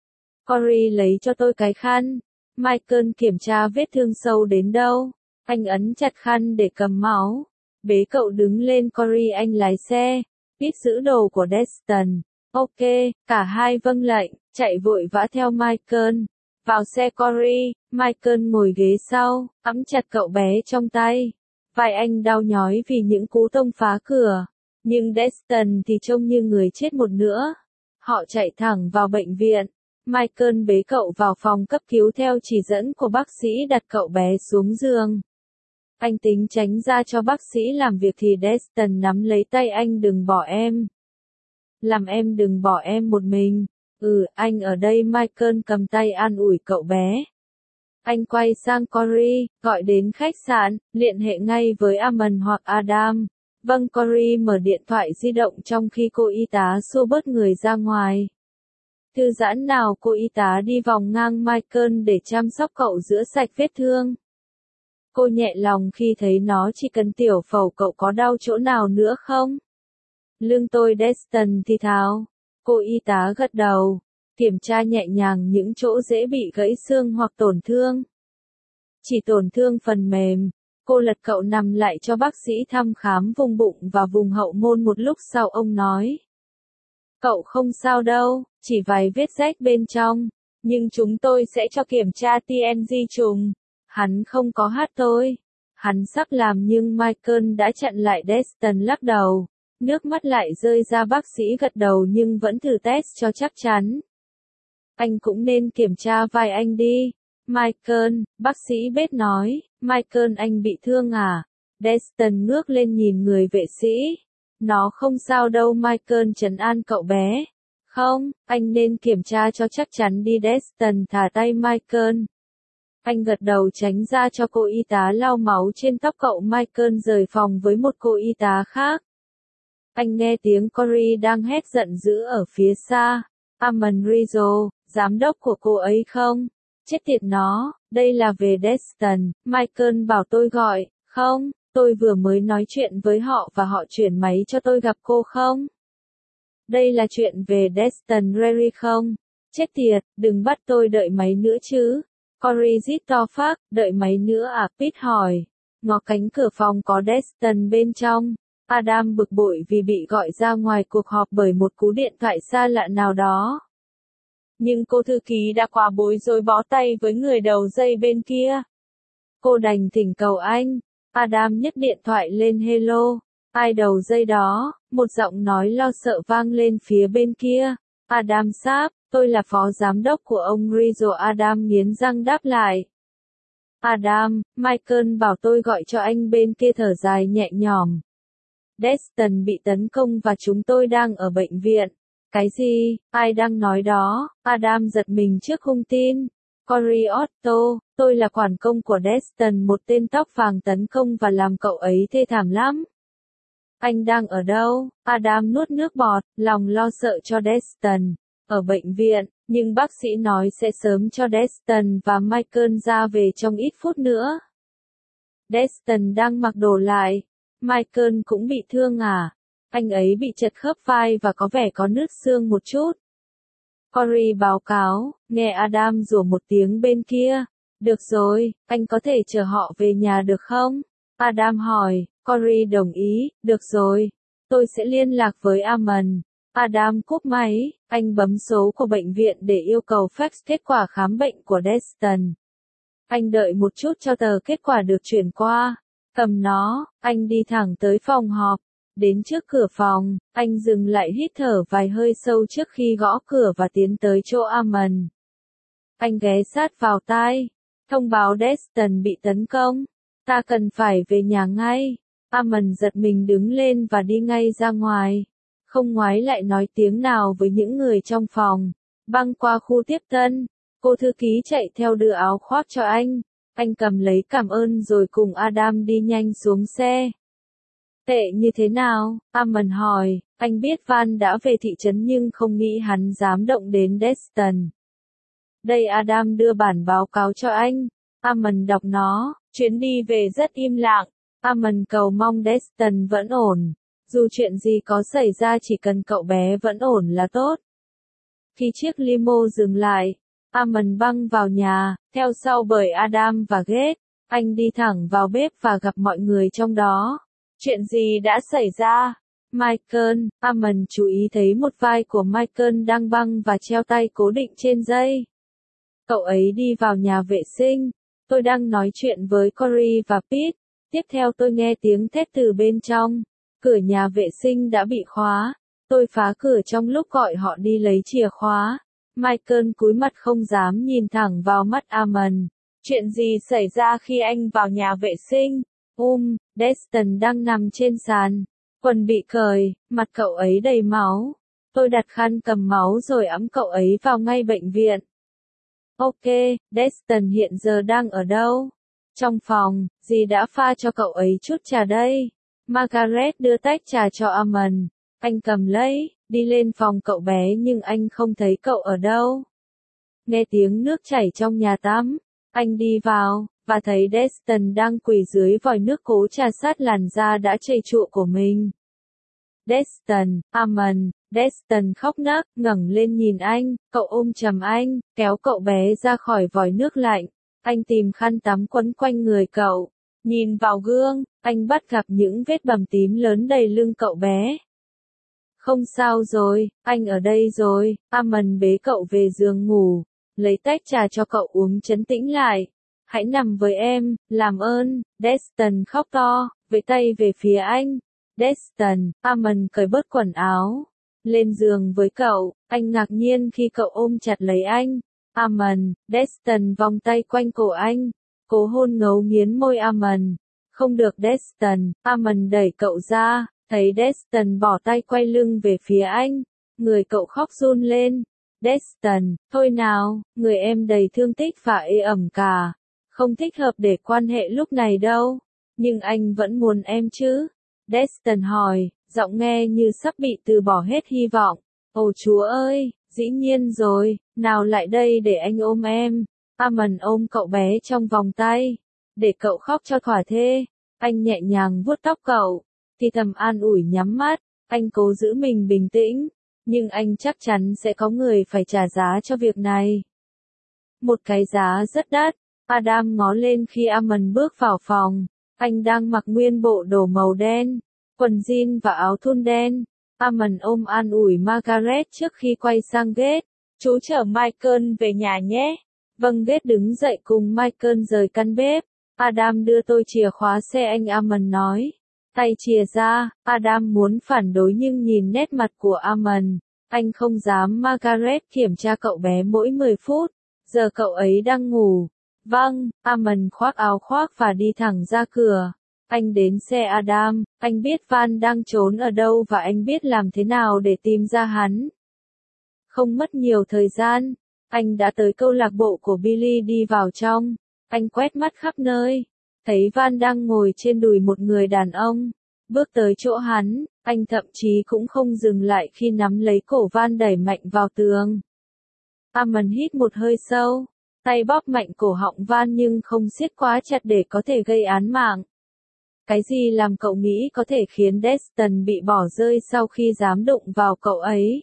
Corey lấy cho tôi cái khăn. Michael kiểm tra vết thương sâu đến đâu. Anh ấn chặt khăn để cầm máu. Bế cậu đứng lên. Corey, anh lái xe. Biết giữ đồ của Destin. Ok, cả hai vâng lệnh, chạy vội vã theo Michael. Vào xe Corey, Michael ngồi ghế sau, ẵm chặt cậu bé trong tay. Vai anh đau nhói vì những cú tông phá cửa. Nhưng Destin thì trông như người chết một nữa. Họ chạy thẳng vào bệnh viện. Michael bế cậu vào phòng cấp cứu theo chỉ dẫn của bác sĩ, đặt cậu bé xuống giường. Anh tính tránh ra cho bác sĩ làm việc thì Destin nắm lấy tay anh. Đừng bỏ em. Làm em đừng bỏ em một mình. Ừ, anh ở đây. Michael cầm tay an ủi cậu bé. Anh quay sang Corey, gọi đến khách sạn, liên hệ ngay với Amon hoặc Adam. Vâng, Corey mở điện thoại di động trong khi cô y tá xua bớt người ra ngoài. Thư giãn nào, cô y tá đi vòng ngang Michael để chăm sóc cậu rửa sạch vết thương. Cô nhẹ lòng khi thấy nó chỉ cần tiểu phẫu. Cậu có đau chỗ nào nữa không? Lưng tôi, Destin thì thào. Cô y tá gật đầu, kiểm tra nhẹ nhàng những chỗ dễ bị gãy xương hoặc tổn thương. Chỉ tổn thương phần mềm. Cô lật cậu nằm lại cho bác sĩ thăm khám vùng bụng và vùng hậu môn. Một lúc sau ông nói. Cậu không sao đâu, chỉ vài vết rách bên trong. Nhưng chúng tôi sẽ cho kiểm tra tê en giê trùng. Hắn không có hát tôi. Hắn sắp làm nhưng Michael đã chặn lại. Destin lắc đầu. Nước mắt lại rơi ra. Bác sĩ gật đầu nhưng vẫn thử test cho chắc chắn. Anh cũng nên kiểm tra vai anh đi. Michael, bác sĩ Beth nói. Michael, anh bị thương à? Destin ngước lên nhìn người vệ sĩ. Nó không sao đâu. Michael trấn an cậu bé. Không, anh nên kiểm tra cho chắc chắn đi. Destin thả tay Michael. Anh gật đầu tránh ra cho cô y tá lau máu trên tóc cậu. Michael rời phòng với một cô y tá khác. Anh nghe tiếng Corey đang hét giận dữ ở phía xa. Amon Rizzo, giám đốc của cô ấy không? Chết tiệt nó, đây là về Destin. Michael bảo tôi gọi. Không, tôi vừa mới nói chuyện với họ và họ chuyển máy cho tôi gặp cô không? Đây là chuyện về Destin Rary không? Chết tiệt, đừng bắt tôi đợi máy nữa chứ. Corey rít to phác, đợi máy nữa à? Pete hỏi. Ngó cánh cửa phòng có Destin bên trong. Adam bực bội vì bị gọi ra ngoài cuộc họp bởi một cú điện thoại xa lạ nào đó. Nhưng cô thư ký đã quá bối rối bó tay với người đầu dây bên kia. Cô đành thỉnh cầu anh. Adam nhấc điện thoại lên. Hello, ai đầu dây đó? Một giọng nói lo sợ vang lên phía bên kia. Adam sáp, tôi là phó giám đốc của ông Rizzo. Adam nghiến răng đáp lại. Adam, Michael bảo tôi gọi cho anh. Bên kia thở dài nhẹ nhõm. Destin bị tấn công và chúng tôi đang ở bệnh viện. Cái gì? Ai đang nói đó? Adam giật mình trước hung tin. Corey Otto, tôi là quản công của Destin. Một tên tóc vàng tấn công và làm cậu ấy thê thảm lắm. Anh đang ở đâu? Adam nuốt nước bọt, lòng lo sợ cho Destin. Ở bệnh viện, nhưng bác sĩ nói sẽ sớm cho Destin và Michael ra về trong ít phút nữa. Destin đang mặc đồ lại. Michael cũng bị thương à? Anh ấy bị chật khớp vai và có vẻ có nứt xương một chút. Corey báo cáo, nghe Adam rủa một tiếng bên kia. Được rồi, anh có thể chở họ về nhà được không? Adam hỏi. Corey đồng ý. Được rồi, tôi sẽ liên lạc với Amon. Adam cúp máy, anh bấm số của bệnh viện để yêu cầu fax kết quả khám bệnh của Destin. Anh đợi một chút cho tờ kết quả được chuyển qua. Cầm nó, anh đi thẳng tới phòng họp. Đến trước cửa phòng, anh dừng lại hít thở vài hơi sâu trước khi gõ cửa và tiến tới chỗ Amon. Anh ghé sát vào tai. Thông báo Destin bị tấn công. Ta cần phải về nhà ngay. Amon giật mình đứng lên và đi ngay ra ngoài. không ngoái lại nói tiếng nào với những người trong phòng. Băng qua khu tiếp tân, cô thư ký chạy theo đưa áo khoác cho anh. Anh cầm lấy cảm ơn rồi cùng Adam đi nhanh xuống xe. Tệ như thế nào? Amon hỏi. Anh biết Van đã về thị trấn nhưng không nghĩ hắn dám động đến Destin. Đây Adam đưa bản báo cáo cho anh. Amon đọc nó. Chuyến đi về rất im lặng. Amon cầu mong Destin vẫn ổn. Dù chuyện gì có xảy ra chỉ cần cậu bé vẫn ổn là tốt. Khi chiếc limo dừng lại, Amon băng vào nhà, theo sau bởi Adam và Gates. Anh đi thẳng vào bếp và gặp mọi người trong đó. Chuyện gì đã xảy ra? Michael, Amon chú ý thấy một vai của Michael đang băng và treo tay cố định trên dây. Cậu ấy đi vào nhà vệ sinh. Tôi đang nói chuyện với Corey và Pete. Tiếp theo tôi nghe tiếng thét từ bên trong. Cửa nhà vệ sinh đã bị khóa. Tôi phá cửa trong lúc gọi họ đi lấy chìa khóa. Michael cúi mặt không dám nhìn thẳng vào mắt Amon. Chuyện gì xảy ra khi anh vào nhà vệ sinh? Um, Destin đang nằm trên sàn. Quần bị cởi, mặt cậu ấy đầy máu. Tôi đặt khăn cầm máu rồi ẵm cậu ấy vào ngay bệnh viện. Ok, Destin hiện giờ đang ở đâu? Trong phòng, dì đã pha cho cậu ấy chút trà đây. Margaret đưa tách trà cho Amon. Anh cầm lấy, đi lên phòng cậu bé nhưng anh không thấy cậu ở đâu. Nghe tiếng nước chảy trong nhà tắm. Anh đi vào, và thấy Destin đang quỳ dưới vòi nước cố trà sát làn da đã chảy trụa của mình. Destin, Amon, Destin khóc nấc, ngẩng lên nhìn anh, cậu ôm chầm anh, kéo cậu bé ra khỏi vòi nước lạnh. Anh tìm khăn tắm quấn quanh người cậu. Nhìn vào gương, anh bắt gặp những vết bầm tím lớn đầy lưng cậu bé. Không sao rồi, anh ở đây rồi. Amon bế cậu về giường ngủ, lấy tách trà cho cậu uống trấn tĩnh lại. Hãy nằm với em, làm ơn. Destin khóc to, vẫy tay về phía anh. Destin, Amon cởi bớt quần áo. Lên giường với cậu, anh ngạc nhiên khi cậu ôm chặt lấy anh. Amon, Destin vòng tay quanh cổ anh. Cố hôn ngấu nghiến môi Amon. Không được Destin, Amon đẩy cậu ra, thấy Destin bỏ tay quay lưng về phía anh. Người cậu khóc run lên. Destin, thôi nào, người em đầy thương tích và ê ẩm cả. Không thích hợp để quan hệ lúc này đâu. Nhưng anh vẫn muốn em chứ? Destin hỏi, giọng nghe như sắp bị từ bỏ hết hy vọng. Ồ Chúa ơi, dĩ nhiên rồi, nào lại đây để anh ôm em. Amon ôm cậu bé trong vòng tay. Để cậu khóc cho thỏa thê. Anh nhẹ nhàng vuốt tóc cậu. Thì thầm an ủi nhắm mắt. Anh cố giữ mình bình tĩnh. Nhưng anh chắc chắn sẽ có người phải trả giá cho việc này. Một cái giá rất đắt. Adam ngó lên khi Amon bước vào phòng. Anh đang mặc nguyên bộ đồ màu đen, quần jean và áo thun đen. Amon ôm an ủi Margaret trước khi quay sang Gates. Chú chở Michael về nhà nhé. Vâng, Gates đứng dậy cùng Michael rời căn bếp. Adam đưa tôi chìa khóa xe anh, Amon nói. Tay chìa ra, Adam muốn phản đối nhưng nhìn nét mặt của Amon. Anh không dám. Margaret kiểm tra cậu bé mỗi mười phút. Giờ cậu ấy đang ngủ. Vâng, Amon khoác áo khoác và đi thẳng ra cửa. Anh đến xe Adam, anh biết Van đang trốn ở đâu và anh biết làm thế nào để tìm ra hắn. Không mất nhiều thời gian, anh đã tới câu lạc bộ của Billy. Đi vào trong, anh quét mắt khắp nơi, thấy Van đang ngồi trên đùi một người đàn ông. Bước tới chỗ hắn, anh thậm chí cũng không dừng lại khi nắm lấy cổ Van đẩy mạnh vào tường. Amon hít một hơi sâu. Tay bóp mạnh cổ họng Van nhưng không siết quá chặt để có thể gây án mạng. Cái gì làm cậu nghĩ có thể khiến Destin bị bỏ rơi sau khi dám đụng vào cậu ấy?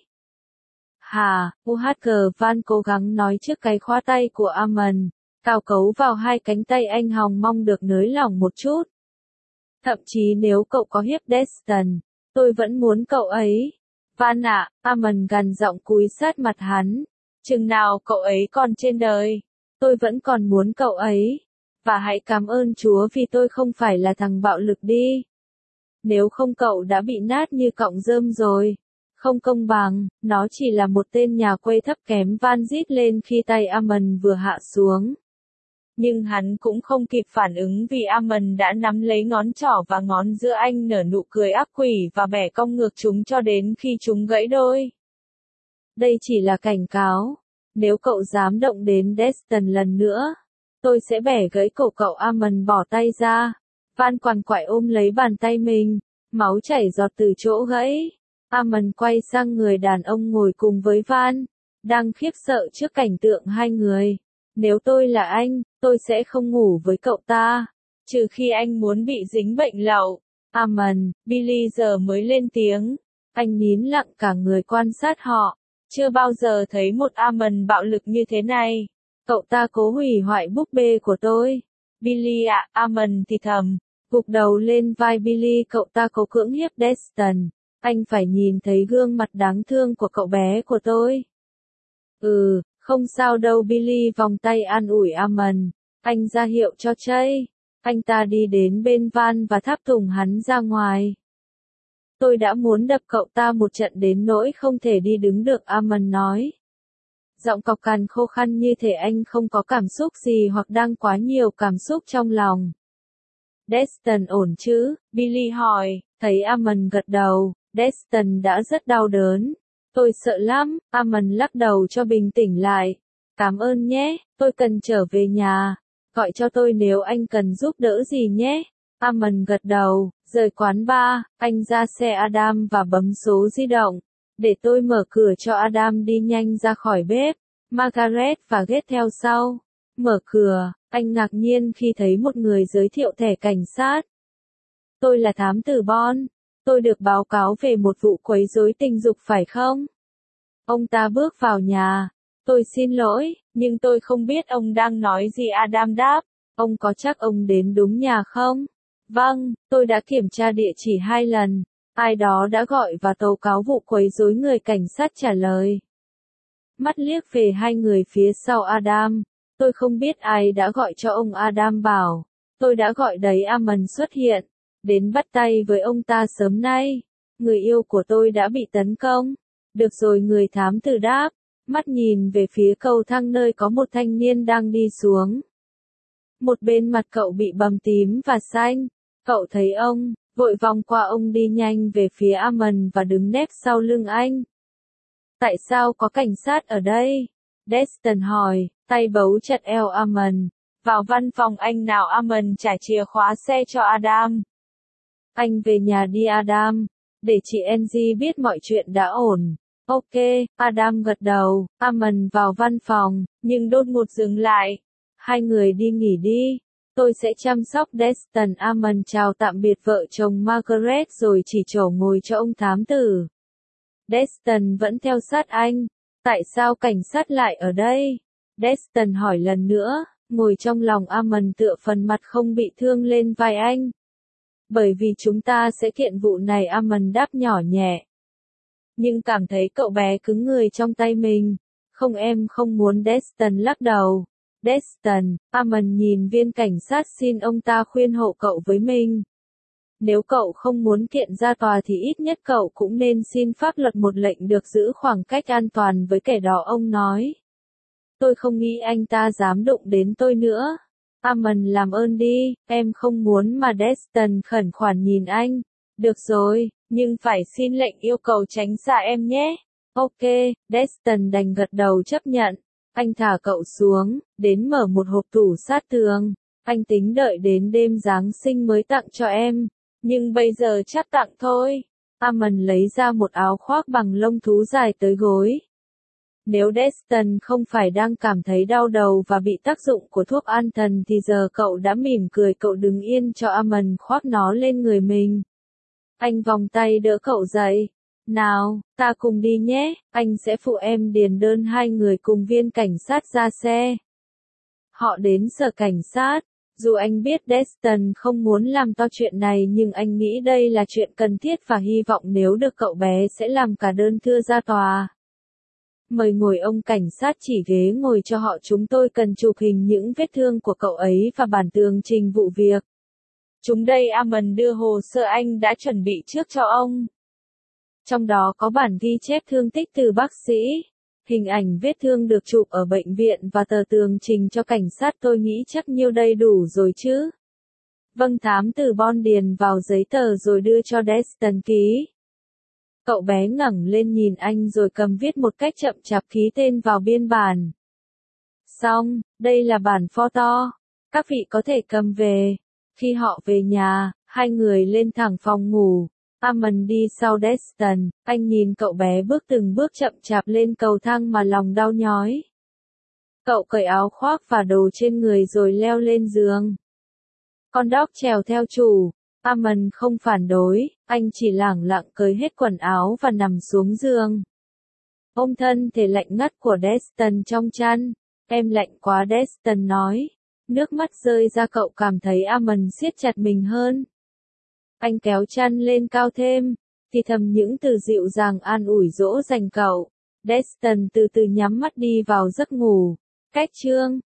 Hà, u hát cờ Van cố gắng nói trước cái khóa tay của Amon, cào cấu vào hai cánh tay anh hòng mong được nới lỏng một chút. Thậm chí nếu cậu có hiếp Destin, tôi vẫn muốn cậu ấy. Van ạ, à, Amon gằn giọng cúi sát mặt hắn. Chừng nào cậu ấy còn trên đời, tôi vẫn còn muốn cậu ấy. Và hãy cảm ơn Chúa vì tôi không phải là thằng bạo lực đi. Nếu không cậu đã bị nát như cọng rơm rồi. Không công bằng, nó chỉ là một tên nhà quê thấp kém. Van rít lên khi tay Amon vừa hạ xuống. Nhưng hắn cũng không kịp phản ứng vì Amon đã nắm lấy ngón trỏ và ngón giữa anh nở nụ cười ác quỷ và bẻ cong ngược chúng cho đến khi chúng gãy đôi. Đây chỉ là cảnh cáo. Nếu cậu dám động đến Destin lần nữa, tôi sẽ bẻ gãy cổ cậu. Amon bỏ tay ra. Van quằn quại ôm lấy bàn tay mình. Máu chảy giọt từ chỗ gãy. Amon quay sang người đàn ông ngồi cùng với Van, đang khiếp sợ trước cảnh tượng hai người. Nếu tôi là anh, tôi sẽ không ngủ với cậu ta. Trừ khi anh muốn bị dính bệnh lậu. Amon, Billy giờ mới lên tiếng. Anh nín lặng cả người quan sát họ. Chưa bao giờ thấy một Amon bạo lực như thế này. Cậu ta cố hủy hoại búp bê của tôi. Billy ạ, à, Amon thì thầm. Gục đầu lên vai Billy, cậu ta cố cưỡng hiếp Destin. Anh phải nhìn thấy gương mặt đáng thương của cậu bé của tôi. Ừ, không sao đâu. Billy vòng tay an ủi Amon. Anh ra hiệu cho Chase. Anh ta đi đến bên Van và tháp tùng hắn ra ngoài. Tôi đã muốn đập cậu ta một trận đến nỗi không thể đi đứng được. Amon nói. Giọng cọc cằn khô khăn như thể anh không có cảm xúc gì hoặc đang quá nhiều cảm xúc trong lòng. Destin ổn chứ? Billy hỏi. Thấy Amon gật đầu, Destin đã rất đau đớn. Tôi sợ lắm. Amon lắc đầu cho bình tĩnh lại. Cảm ơn nhé, tôi cần trở về nhà. Gọi cho tôi nếu anh cần giúp đỡ gì nhé. Amon gật đầu. Rời quán bar, anh ra xe Adam và bấm số di động. Để tôi mở cửa cho Adam đi nhanh ra khỏi bếp. Margaret và Ghét theo sau. Mở cửa, anh ngạc nhiên khi thấy một người giới thiệu thẻ cảnh sát. Tôi là thám tử Bond. Tôi được báo cáo về một vụ quấy rối tình dục phải không? Ông ta bước vào nhà. Tôi xin lỗi, nhưng tôi không biết ông đang nói gì. Adam đáp. Ông có chắc ông đến đúng nhà không? Vâng, tôi đã kiểm tra địa chỉ hai lần. Ai đó đã gọi và tố cáo vụ quấy rối, người cảnh sát trả lời. Mắt liếc về hai người phía sau Adam. Tôi không biết ai đã gọi cho ông. Adam bảo. Tôi đã gọi đấy. Amon xuất hiện. Đến bắt tay với ông ta sớm nay. Người yêu của tôi đã bị tấn công. Được rồi, người thám tử đáp. Mắt nhìn về phía cầu thang nơi có một thanh niên đang đi xuống. Một bên mặt cậu bị bầm tím và xanh. Cậu thấy ông, vội vòng qua ông đi nhanh về phía Amon và đứng nép sau lưng anh. Tại sao có cảnh sát ở đây? Destin hỏi, tay bấu chặt eo Amon. Vào văn phòng anh nào. Amon trả chìa khóa xe cho Adam. Anh về nhà đi Adam. Để chị Angie biết mọi chuyện đã ổn. Ok, Adam gật đầu. Amon vào văn phòng, nhưng đột ngột dừng lại. Hai người đi nghỉ đi. Tôi sẽ chăm sóc Destin. Amon chào tạm biệt vợ chồng Margaret rồi chỉ trỏ ngồi cho ông thám tử. Destin vẫn theo sát anh. Tại sao cảnh sát lại ở đây? Destin hỏi lần nữa, ngồi trong lòng Amon tựa phần mặt không bị thương lên vai anh. Bởi vì chúng ta sẽ kiện vụ này. Amon đáp nhỏ nhẹ. Nhưng cảm thấy cậu bé cứng người trong tay mình. Không, em không muốn. Destin lắc đầu. Destin, Amon nhìn viên cảnh sát, xin ông ta khuyên hộ cậu với mình. Nếu cậu không muốn kiện ra tòa thì ít nhất cậu cũng nên xin pháp luật một lệnh được giữ khoảng cách an toàn với kẻ đó. Ông nói. Tôi không nghĩ anh ta dám đụng đến tôi nữa. Amon, làm ơn đi, em không muốn mà. Destin khẩn khoản nhìn anh. Được rồi, nhưng phải xin lệnh yêu cầu tránh xa em nhé. Ok, Destin đành gật đầu chấp nhận. Anh thả cậu xuống, đến mở một hộp tủ sát tường. Anh tính đợi đến đêm Giáng sinh mới tặng cho em. Nhưng bây giờ chắc tặng thôi. Amon lấy ra một áo khoác bằng lông thú dài tới gối. Nếu Destin không phải đang cảm thấy đau đầu và bị tác dụng của thuốc an thần thì giờ cậu đã mỉm cười. Cậu đứng yên cho Amon khoác nó lên người mình. Anh vòng tay đỡ cậu dậy. Nào, ta cùng đi nhé, anh sẽ phụ em điền đơn. Hai người cùng viên cảnh sát ra xe. Họ đến sở cảnh sát. Dù anh biết Destin không muốn làm to chuyện này nhưng anh nghĩ đây là chuyện cần thiết và hy vọng nếu được cậu bé sẽ làm cả đơn thưa ra tòa. Mời ngồi. Ông cảnh sát chỉ ghế ngồi cho họ. Chúng tôi cần chụp hình những vết thương của cậu ấy và bản tường trình vụ việc. Chúng đây. Amon đưa hồ sơ anh đã chuẩn bị trước cho ông. Trong đó có bản ghi chép thương tích từ bác sĩ. Hình ảnh vết thương được chụp ở bệnh viện và tờ tường trình cho cảnh sát, tôi nghĩ chắc nhiêu đây đủ rồi chứ. Vâng, thám tử Bond điền vào giấy tờ rồi đưa cho Deston ký. Cậu bé ngẩng lên nhìn anh rồi cầm viết một cách chậm chạp ký tên vào biên bản. Xong, đây là bản photo. Các vị có thể cầm về. Khi họ về nhà, hai người lên thẳng phòng ngủ. Hammond đi sau Deston, anh nhìn cậu bé bước từng bước chậm chạp lên cầu thang mà lòng đau nhói. Cậu cởi áo khoác và đồ trên người rồi leo lên giường. Con dog trèo theo chủ. Hammond không phản đối, anh chỉ lẳng lặng cởi hết quần áo và nằm xuống giường. Ôm thân thể lạnh ngắt của Deston trong chăn. Em lạnh quá, Deston nói. Nước mắt rơi ra, cậu cảm thấy Hammond siết chặt mình hơn. Anh kéo chăn lên cao thêm, thì thầm những từ dịu dàng an ủi dỗ dành cậu. Deston từ từ nhắm mắt đi vào giấc ngủ. Cách chương